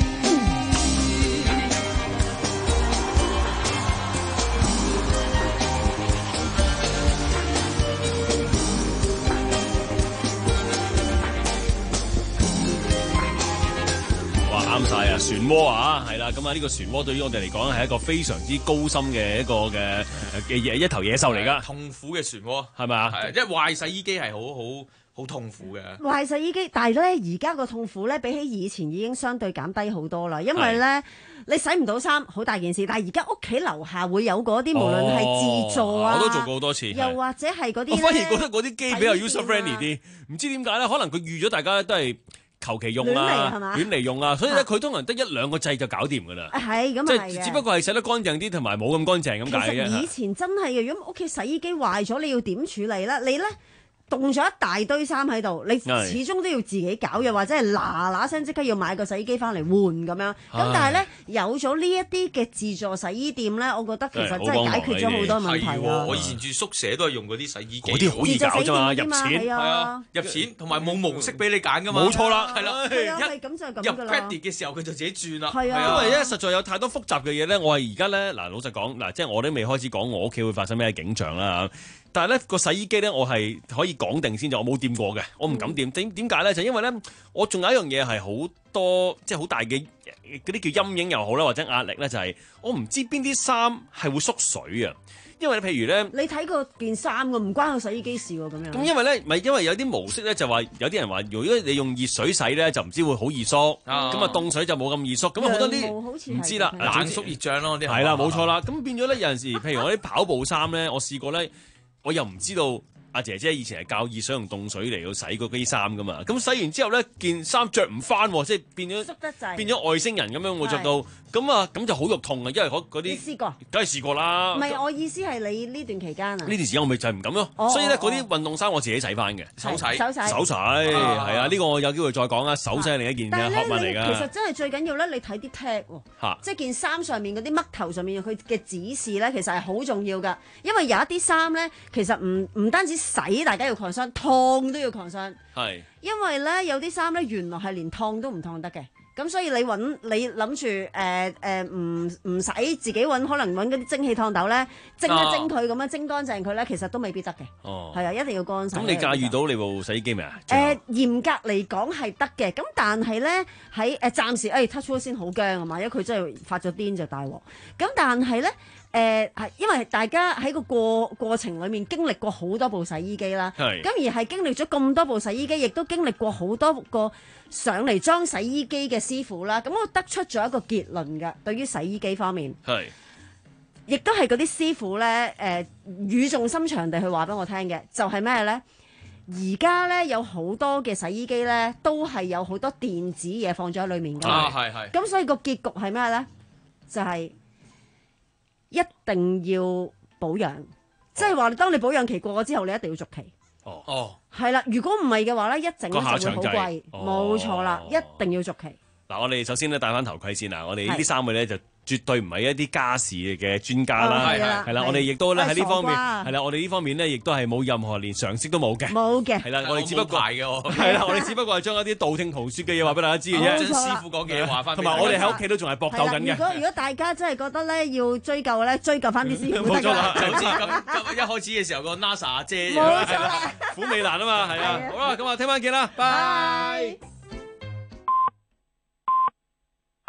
哇，啱晒啊！漩渦啊，係啦，咁啊呢個漩渦對於我哋嚟講係一個非常之高深嘅一個嘅嘅野一頭野獸嚟噶， 痛苦嘅漩渦係咪啊？ 係，因為壞洗衣機係好好好痛苦嘅。 壞洗衣機，但係咧而家個痛苦咧比起以前已經相對減低好多啦，因為咧你洗唔到衫好大件事，但係而家屋企樓下會有嗰啲，無論係自助啊， 我都做過好多次， 又或者係嗰啲， 我反而覺得嗰啲機比較 user friendly 啲，唔知點解咧？可能佢預咗大家都係求其用啊，亂嚟用啊，所以咧佢通常得一兩個掣就搞掂㗎啦。 係咁即係只不過係洗得乾淨啲，同埋冇咁乾淨咁解嘅啫。 其實以前真係嘅，如果屋企洗衣機壞咗，你要點處理咧？你咧？凍咗一大堆衫喺度，你始終都要自己搞嘅，或者係嗱嗱聲即刻要買個洗衣機翻嚟換咁樣。咁但係咧有咗呢一啲嘅自助洗衣店咧，我覺得其實真係解決咗好多問題啊！ 我以前住宿舍都係用嗰啲洗衣機， 嗰啲好易搞啫嘛，入錢係啊， 入錢同埋冇模式俾你揀噶嘛， 冇錯啦， 係啦， 係咁就係咁噶啦。 入 credit 嘅時候佢就自己轉啦， 係啊， 因為咧實在有太多複雜嘅嘢咧，我係而家咧嗱老實講嗱，即係我都未開始講我屋企會發生咩景象啦。但係咧個洗衣機咧，我係可以講定先就，我冇掂過嘅，我唔敢掂。點點解咧？就因為咧，我仲有一樣嘢係好多即係好大嘅嗰啲叫陰影又好啦，或者壓力咧，就係我唔知邊啲衫係會縮水啊。因為譬如咧， 你睇過件衫喎，唔關個洗衣機事喎，咁樣。 咁因為咧，咪因為有啲模式咧，就話有啲人話，如果你用熱水洗咧，就唔知會好易縮，咁啊凍水就冇咁易縮，咁啊好多啲唔知啦， 冷縮熱脹咯，啲係啦，冇錯啦。咁變咗咧，有陣時，譬如我啲跑步衫咧，我試過咧，我又唔知道。阿姐姐以前係教熱水用凍水嚟到洗嗰啲衫噶嘛，咁洗完之後咧，件衫着唔翻，即係變咗縮得滯， 變咗外星人咁樣會着到，咁啊咁就好肉痛啊，因為嗰嗰啲你試過？ 梗係試過啦。 唔係，我意思係你呢段期間啊。 呢段時間我咪就係唔敢咯， 哦所以咧哦嗰啲運動衫我自己洗翻嘅， 手洗手洗手洗係啊，呢個我有機會再講啊，手洗係另一件嘅學問嚟㗎。 其實真係最緊要咧，你睇啲 tag 喎， 嚇即係件衫上面嗰啲嘜頭上面佢嘅指示咧，其實係好重要㗎。因為有一啲衫咧，其實唔唔單止洗，大家要抗傷，燙都要抗傷。 係。 因為咧有啲衫咧，原來係連燙都唔燙得嘅。咁所以你揾你諗住誒誒唔唔使自己揾，可能揾嗰啲蒸汽燙斗咧，蒸一蒸佢咁樣蒸乾淨佢咧，其實都未必得嘅。 哦， 係啊，一定要乾洗。 咁你駕馭到你部洗衣機未啊？ 誒嚴格嚟講係得嘅，咁但係咧喺誒暫時誒 touch wood 先好驚啊嘛，因為佢真係發咗癲就大鑊。咁但係咧誒係因為大家喺個過過程裡面經歷過好多部洗衣機啦， 係咁而係經歷咗咁多部洗衣機，亦都經歷過好多個上嚟裝洗衣機嘅師傅啦。咁我得出咗一個結論㗎，對於洗衣機方面。 係。 亦都係嗰啲師傅咧，誒、呃、語重心長地去話俾我聽嘅，就係咩咧？而家咧有好多嘅洗衣機咧，都係有好多電子嘢放咗喺裡面㗎。 啊，係係。 咁所以個結局係咩咧？就係、一定要保養，即係話當你保養期過咗之後，你一定要續期。 哦哦， 係啦，如果唔係嘅話咧，一整咧個下就會好場就係貴。冇、錯啦，一定要續期。 嗱，我哋首先咧戴翻頭盔先啊！我哋呢啲三位咧就絕對唔係一啲家事嘅專家啦， 係啦係啦， 係我哋亦都咧喺呢方面傻瓜係啦，我哋呢方面咧亦都係冇任何連常識都冇嘅， 冇嘅， 係啦，我哋只不過係嘅，我係啦，我哋只不過係將一啲道聽途説嘅嘢話俾大家知嘅啫， 冇錯將師傅講嘅嘢話翻， 同埋我哋喺屋企都仲係搏鬥緊如果嘅。 如果大家真係覺得咧要追究咧，追究翻啲師傅冇錯啦， 就好似咁咁一開始嘅時候個 NASA 姐， 冇錯啦， 苦美蘭啊嘛，係啊，好啦，咁啊聽晚見啦，拜。